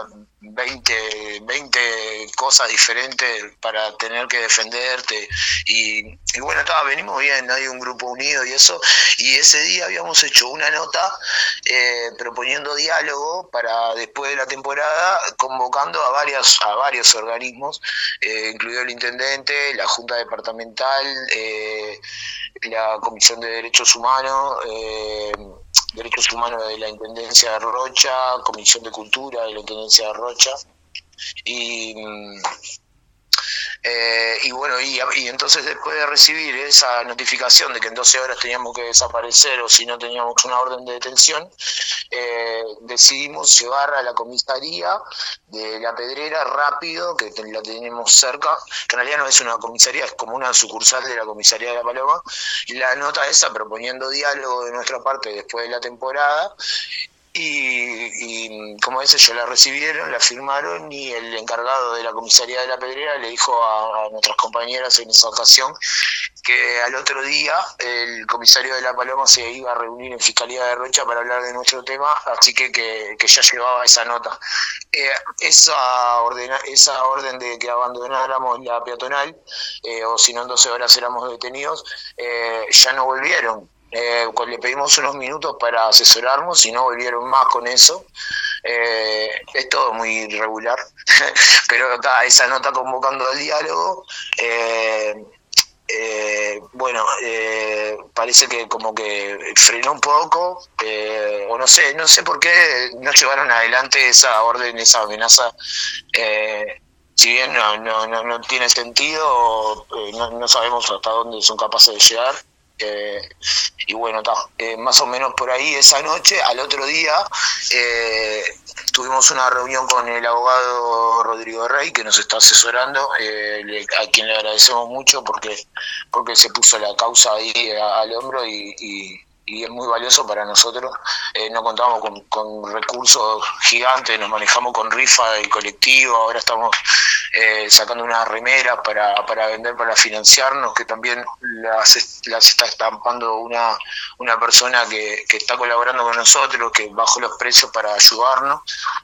S15: 20 cosas diferentes para tener que defenderte y bueno, venimos bien, hay un grupo unido y eso, y ese día habíamos hecho una nota proponiendo diálogo para después de la temporada, convocando a varios organismos, incluido el intendente, la Junta Departamental, la Comisión de Derechos Humanos de la Intendencia de Rocha, Comisión de Cultura de la Intendencia de Rocha, y bueno, y entonces después de recibir esa notificación de que en 12 horas teníamos que desaparecer o si no teníamos una orden de detención, decidimos llevar a la comisaría de La Pedrera rápido, que la tenemos cerca, que en realidad no es una comisaría, es como una sucursal de la comisaría de La Paloma, la nota esa proponiendo diálogo de nuestra parte después de la temporada. Y como ese ellos la recibieron, la firmaron y el encargado de la comisaría de La Pedrera le dijo a nuestras compañeras en esa ocasión que al otro día el comisario de La Paloma se iba a reunir en Fiscalía de Rocha para hablar de nuestro tema, así que ya llevaba esa nota. Esa orden de que abandonáramos la peatonal, o si no en 12 horas éramos detenidos, ya no volvieron. Le pedimos unos minutos para asesorarnos y no volvieron más con eso. Es todo muy irregular, pero esa nota convocando al diálogo, parece que como que frenó un poco, o no sé por qué no llevaron adelante esa orden, esa amenaza. Si bien no tiene sentido, no sabemos hasta dónde son capaces de llegar. Y bueno, más o menos por ahí esa noche. Al otro día tuvimos una reunión con el abogado Rodrigo Rey, que nos está asesorando, a quien le agradecemos mucho porque se puso la causa ahí al hombro y es muy valioso para nosotros. No contamos con recursos gigantes, nos manejamos con rifa y colectivo, ahora estamos sacando unas remeras para vender, para financiarnos, que también las está estampando una persona que está colaborando con nosotros, que bajó los precios para ayudarnos,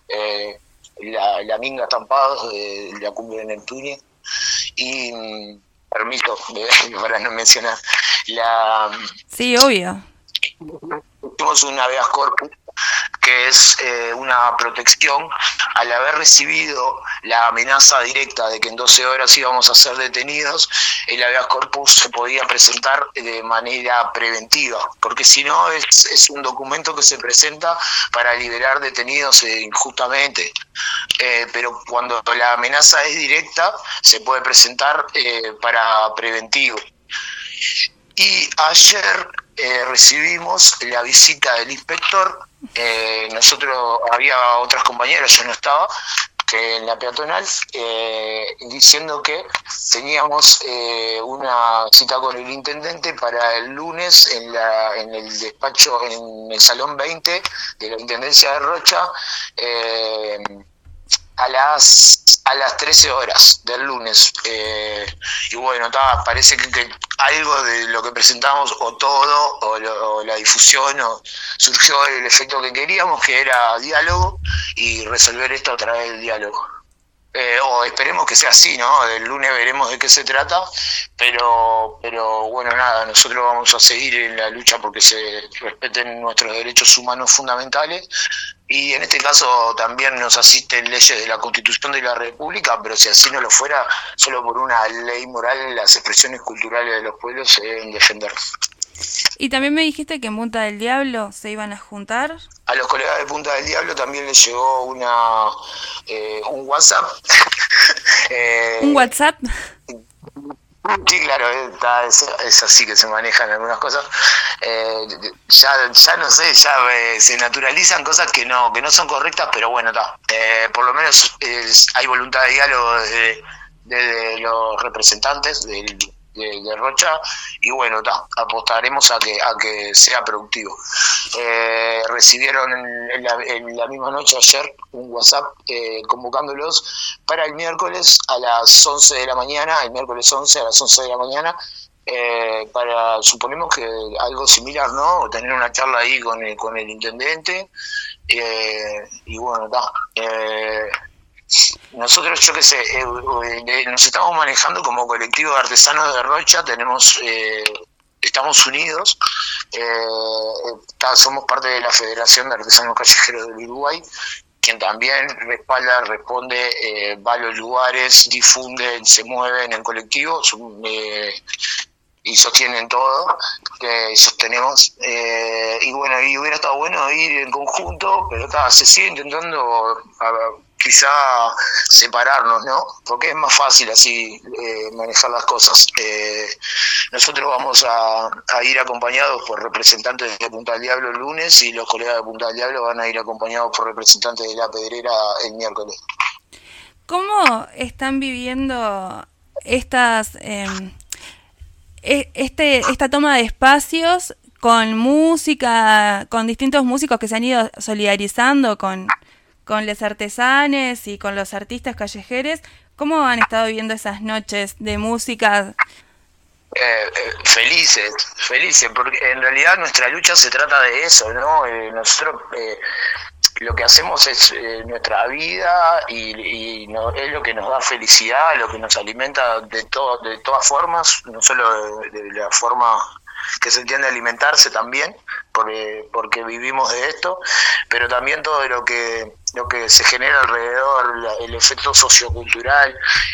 S15: la Minga Estampados de la Cumbre de Neptunia, y permiso, para no mencionar,
S12: Sí, obvio.
S15: Tenemos un habeas corpus, que es una protección al haber recibido la amenaza directa de que en 12 horas íbamos a ser detenidos. El habeas corpus se podía presentar de manera preventiva, porque si no es un documento que se presenta para liberar detenidos injustamente, pero cuando la amenaza es directa se puede presentar para preventivo. Y ayer recibimos la visita del inspector. Nosotros, había otras compañeras, yo no estaba, que en la peatonal, diciendo que teníamos una cita con el intendente para el lunes en el despacho, en el salón 20 de la Intendencia de Rocha, a las 13 horas del lunes. Y bueno, parece que algo de lo que presentamos, o todo, o la difusión, surgió el efecto que queríamos, que era diálogo, y resolver esto a través del diálogo. O esperemos que sea así, ¿no? El lunes veremos de qué se trata, pero bueno, nada, nosotros vamos a seguir en la lucha porque se respeten nuestros derechos humanos fundamentales, y en este caso también nos asisten leyes de la Constitución de la República, pero si así no lo fuera, solo por una ley moral las expresiones culturales de los pueblos se deben defender.
S12: Y también me dijiste que en Punta del Diablo se iban a juntar.
S15: A los colegas de Punta del Diablo también les llegó un WhatsApp.
S12: ¿Un WhatsApp?
S15: Sí, claro, es así que se manejan algunas cosas. Ya no sé, se naturalizan cosas que no son correctas, pero bueno, por lo menos hay voluntad de diálogo desde los representantes de Rocha, y bueno, apostaremos a que sea productivo. Recibieron en la misma noche ayer un WhatsApp convocándolos para el miércoles a las 11 de la mañana, el miércoles 11 a las 11 de la mañana, suponemos que algo similar, ¿no? O tener una charla ahí con el intendente, y bueno, está. Nosotros, yo qué sé, nos estamos manejando como colectivo de artesanos de Rocha, estamos unidos, somos parte de la Federación de Artesanos Callejeros del Uruguay, quien también respalda, responde, va a los lugares, difunden, se mueven en colectivo y sostienen todo, sostenemos, y bueno, y hubiera estado bueno ir en conjunto, pero se sigue intentando quizá separarnos, ¿no? Porque es más fácil así manejar las cosas. Nosotros vamos a ir acompañados por representantes de Punta del Diablo el lunes, y los colegas de Punta del Diablo van a ir acompañados por representantes de La Pedrera el miércoles.
S12: ¿Cómo están viviendo esta toma de espacios con música, con distintos músicos que se han ido solidarizando con los artesanes y con los artistas callejeros? ¿Cómo han estado viviendo esas noches de música?
S15: Felices, porque en realidad nuestra lucha se trata de eso, ¿no? Nosotros lo que hacemos es nuestra vida y es lo que nos da felicidad, lo que nos alimenta de todas formas, no solo de la forma que se entiende alimentarse también, porque vivimos de esto, pero también todo lo que se genera alrededor, el efecto sociocultural,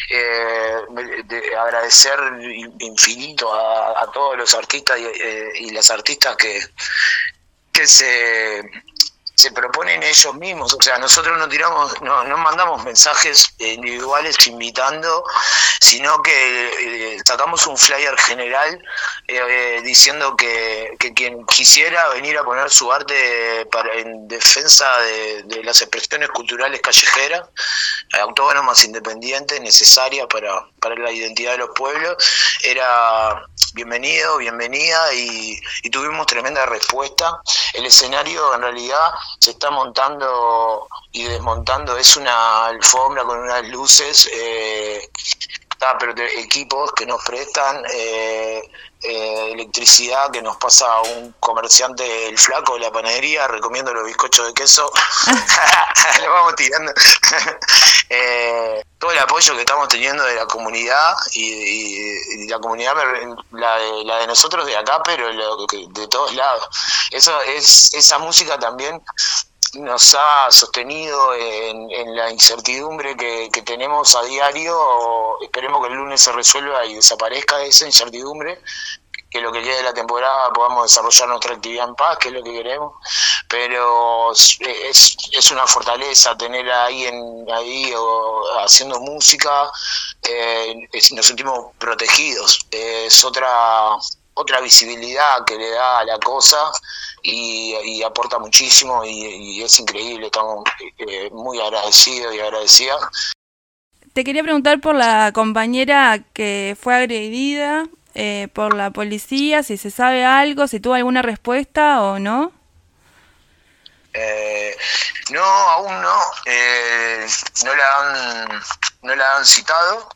S15: de agradecer infinito a todos los artistas y las artistas que se proponen ellos mismos. O sea, nosotros no mandamos mensajes individuales invitando, sino que sacamos un flyer general diciendo que quien quisiera venir a poner su arte en defensa de las expresiones culturales callejeras, autónomas, independientes, necesarias para la identidad de los pueblos, era bienvenido, bienvenida, y tuvimos tremenda respuesta. El escenario en realidad se está montando y desmontando, es una alfombra con unas luces, pero equipos que nos prestan, electricidad que nos pasa un comerciante, el Flaco de la panadería, recomiendo los bizcochos de queso. Lo vamos tirando. Todo el apoyo que estamos teniendo de la comunidad y la comunidad, la de nosotros de acá, pero de todos lados. Esa música también nos ha sostenido en la incertidumbre que tenemos a diario. Esperemos que el lunes se resuelva y desaparezca esa incertidumbre, que lo que quede de la temporada podamos desarrollar nuestra actividad en paz, que es lo que queremos, pero es una fortaleza tener ahí haciendo música, nos sentimos protegidos, es otra visibilidad que le da a la cosa y aporta muchísimo y es increíble, estamos muy agradecidos y agradecidas.
S12: Te quería preguntar por la compañera que fue agredida por la policía, si se sabe algo, si tuvo alguna respuesta o no.
S15: No, aún no. No la han citado.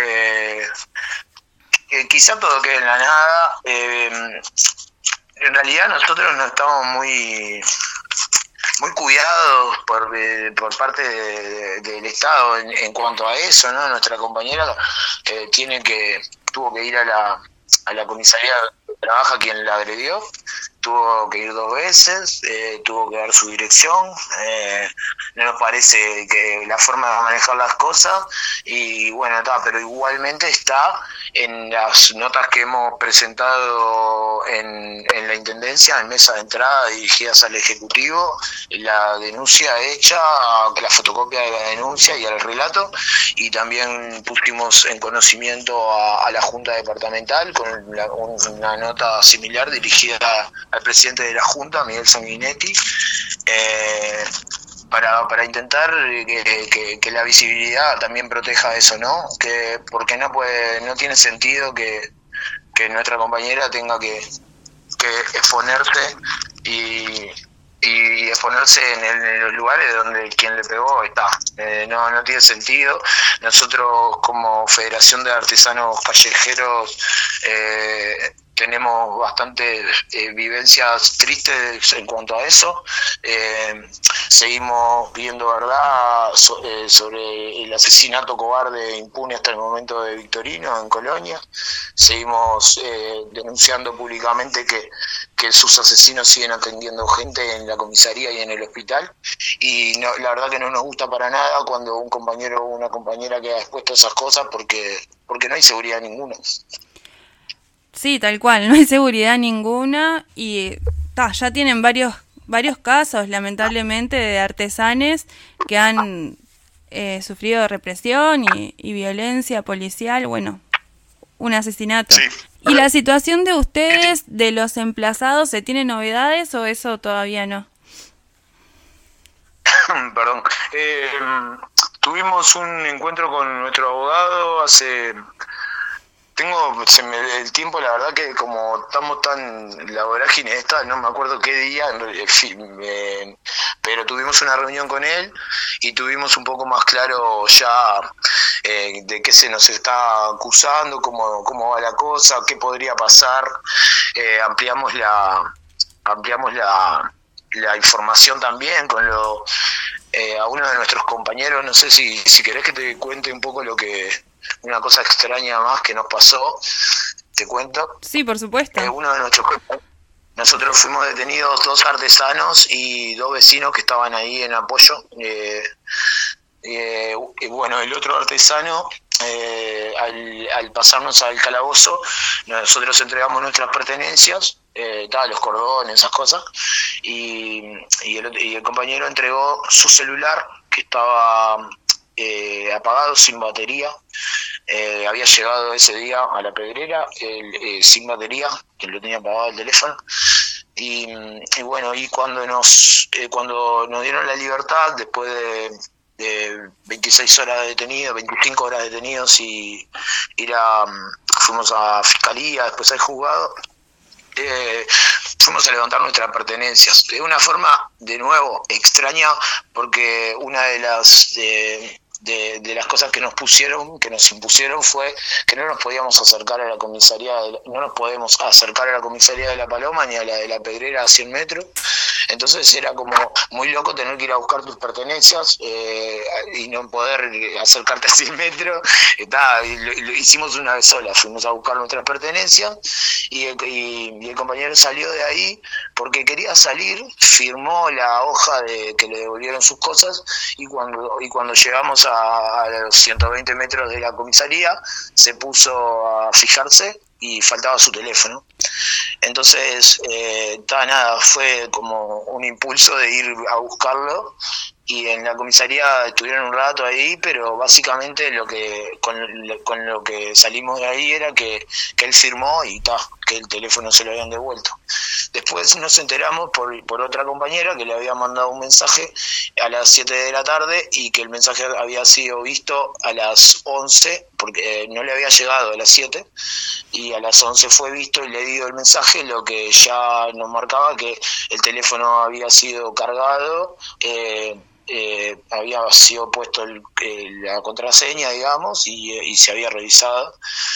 S15: Quizá todo quede en la nada. En realidad nosotros no estamos muy cuidados por parte del Estado en cuanto a eso, ¿no? Nuestra compañera tuvo que ir a la comisaría de trabajo quien la agredió, tuvo que ir 2 veces, tuvo que dar su dirección, no nos parece que la forma de manejar las cosas, y bueno, pero igualmente está en las notas que hemos presentado en la Intendencia, en mesa de entrada dirigidas al Ejecutivo, la denuncia hecha, la fotocopia de la denuncia y el relato, y también pusimos en conocimiento a la Junta Departamental con una nota similar dirigida al presidente de la Junta, Miguel Sanguinetti, para intentar que la visibilidad también proteja eso, ¿no? Porque no tiene sentido que nuestra compañera tenga que exponerse y y exponerse en los lugares donde quien le pegó está. No tiene sentido. Nosotros como Federación de Artesanos Callejeros tenemos bastantes vivencias tristes en cuanto a eso. Seguimos pidiendo verdad sobre el asesinato cobarde impune hasta el momento de Victorino en Colonia. Seguimos denunciando públicamente que sus asesinos siguen atendiendo gente en la comisaría y en el hospital, y la verdad que no nos gusta para nada cuando un compañero o una compañera queda expuesto a esas cosas porque no hay seguridad ninguna.
S12: Sí, tal cual, no hay seguridad ninguna y ya tienen varios casos, lamentablemente, de artesanes que han sufrido represión y violencia policial, bueno, un asesinato. Sí. ¿Y la situación de ustedes, de los emplazados, se tiene novedades o eso todavía no?
S15: Perdón. Tuvimos un encuentro con nuestro abogado hace... el tiempo, la verdad que como estamos tan la vorágine esta, no me acuerdo qué día, pero tuvimos una reunión con él y tuvimos un poco más claro ya de qué se nos está acusando, cómo va la cosa, qué podría pasar. Ampliamos la información también con a uno de nuestros compañeros. No sé si querés que te cuente un poco una cosa extraña más que nos pasó, te cuento.
S12: Sí, por supuesto.
S15: Nosotros fuimos detenidos 2 artesanos y 2 vecinos que estaban ahí en apoyo. Y bueno, el otro artesano, al pasarnos al calabozo, nosotros entregamos nuestras pertenencias, los cordones, esas cosas, y el compañero entregó su celular, que estaba apagado, sin batería. Había llegado ese día a la Pedrera sin batería, que lo tenía apagado el teléfono. Y bueno, y cuando nos dieron la libertad, después de 26 horas de detenidos, 25 horas detenidos, y fuimos a fiscalía, después al juzgado, fuimos a levantar nuestras pertenencias de una forma, de nuevo, extraña, porque una de las cosas que nos impusieron fue que no nos podíamos acercar a la comisaría no nos podemos acercar a la comisaría de La Paloma ni a la de La Pedrera a 100 metros. Entonces era como muy loco tener que ir a buscar tus pertenencias y no poder acercarte a 100 metros. Lo hicimos una vez sola, fuimos a buscar nuestras pertenencias y el compañero salió de ahí porque quería salir, firmó la hoja de que le devolvieron sus cosas, y cuando llegamos a los 120 metros de la comisaría se puso a fijarse y faltaba su teléfono. Entonces fue como un impulso de ir a buscarlo, y en la comisaría estuvieron un rato ahí, pero básicamente con lo que salimos de ahí era que él firmó y que el teléfono se lo habían devuelto. Después nos enteramos por otra compañera que le había mandado un mensaje a las 7 de la tarde y que el mensaje había sido visto a las 11, porque no le había llegado a las 7, y a las 11 fue visto y leído el mensaje, lo que ya nos marcaba que el teléfono había sido cargado, había sido puesto la contraseña, digamos, y se había revisado.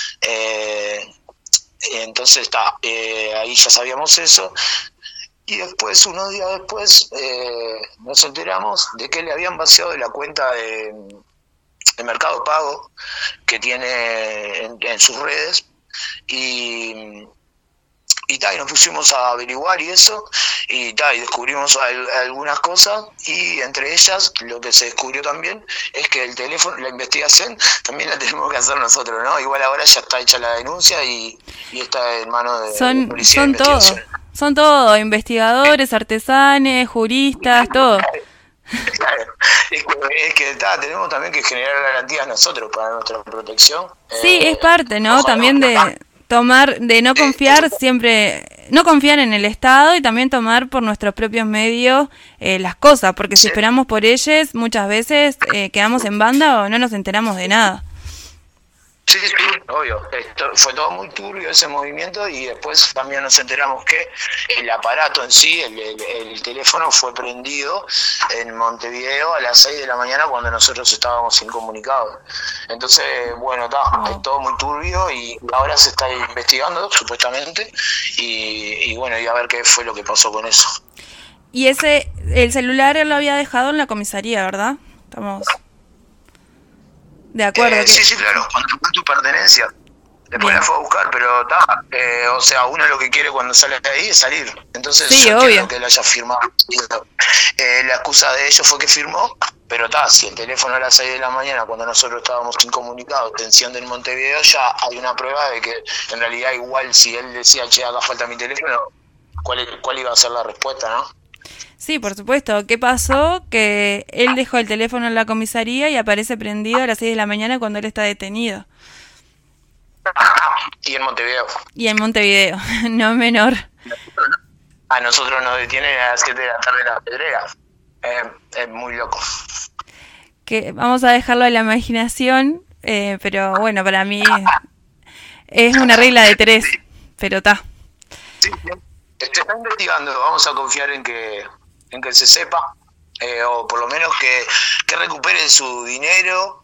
S15: Entonces ahí ya sabíamos eso, y después, unos días después, nos enteramos de que le habían vaciado de la cuenta de Mercado Pago que tiene en sus redes, y nos pusimos a averiguar y eso, y descubrimos algunas cosas, y entre ellas lo que se descubrió también es que el teléfono, la investigación también la tenemos que hacer nosotros, ¿no? Igual ahora ya está hecha la denuncia y está en manos de policía de investigación.
S12: Son todos investigadores, artesanes, juristas, todo.
S15: Claro, es que tenemos también que generar garantías nosotros para nuestra protección.
S12: Sí, es parte, ¿no? También de no confiar no confiar en el Estado, y también tomar por nuestros propios medios las cosas, porque si esperamos por ellos, muchas veces quedamos en banda o no nos enteramos de nada.
S15: Sí, obvio. Fue todo muy turbio ese movimiento y después también nos enteramos que el aparato en sí, el teléfono fue prendido en Montevideo a las 6 de la mañana cuando nosotros estábamos incomunicados. Entonces, bueno, es todo muy turbio y ahora se está investigando supuestamente y bueno, y a ver qué fue lo que pasó con eso.
S12: Y el celular él lo había dejado en la comisaría, ¿verdad? Estamos de acuerdo.
S15: Sí, claro, cuando fue tu pertenencia. Después la fue a buscar, pero o sea, uno lo que quiere cuando sale de ahí es salir. Entonces,
S12: sí,
S15: yo
S12: obvio,
S15: quiero que él haya firmado. La excusa de ellos fue que firmó, pero si el teléfono a las 6 de la mañana, cuando nosotros estábamos incomunicados, tensión del Montevideo, ya hay una prueba de que en realidad igual si él decía, che, haga falta mi teléfono, ¿cuál iba a ser la respuesta, no?
S12: Sí, por supuesto. ¿Qué pasó? Que él dejó el teléfono en la comisaría y aparece prendido a las 6 de la mañana cuando él está detenido.
S15: Y en Montevideo.
S12: Y en Montevideo, no menor.
S15: A nosotros nos detienen a las 7 de la tarde en la Pedrera. Es muy loco.
S12: Que vamos a dejarlo a la imaginación, pero bueno, para mí es una regla de 3, pero está.
S15: Sí, se está investigando, vamos a confiar en que se sepa, o por lo menos que recupere su dinero,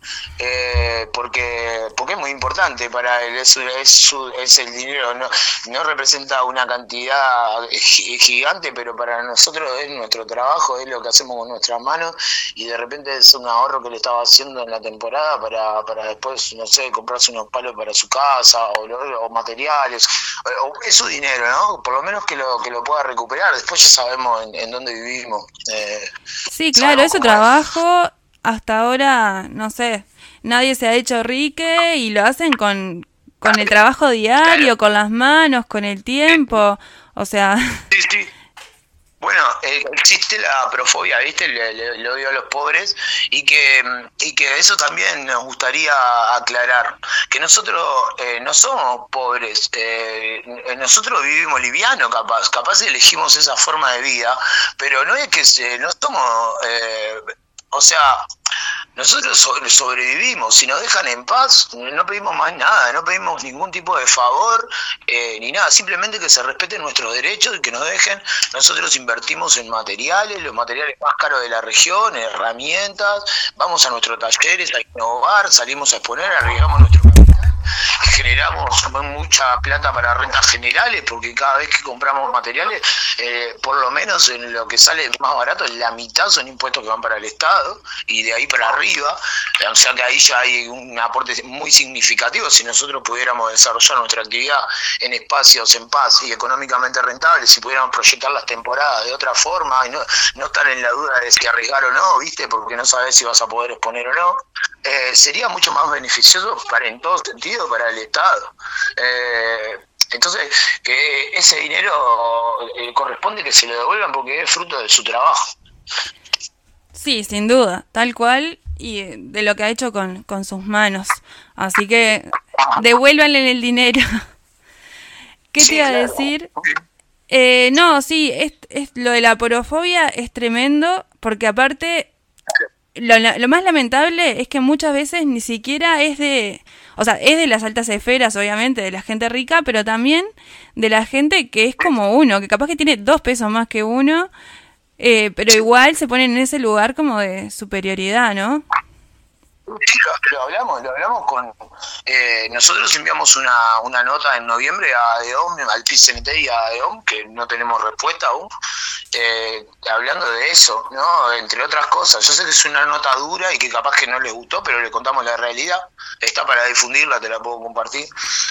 S15: porque es muy importante para él, es el dinero, no representa una cantidad gigante, pero para nosotros es nuestro trabajo, es lo que hacemos con nuestras manos, y de repente es un ahorro que le estaba haciendo en la temporada para después, no sé, comprarse unos palos para su casa, o materiales, o es su dinero, ¿no? Por lo menos que lo pueda recuperar, después ya sabemos en dónde vivimos.
S12: Sí, claro, es su trabajo. Hasta ahora, no sé, nadie se ha hecho rique y lo hacen con el trabajo diario, con las manos, con el tiempo, o sea...
S15: Sí. Bueno, existe la profobia, ¿viste? Le odio a los pobres y que eso también nos gustaría aclarar, que nosotros no somos pobres, nosotros vivimos liviano capaz elegimos esa forma de vida, pero no es que no somos... o sea, nosotros sobrevivimos, si nos dejan en paz, no pedimos más nada, no pedimos ningún tipo de favor, ni nada, simplemente que se respeten nuestros derechos y que nos dejen. Nosotros invertimos en materiales, los materiales más caros de la región, herramientas, vamos a nuestros talleres a innovar, salimos a exponer, arriesgamos nuestro capital, generamos mucha plata para rentas generales, porque cada vez que compramos materiales, por lo menos en lo que sale más barato, la mitad son impuestos que van para el Estado, y de ahí para arriba, o sea que ahí ya hay un aporte muy significativo. Si nosotros pudiéramos desarrollar nuestra actividad en espacios en paz y económicamente rentables, si pudiéramos proyectar las temporadas de otra forma y no estar en la duda de si arriesgar o no, ¿viste? Porque no sabes si vas a poder exponer o no, sería mucho más beneficioso en todo sentido para el Estado. Entonces, que ese dinero corresponde que se lo devuelvan porque es fruto de su trabajo.
S12: Sí, sin duda, tal cual, y de lo que ha hecho con sus manos. Así que devuélvanle el dinero. ¿Qué te iba a decir? No, sí, es lo de la aporofobia es tremendo, porque aparte lo más lamentable es que muchas veces ni siquiera es de las altas esferas, obviamente, de la gente rica, pero también de la gente que es como uno, que capaz que tiene 2 pesos más que uno, pero igual se ponen en ese lugar como de superioridad, ¿no?
S15: Sí, lo hablamos con... nosotros enviamos una nota en noviembre a ADEOM, al PICNT y a ADEOM, que no tenemos respuesta aún, hablando de eso, ¿no? Entre otras cosas. Yo sé que es una nota dura y que capaz que no les gustó, pero le contamos la realidad. Está para difundirla, te la puedo compartir.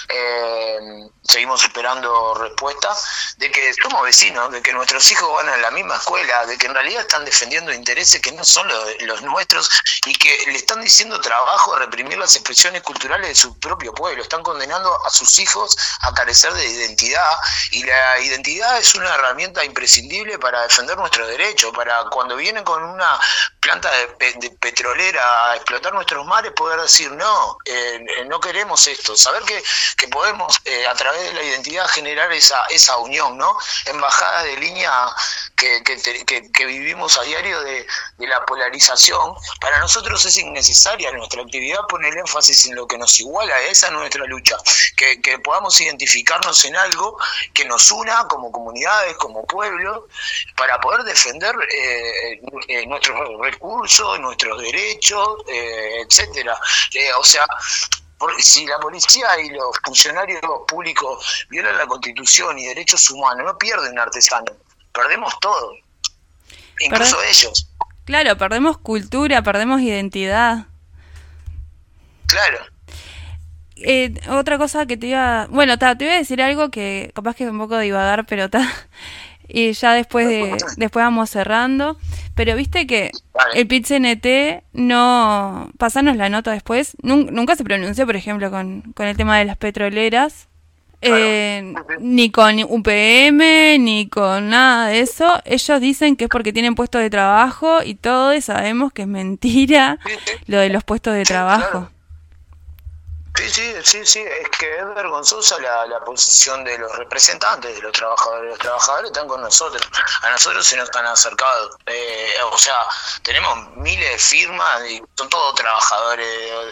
S15: Seguimos esperando respuesta de que somos vecinos, de que nuestros hijos van a la misma escuela, de que en realidad están defendiendo intereses que no son los nuestros y que le están diciendo trabajo a reprimir las expresiones culturales de su propio pueblo. Están condenando a sus hijos a carecer de identidad, y la identidad es una herramienta imprescindible para defender nuestros derechos, para cuando vienen con una planta de petrolera a explotar nuestros mares, poder decir no queremos esto, saber que podemos a través de la identidad generar esa unión, ¿no? Embajadas de línea que vivimos a diario de la polarización, para nosotros es innecesaria nuestra actividad poner énfasis en lo que nos iguala. Esa es nuestra lucha, que podamos identificarnos en algo que nos una como comunidades, como pueblo, para poder defender nuestros recursos, nuestros derechos, etcétera. O sea, si la policía y los funcionarios públicos violan la Constitución y derechos humanos, no pierden un artesano, perdemos todo, incluso ellos.
S12: Claro, perdemos cultura, perdemos identidad.
S15: Claro.
S12: Otra cosa que te iba... Bueno, te iba a decir algo que capaz que es un poco divagar, pero y ya después vamos cerrando. Pero viste que el PIT-CNT no... Pasanos la nota después. Nunca se pronunció, por ejemplo, con el tema de las petroleras. Ni con UPM, ni con nada de eso. Ellos dicen que es porque tienen puestos de trabajo y todos sabemos que es mentira lo de los puestos de trabajo.
S15: Sí, es que es vergonzosa la posición de los representantes de los trabajadores. Los trabajadores están con nosotros, a nosotros se nos han acercado. O sea, tenemos miles de firmas y son todos trabajadores.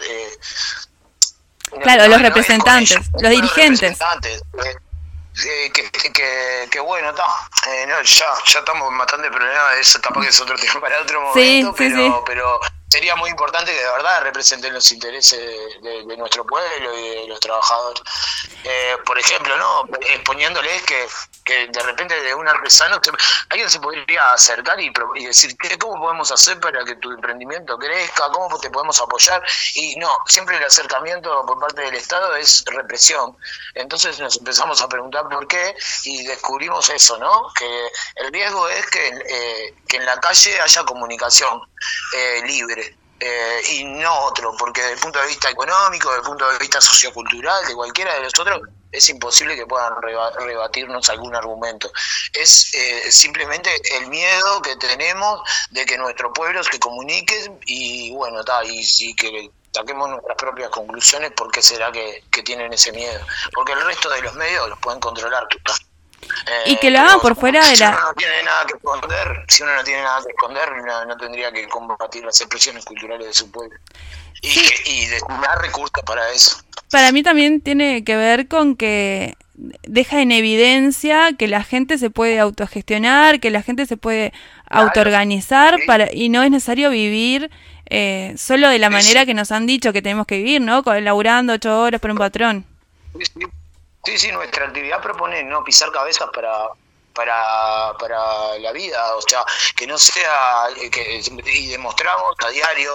S12: Claro, los representantes, los dirigentes.
S15: Que bueno, ya estamos matando el problema de eso, capaz que es otro tema para otro momento, pero sería muy importante que de verdad representen los intereses de nuestro pueblo y de los trabajadores. Por ejemplo, ¿no? Exponiéndoles que de repente de un artesano alguien se podría acercar y decir cómo podemos hacer para que tu emprendimiento crezca, cómo te podemos apoyar, y no, siempre el acercamiento por parte del Estado es represión. Entonces nos empezamos a preguntar por qué y descubrimos eso, ¿no? Que el riesgo es que en la calle haya comunicación libre. Y no otro, porque desde el punto de vista económico, desde el punto de vista sociocultural, de cualquiera de los otros, es imposible que puedan rebatirnos algún argumento. Es simplemente el miedo que tenemos de que nuestro pueblo se comunique y bueno, y que saquemos nuestras propias conclusiones. ¿Por qué será que tienen ese miedo? Porque el resto de los medios los pueden controlar.
S12: Y que lo hagan por fuera de la...
S15: Si uno no tiene nada que esconder, no tendría que combatir las expresiones culturales de su pueblo. Y destinar recursos para eso.
S12: Para mí también tiene que ver con que deja en evidencia que la gente se puede autogestionar, que la gente se puede autoorganizar, y no es necesario vivir solo de la manera que nos han dicho que tenemos que vivir, ¿no? Laburando 8 horas por un patrón.
S15: Sí, nuestra actividad propone no pisar cabezas para la vida, o sea, que no sea, y demostramos a diario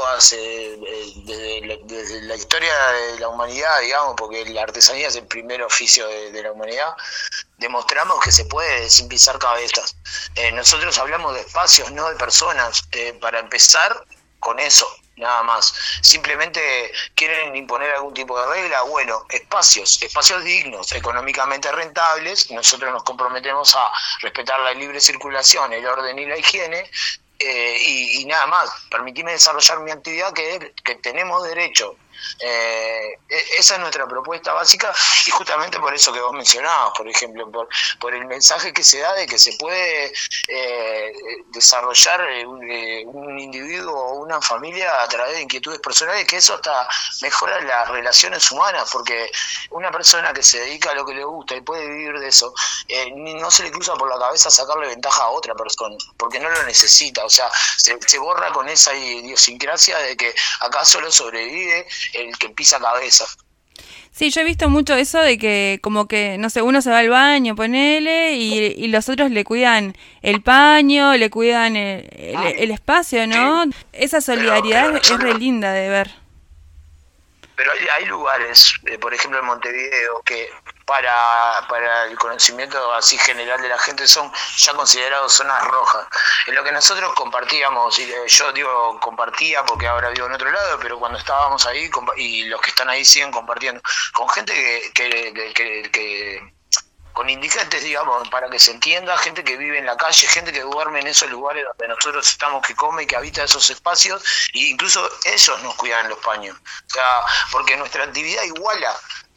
S15: desde la historia de la humanidad, digamos, porque la artesanía es el primer oficio de la humanidad, demostramos que se puede sin pisar cabezas. Nosotros hablamos de espacios, no de personas, para empezar con eso. Nada más. Simplemente quieren imponer algún tipo de regla. Bueno, espacios dignos, económicamente rentables. Nosotros nos comprometemos a respetar la libre circulación, el orden y la higiene. Y nada más. Permitime desarrollar mi actividad que tenemos derecho. Esa es nuestra propuesta básica, y justamente por eso que vos mencionabas, por ejemplo, por el mensaje que se da de que se puede desarrollar un individuo o una familia a través de inquietudes personales, que eso hasta mejora las relaciones humanas, porque una persona que se dedica a lo que le gusta y puede vivir de eso, no se le cruza por la cabeza sacarle ventaja a otra persona, porque no lo necesita. O sea, se borra con esa idiosincrasia de que acá solo sobrevive el que pisa cabeza.
S12: Sí, yo he visto mucho eso de que como que, no sé, uno se va al baño, ponele, y los otros le cuidan el paño, le cuidan el espacio, ¿no? Esa solidaridad es re linda de ver.
S15: Pero hay lugares, por ejemplo en Montevideo, que para el conocimiento así general de la gente son ya considerados zonas rojas. En lo que nosotros compartíamos, y yo digo compartía porque ahora vivo en otro lado, pero cuando estábamos ahí, y los que están ahí siguen compartiendo, con gente que con indigentes, digamos, para que se entienda, gente que vive en la calle, gente que duerme en esos lugares donde nosotros estamos, que come y que habita esos espacios, e incluso ellos nos cuidan los paños. O sea, porque nuestra actividad iguala.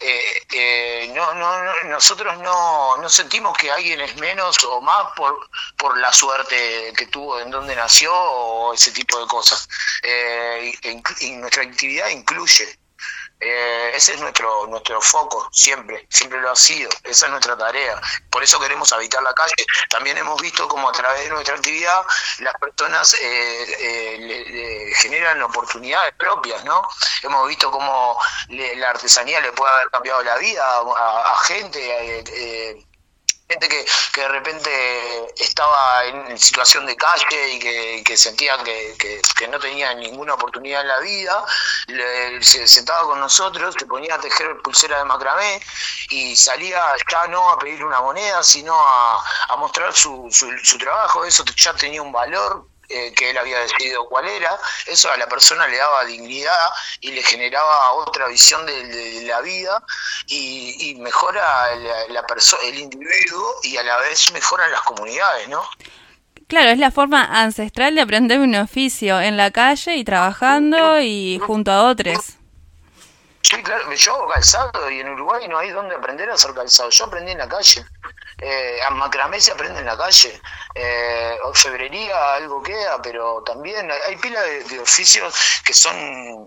S15: Nosotros no sentimos que alguien es menos o más por la suerte que tuvo, en donde nació o ese tipo de cosas. Y nuestra actividad incluye. Ese es nuestro foco, siempre lo ha sido, esa es nuestra tarea, por eso queremos habitar la calle. También hemos visto cómo a través de nuestra actividad las personas le generan oportunidades propias, ¿no? Hemos visto cómo la artesanía le puede haber cambiado la vida a gente, gente que de repente estaba en situación de calle y que sentía que no tenía ninguna oportunidad en la vida, se sentaba con nosotros, se ponía a tejer pulsera de macramé y salía ya no a pedir una moneda, sino a mostrar su trabajo. Eso ya tenía un valor que él había decidido cuál era. Eso a la persona le daba dignidad y le generaba otra visión de la vida y mejora el individuo y a la vez mejoran las comunidades, ¿no?
S12: Claro, es la forma ancestral de aprender un oficio en la calle y trabajando y junto a otros.
S15: Sí, claro, yo hago calzado y en Uruguay no hay donde aprender a hacer calzado. Yo aprendí en la calle. A macramé se aprende en la calle. Orfebrería algo queda, pero también hay pila de oficios que son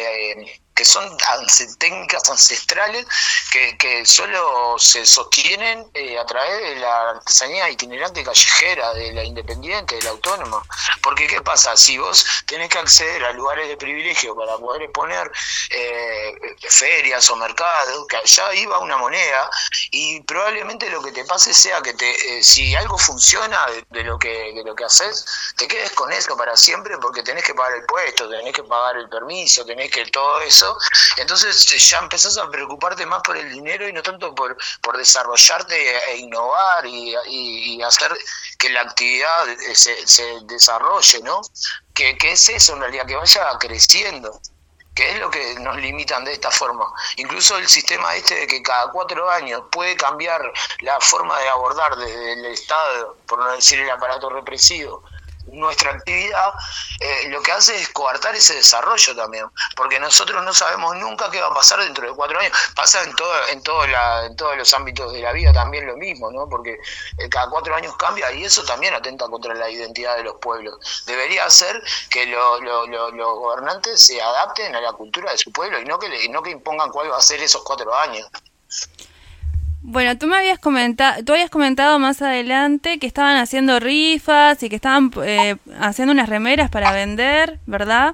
S15: técnicas ancestrales que solo se sostienen a través de la artesanía itinerante callejera, de la independiente, de la autónoma. Porque ¿qué pasa? Si vos tenés que acceder a lugares de privilegio para poder exponer ferias o mercados, que allá iba una moneda, y probablemente lo que te pase sea que si algo funciona de lo que haces, te quedes con eso para siempre, porque tenés que pagar el puesto, tenés que pagar el permiso, tenés que todo eso. Entonces ya empezás a preocuparte más por el dinero y no tanto por desarrollarte e innovar y hacer que la actividad se desarrolle, ¿no? Que es eso en realidad, que vaya creciendo, que es lo que nos limitan de esta forma. Incluso el sistema de que cada 4 años puede cambiar la forma de abordar desde el Estado, por no decir el aparato represivo, nuestra actividad, lo que hace es coartar ese desarrollo también, porque nosotros no sabemos nunca qué va a pasar dentro de 4 años. Pasa en todos los ámbitos de la vida también lo mismo, ¿no? Porque cada 4 años cambia y eso también atenta contra la identidad de los pueblos. Debería ser que los gobernantes se adapten a la cultura de su pueblo y no que impongan cuál va a ser esos 4 años.
S12: Bueno, tú habías comentado más adelante que estaban haciendo rifas y que estaban haciendo unas remeras para vender, ¿verdad?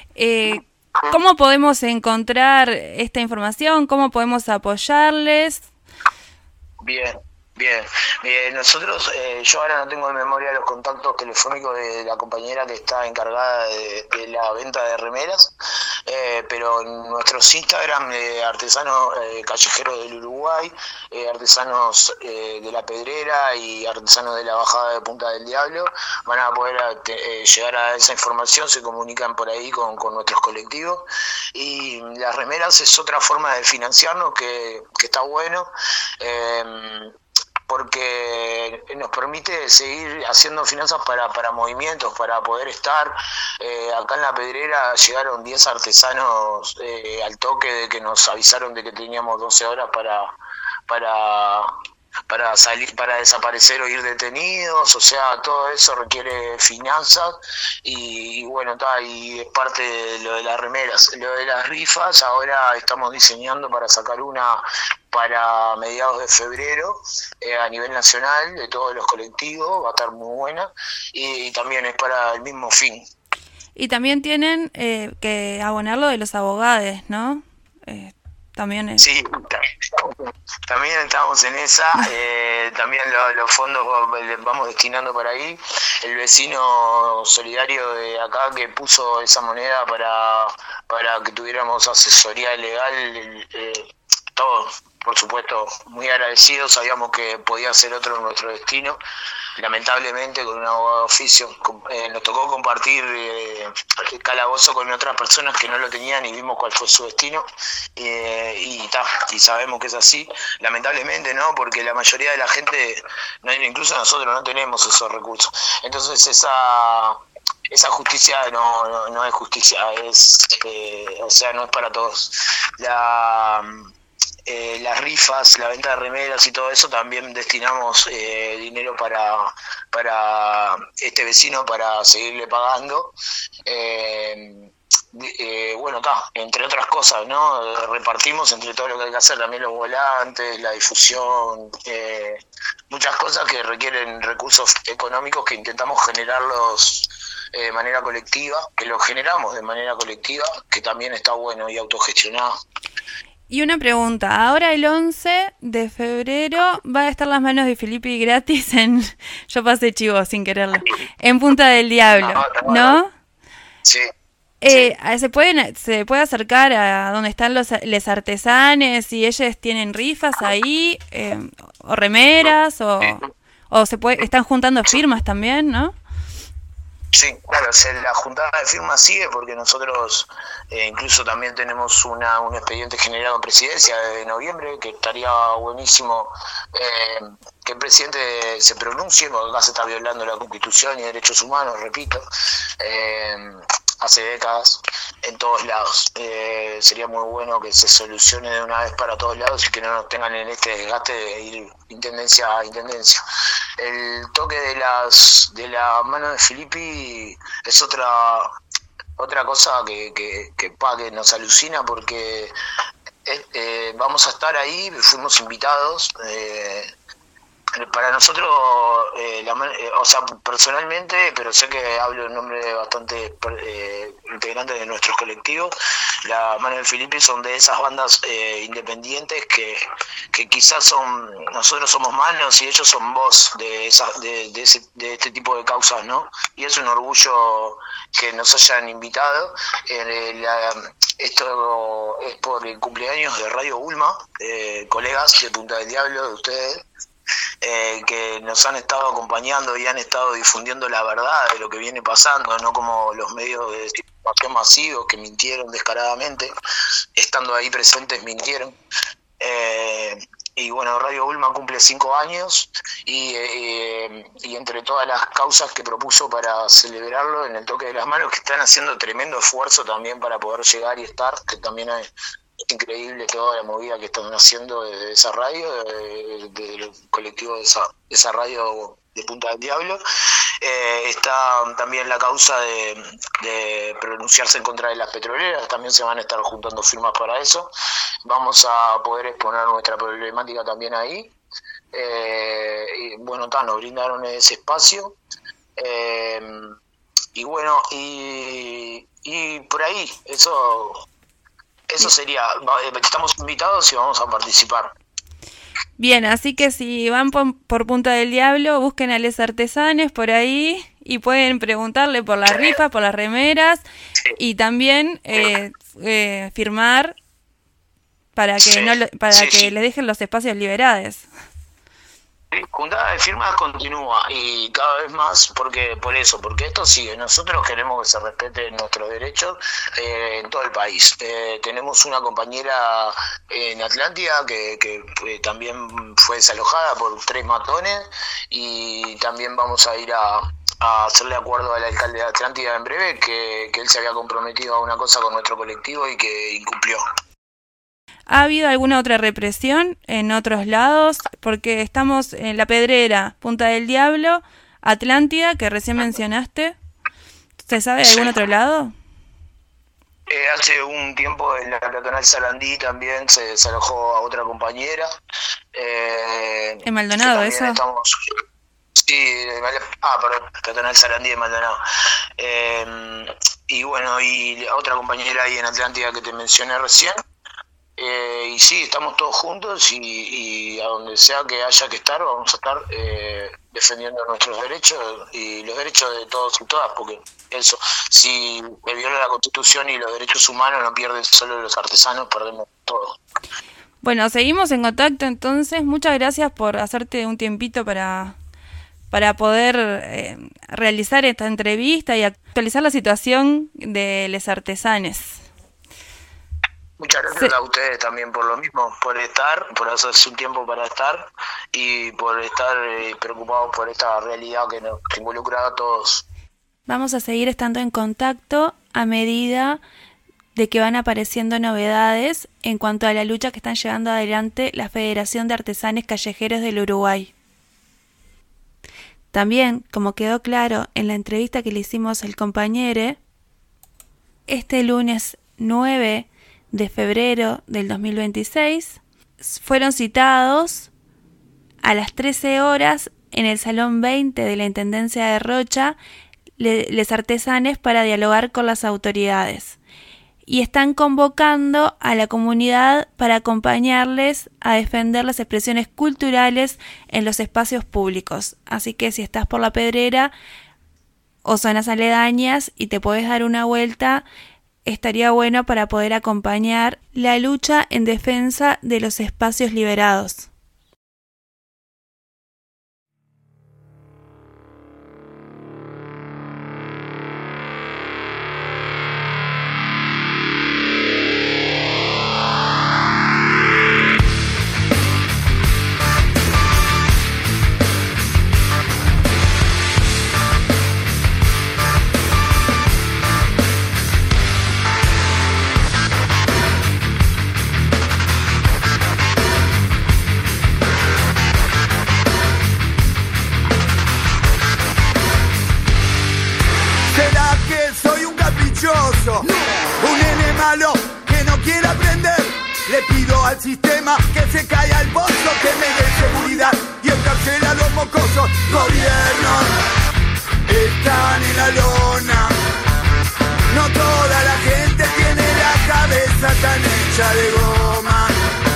S12: ¿Cómo podemos encontrar esta información? ¿Cómo podemos apoyarles?
S15: Bien. Nosotros, yo ahora no tengo en memoria los contactos telefónicos de la compañera que está encargada de la venta de remeras, pero en nuestros Instagram, artesanos callejeros del Uruguay, artesanos de La Pedrera y artesanos de la Bajada de Punta del Diablo, van a poder llegar a esa información, se comunican por ahí con nuestros colectivos, y las remeras es otra forma de financiarnos que está bueno, porque nos permite seguir haciendo finanzas para movimientos, para poder estar. Acá en La Pedrera llegaron 10 artesanos al toque de que nos avisaron de que teníamos 12 horas para salir, para desaparecer o ir detenidos. O sea, todo eso requiere finanzas y bueno, y es parte de lo de las remeras. Lo de las rifas, ahora estamos diseñando para sacar una para mediados de febrero a nivel nacional de todos los colectivos, va a estar muy buena y también es para el mismo fin.
S12: Y también tienen que abonar lo de los abogados, ¿no? También es...
S15: Sí, también estamos en esa, también los fondos vamos destinando para ahí. El vecino solidario de acá que puso esa moneda para que tuviéramos asesoría legal, todos, por supuesto, muy agradecidos, sabíamos que podía ser otro nuestro destino, lamentablemente con un abogado de oficio nos tocó compartir el calabozo con otras personas que no lo tenían y vimos cuál fue su destino, y sabemos que es así, lamentablemente, ¿no? Porque la mayoría de la gente, incluso nosotros, no tenemos esos recursos. Entonces esa justicia no es justicia, o sea, no es para todos. Las rifas, la venta de remeras y todo eso, también destinamos dinero para este vecino para seguirle pagando. Bueno, entre otras cosas, ¿no? Repartimos entre todo lo que hay que hacer, también los volantes, la difusión, muchas cosas que requieren recursos económicos que intentamos generarlos de manera colectiva, que los generamos de manera colectiva, que también está bueno y autogestionado.
S12: Y una pregunta, ahora el 11 de febrero va a estar Las Manos de Filippi gratis yo pasé chivo sin quererlo, en Punta del Diablo, ¿no?
S15: Sí.
S12: ¿Se puede acercar a donde están los artesanes y ellos tienen rifas ahí, o remeras, o están juntando firmas también, ¿no?
S15: Sí, claro, la juntada de firmas sigue porque nosotros incluso también tenemos un expediente generado en presidencia de noviembre, que estaría buenísimo que el presidente se pronuncie, porque acá se está violando la Constitución y derechos humanos, repito, hace décadas en todos lados. Sería muy bueno que se solucione de una vez para todos lados y que no nos tengan en este desgaste de ir intendencia a intendencia. El toque de la mano de Filippi es otra cosa que nos alucina, porque vamos a estar ahí, fuimos invitados. Para nosotros, o sea, personalmente, pero sé que hablo en nombre de bastantes integrantes de nuestros colectivos, la Mano de Filippi son de esas bandas independientes que quizás nosotros somos manos y ellos son voz de este tipo de causas, ¿no? Y es un orgullo que nos hayan invitado. Esto es por el cumpleaños de Radio Ulma, colegas de Punta del Diablo, de ustedes, que nos han estado acompañando y han estado difundiendo la verdad de lo que viene pasando, no como los medios de información masivos que mintieron descaradamente, estando ahí presentes mintieron. Y bueno, Radio Ulma cumple 5 años y entre todas las causas que propuso para celebrarlo en el toque de las manos, que están haciendo tremendo esfuerzo también para poder llegar y estar, que también es increíble toda la movida que están haciendo de esa radio, del colectivo de esa radio de Punta del Diablo. Está también la causa de pronunciarse en contra de las petroleras, también se van a estar juntando firmas para eso. Vamos a poder exponer nuestra problemática también ahí. Y bueno, nos brindaron ese espacio. Y bueno, y por ahí, eso sería, estamos invitados y vamos a participar.
S12: Bien, así que si van por Punta del Diablo, busquen a les artesanes por ahí y pueden preguntarle por las rifas, por las remeras, y también firmar para que les dejen los espacios liberados.
S15: Juntada de firmas continúa y cada vez más porque esto sigue. Nosotros queremos que se respeten nuestros derechos en todo el país. Tenemos una compañera en Atlántida que también fue desalojada por 3 matones, y también vamos a ir a hacerle acuerdo al alcalde de Atlántida en breve que él se había comprometido a una cosa con nuestro colectivo y que incumplió.
S12: ¿Ha habido alguna otra represión en otros lados? Porque estamos en La Pedrera, Punta del Diablo, Atlántida, que recién mencionaste. ¿Se sabe de algún otro lado?
S15: Hace un tiempo en la peatonal Sarandí también se desalojó a otra compañera.
S12: ¿En Maldonado eso?
S15: Sí, perdón, peatonal Sarandí de Maldonado. Y bueno, y otra compañera ahí en Atlántida que te mencioné recién. Y sí, estamos todos juntos y a donde sea que haya que estar, vamos a estar defendiendo nuestros derechos y los derechos de todos y todas, porque eso, si me viola la Constitución y los derechos humanos, no pierden solo los artesanos, perdemos todo.
S12: Bueno, seguimos en contacto entonces. Muchas gracias por hacerte un tiempito para para poder realizar esta entrevista y actualizar la situación de los artesanes.
S15: Muchas gracias a ustedes también por lo mismo, por hacerse un tiempo para estar y por estar preocupados por esta realidad que nos involucra a todos.
S12: Vamos a seguir estando en contacto a medida de que van apareciendo novedades en cuanto a la lucha que están llevando adelante la Federación de Artesanes Callejeros del Uruguay. También, como quedó claro en la entrevista que le hicimos al compañero, este lunes 9 de febrero del 2026 fueron citados a las 13 horas en el Salón 20 de la Intendencia de Rocha les artesanes para dialogar con las autoridades y están convocando a la comunidad para acompañarles a defender las expresiones culturales en los espacios públicos. Así que si estás por La Pedrera o zonas aledañas y te podés dar una vuelta, estaría bueno para poder acompañar la lucha en defensa de los espacios liberados.
S13: Un nene malo que no quiere aprender. Le pido al sistema que se caiga al pozo, que me dé seguridad y encarcela a los mocosos. Gobiernos están en la lona. No toda la gente tiene la cabeza tan hecha de goma.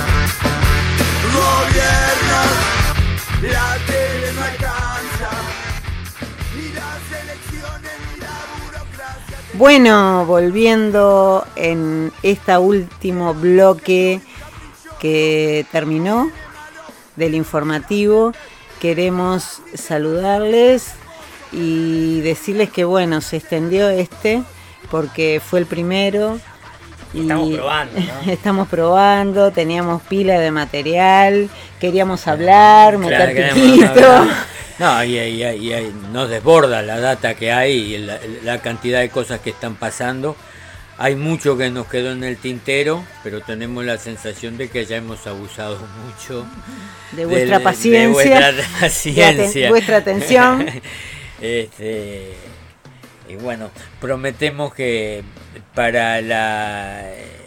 S13: Gobiernos, la tele no alcanza, ni las elecciones ni la burocracia.
S4: Bueno, volviendo en este último bloque que terminó del informativo, queremos saludarles y decirles que bueno, se extendió porque fue el primero.
S1: Estamos probando, ¿no?
S4: Estamos probando, teníamos pila de material, queríamos hablar, meter piquito.
S3: No, y nos desborda la data que hay y la cantidad de cosas que están pasando. Hay mucho que nos quedó en el tintero, pero tenemos la sensación de que ya hemos abusado mucho
S4: de vuestra paciencia,
S3: de
S4: vuestra atención.
S3: Y bueno, prometemos que para la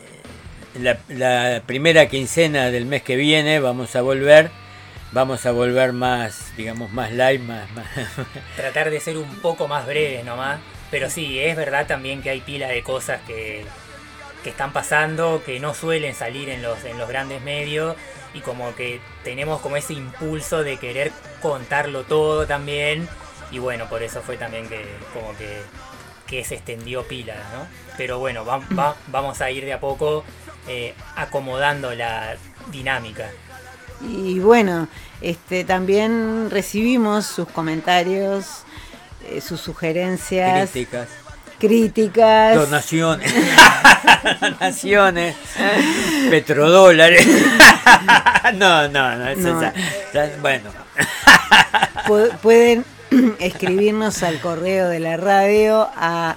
S3: primera quincena del mes que viene vamos a volver más, digamos, más live, más.
S1: Tratar de ser un poco más breves nomás, pero sí, es verdad también que hay pila de cosas que están pasando, que no suelen salir en los grandes medios, y como que tenemos como ese impulso de querer contarlo todo también, y bueno, por eso fue también que como que se extendió pila, ¿no? Pero bueno, vamos a ir de a poco acomodando la dinámica.
S4: Y bueno, también recibimos sus comentarios, sus sugerencias, críticas,
S3: donaciones, petrodólares. No, eso bueno.
S4: Pueden escribirnos al correo de la radio a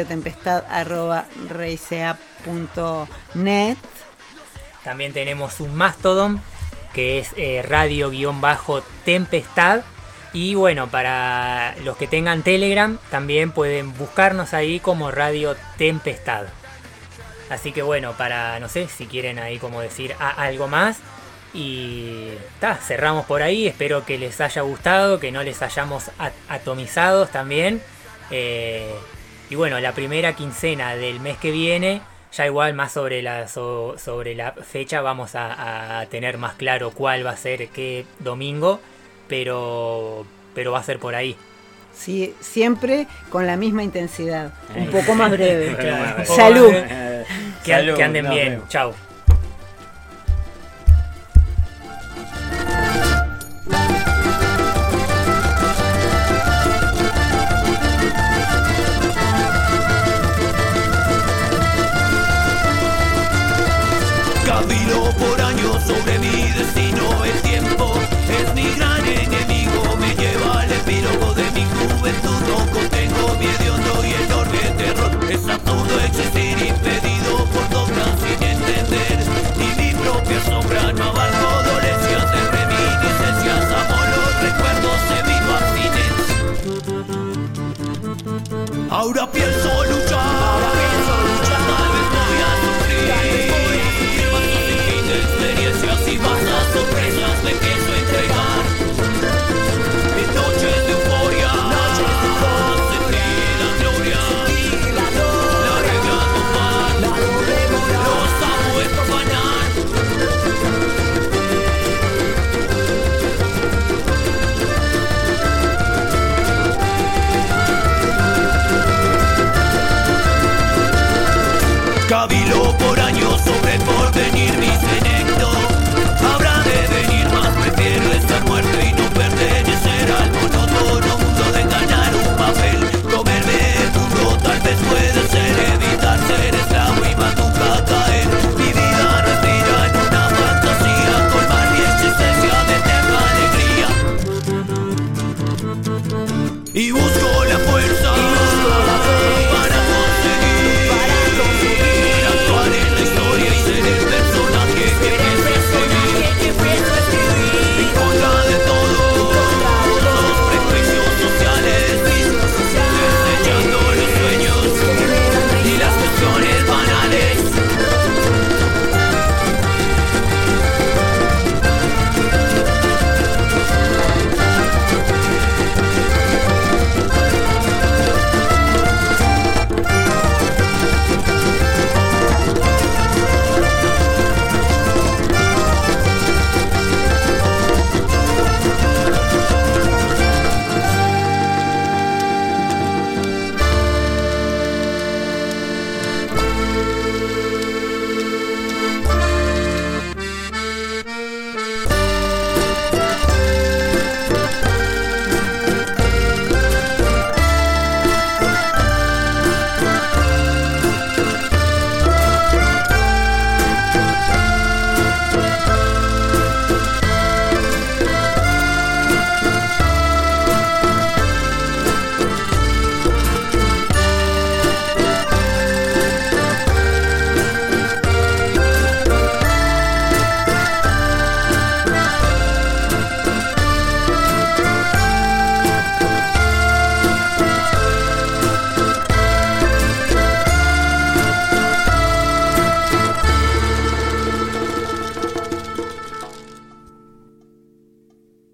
S4: radiotempestad@reisea.net.
S1: También tenemos un Mastodon que es radio-tempestad. Y bueno, para los que tengan Telegram también pueden buscarnos ahí como Radio Tempestad. Así que bueno, para, no sé, si quieren ahí como decir algo más. Y cerramos por ahí. Espero que les haya gustado, que no les hayamos atomizados también. Y bueno, la primera quincena del mes que viene, ya igual más sobre la fecha vamos a tener más claro cuál va a ser qué domingo. Pero va a ser por ahí.
S4: Sí, siempre con la misma intensidad. Un poco más breve. Salud.
S1: Que anden bien. Chau.
S8: la piel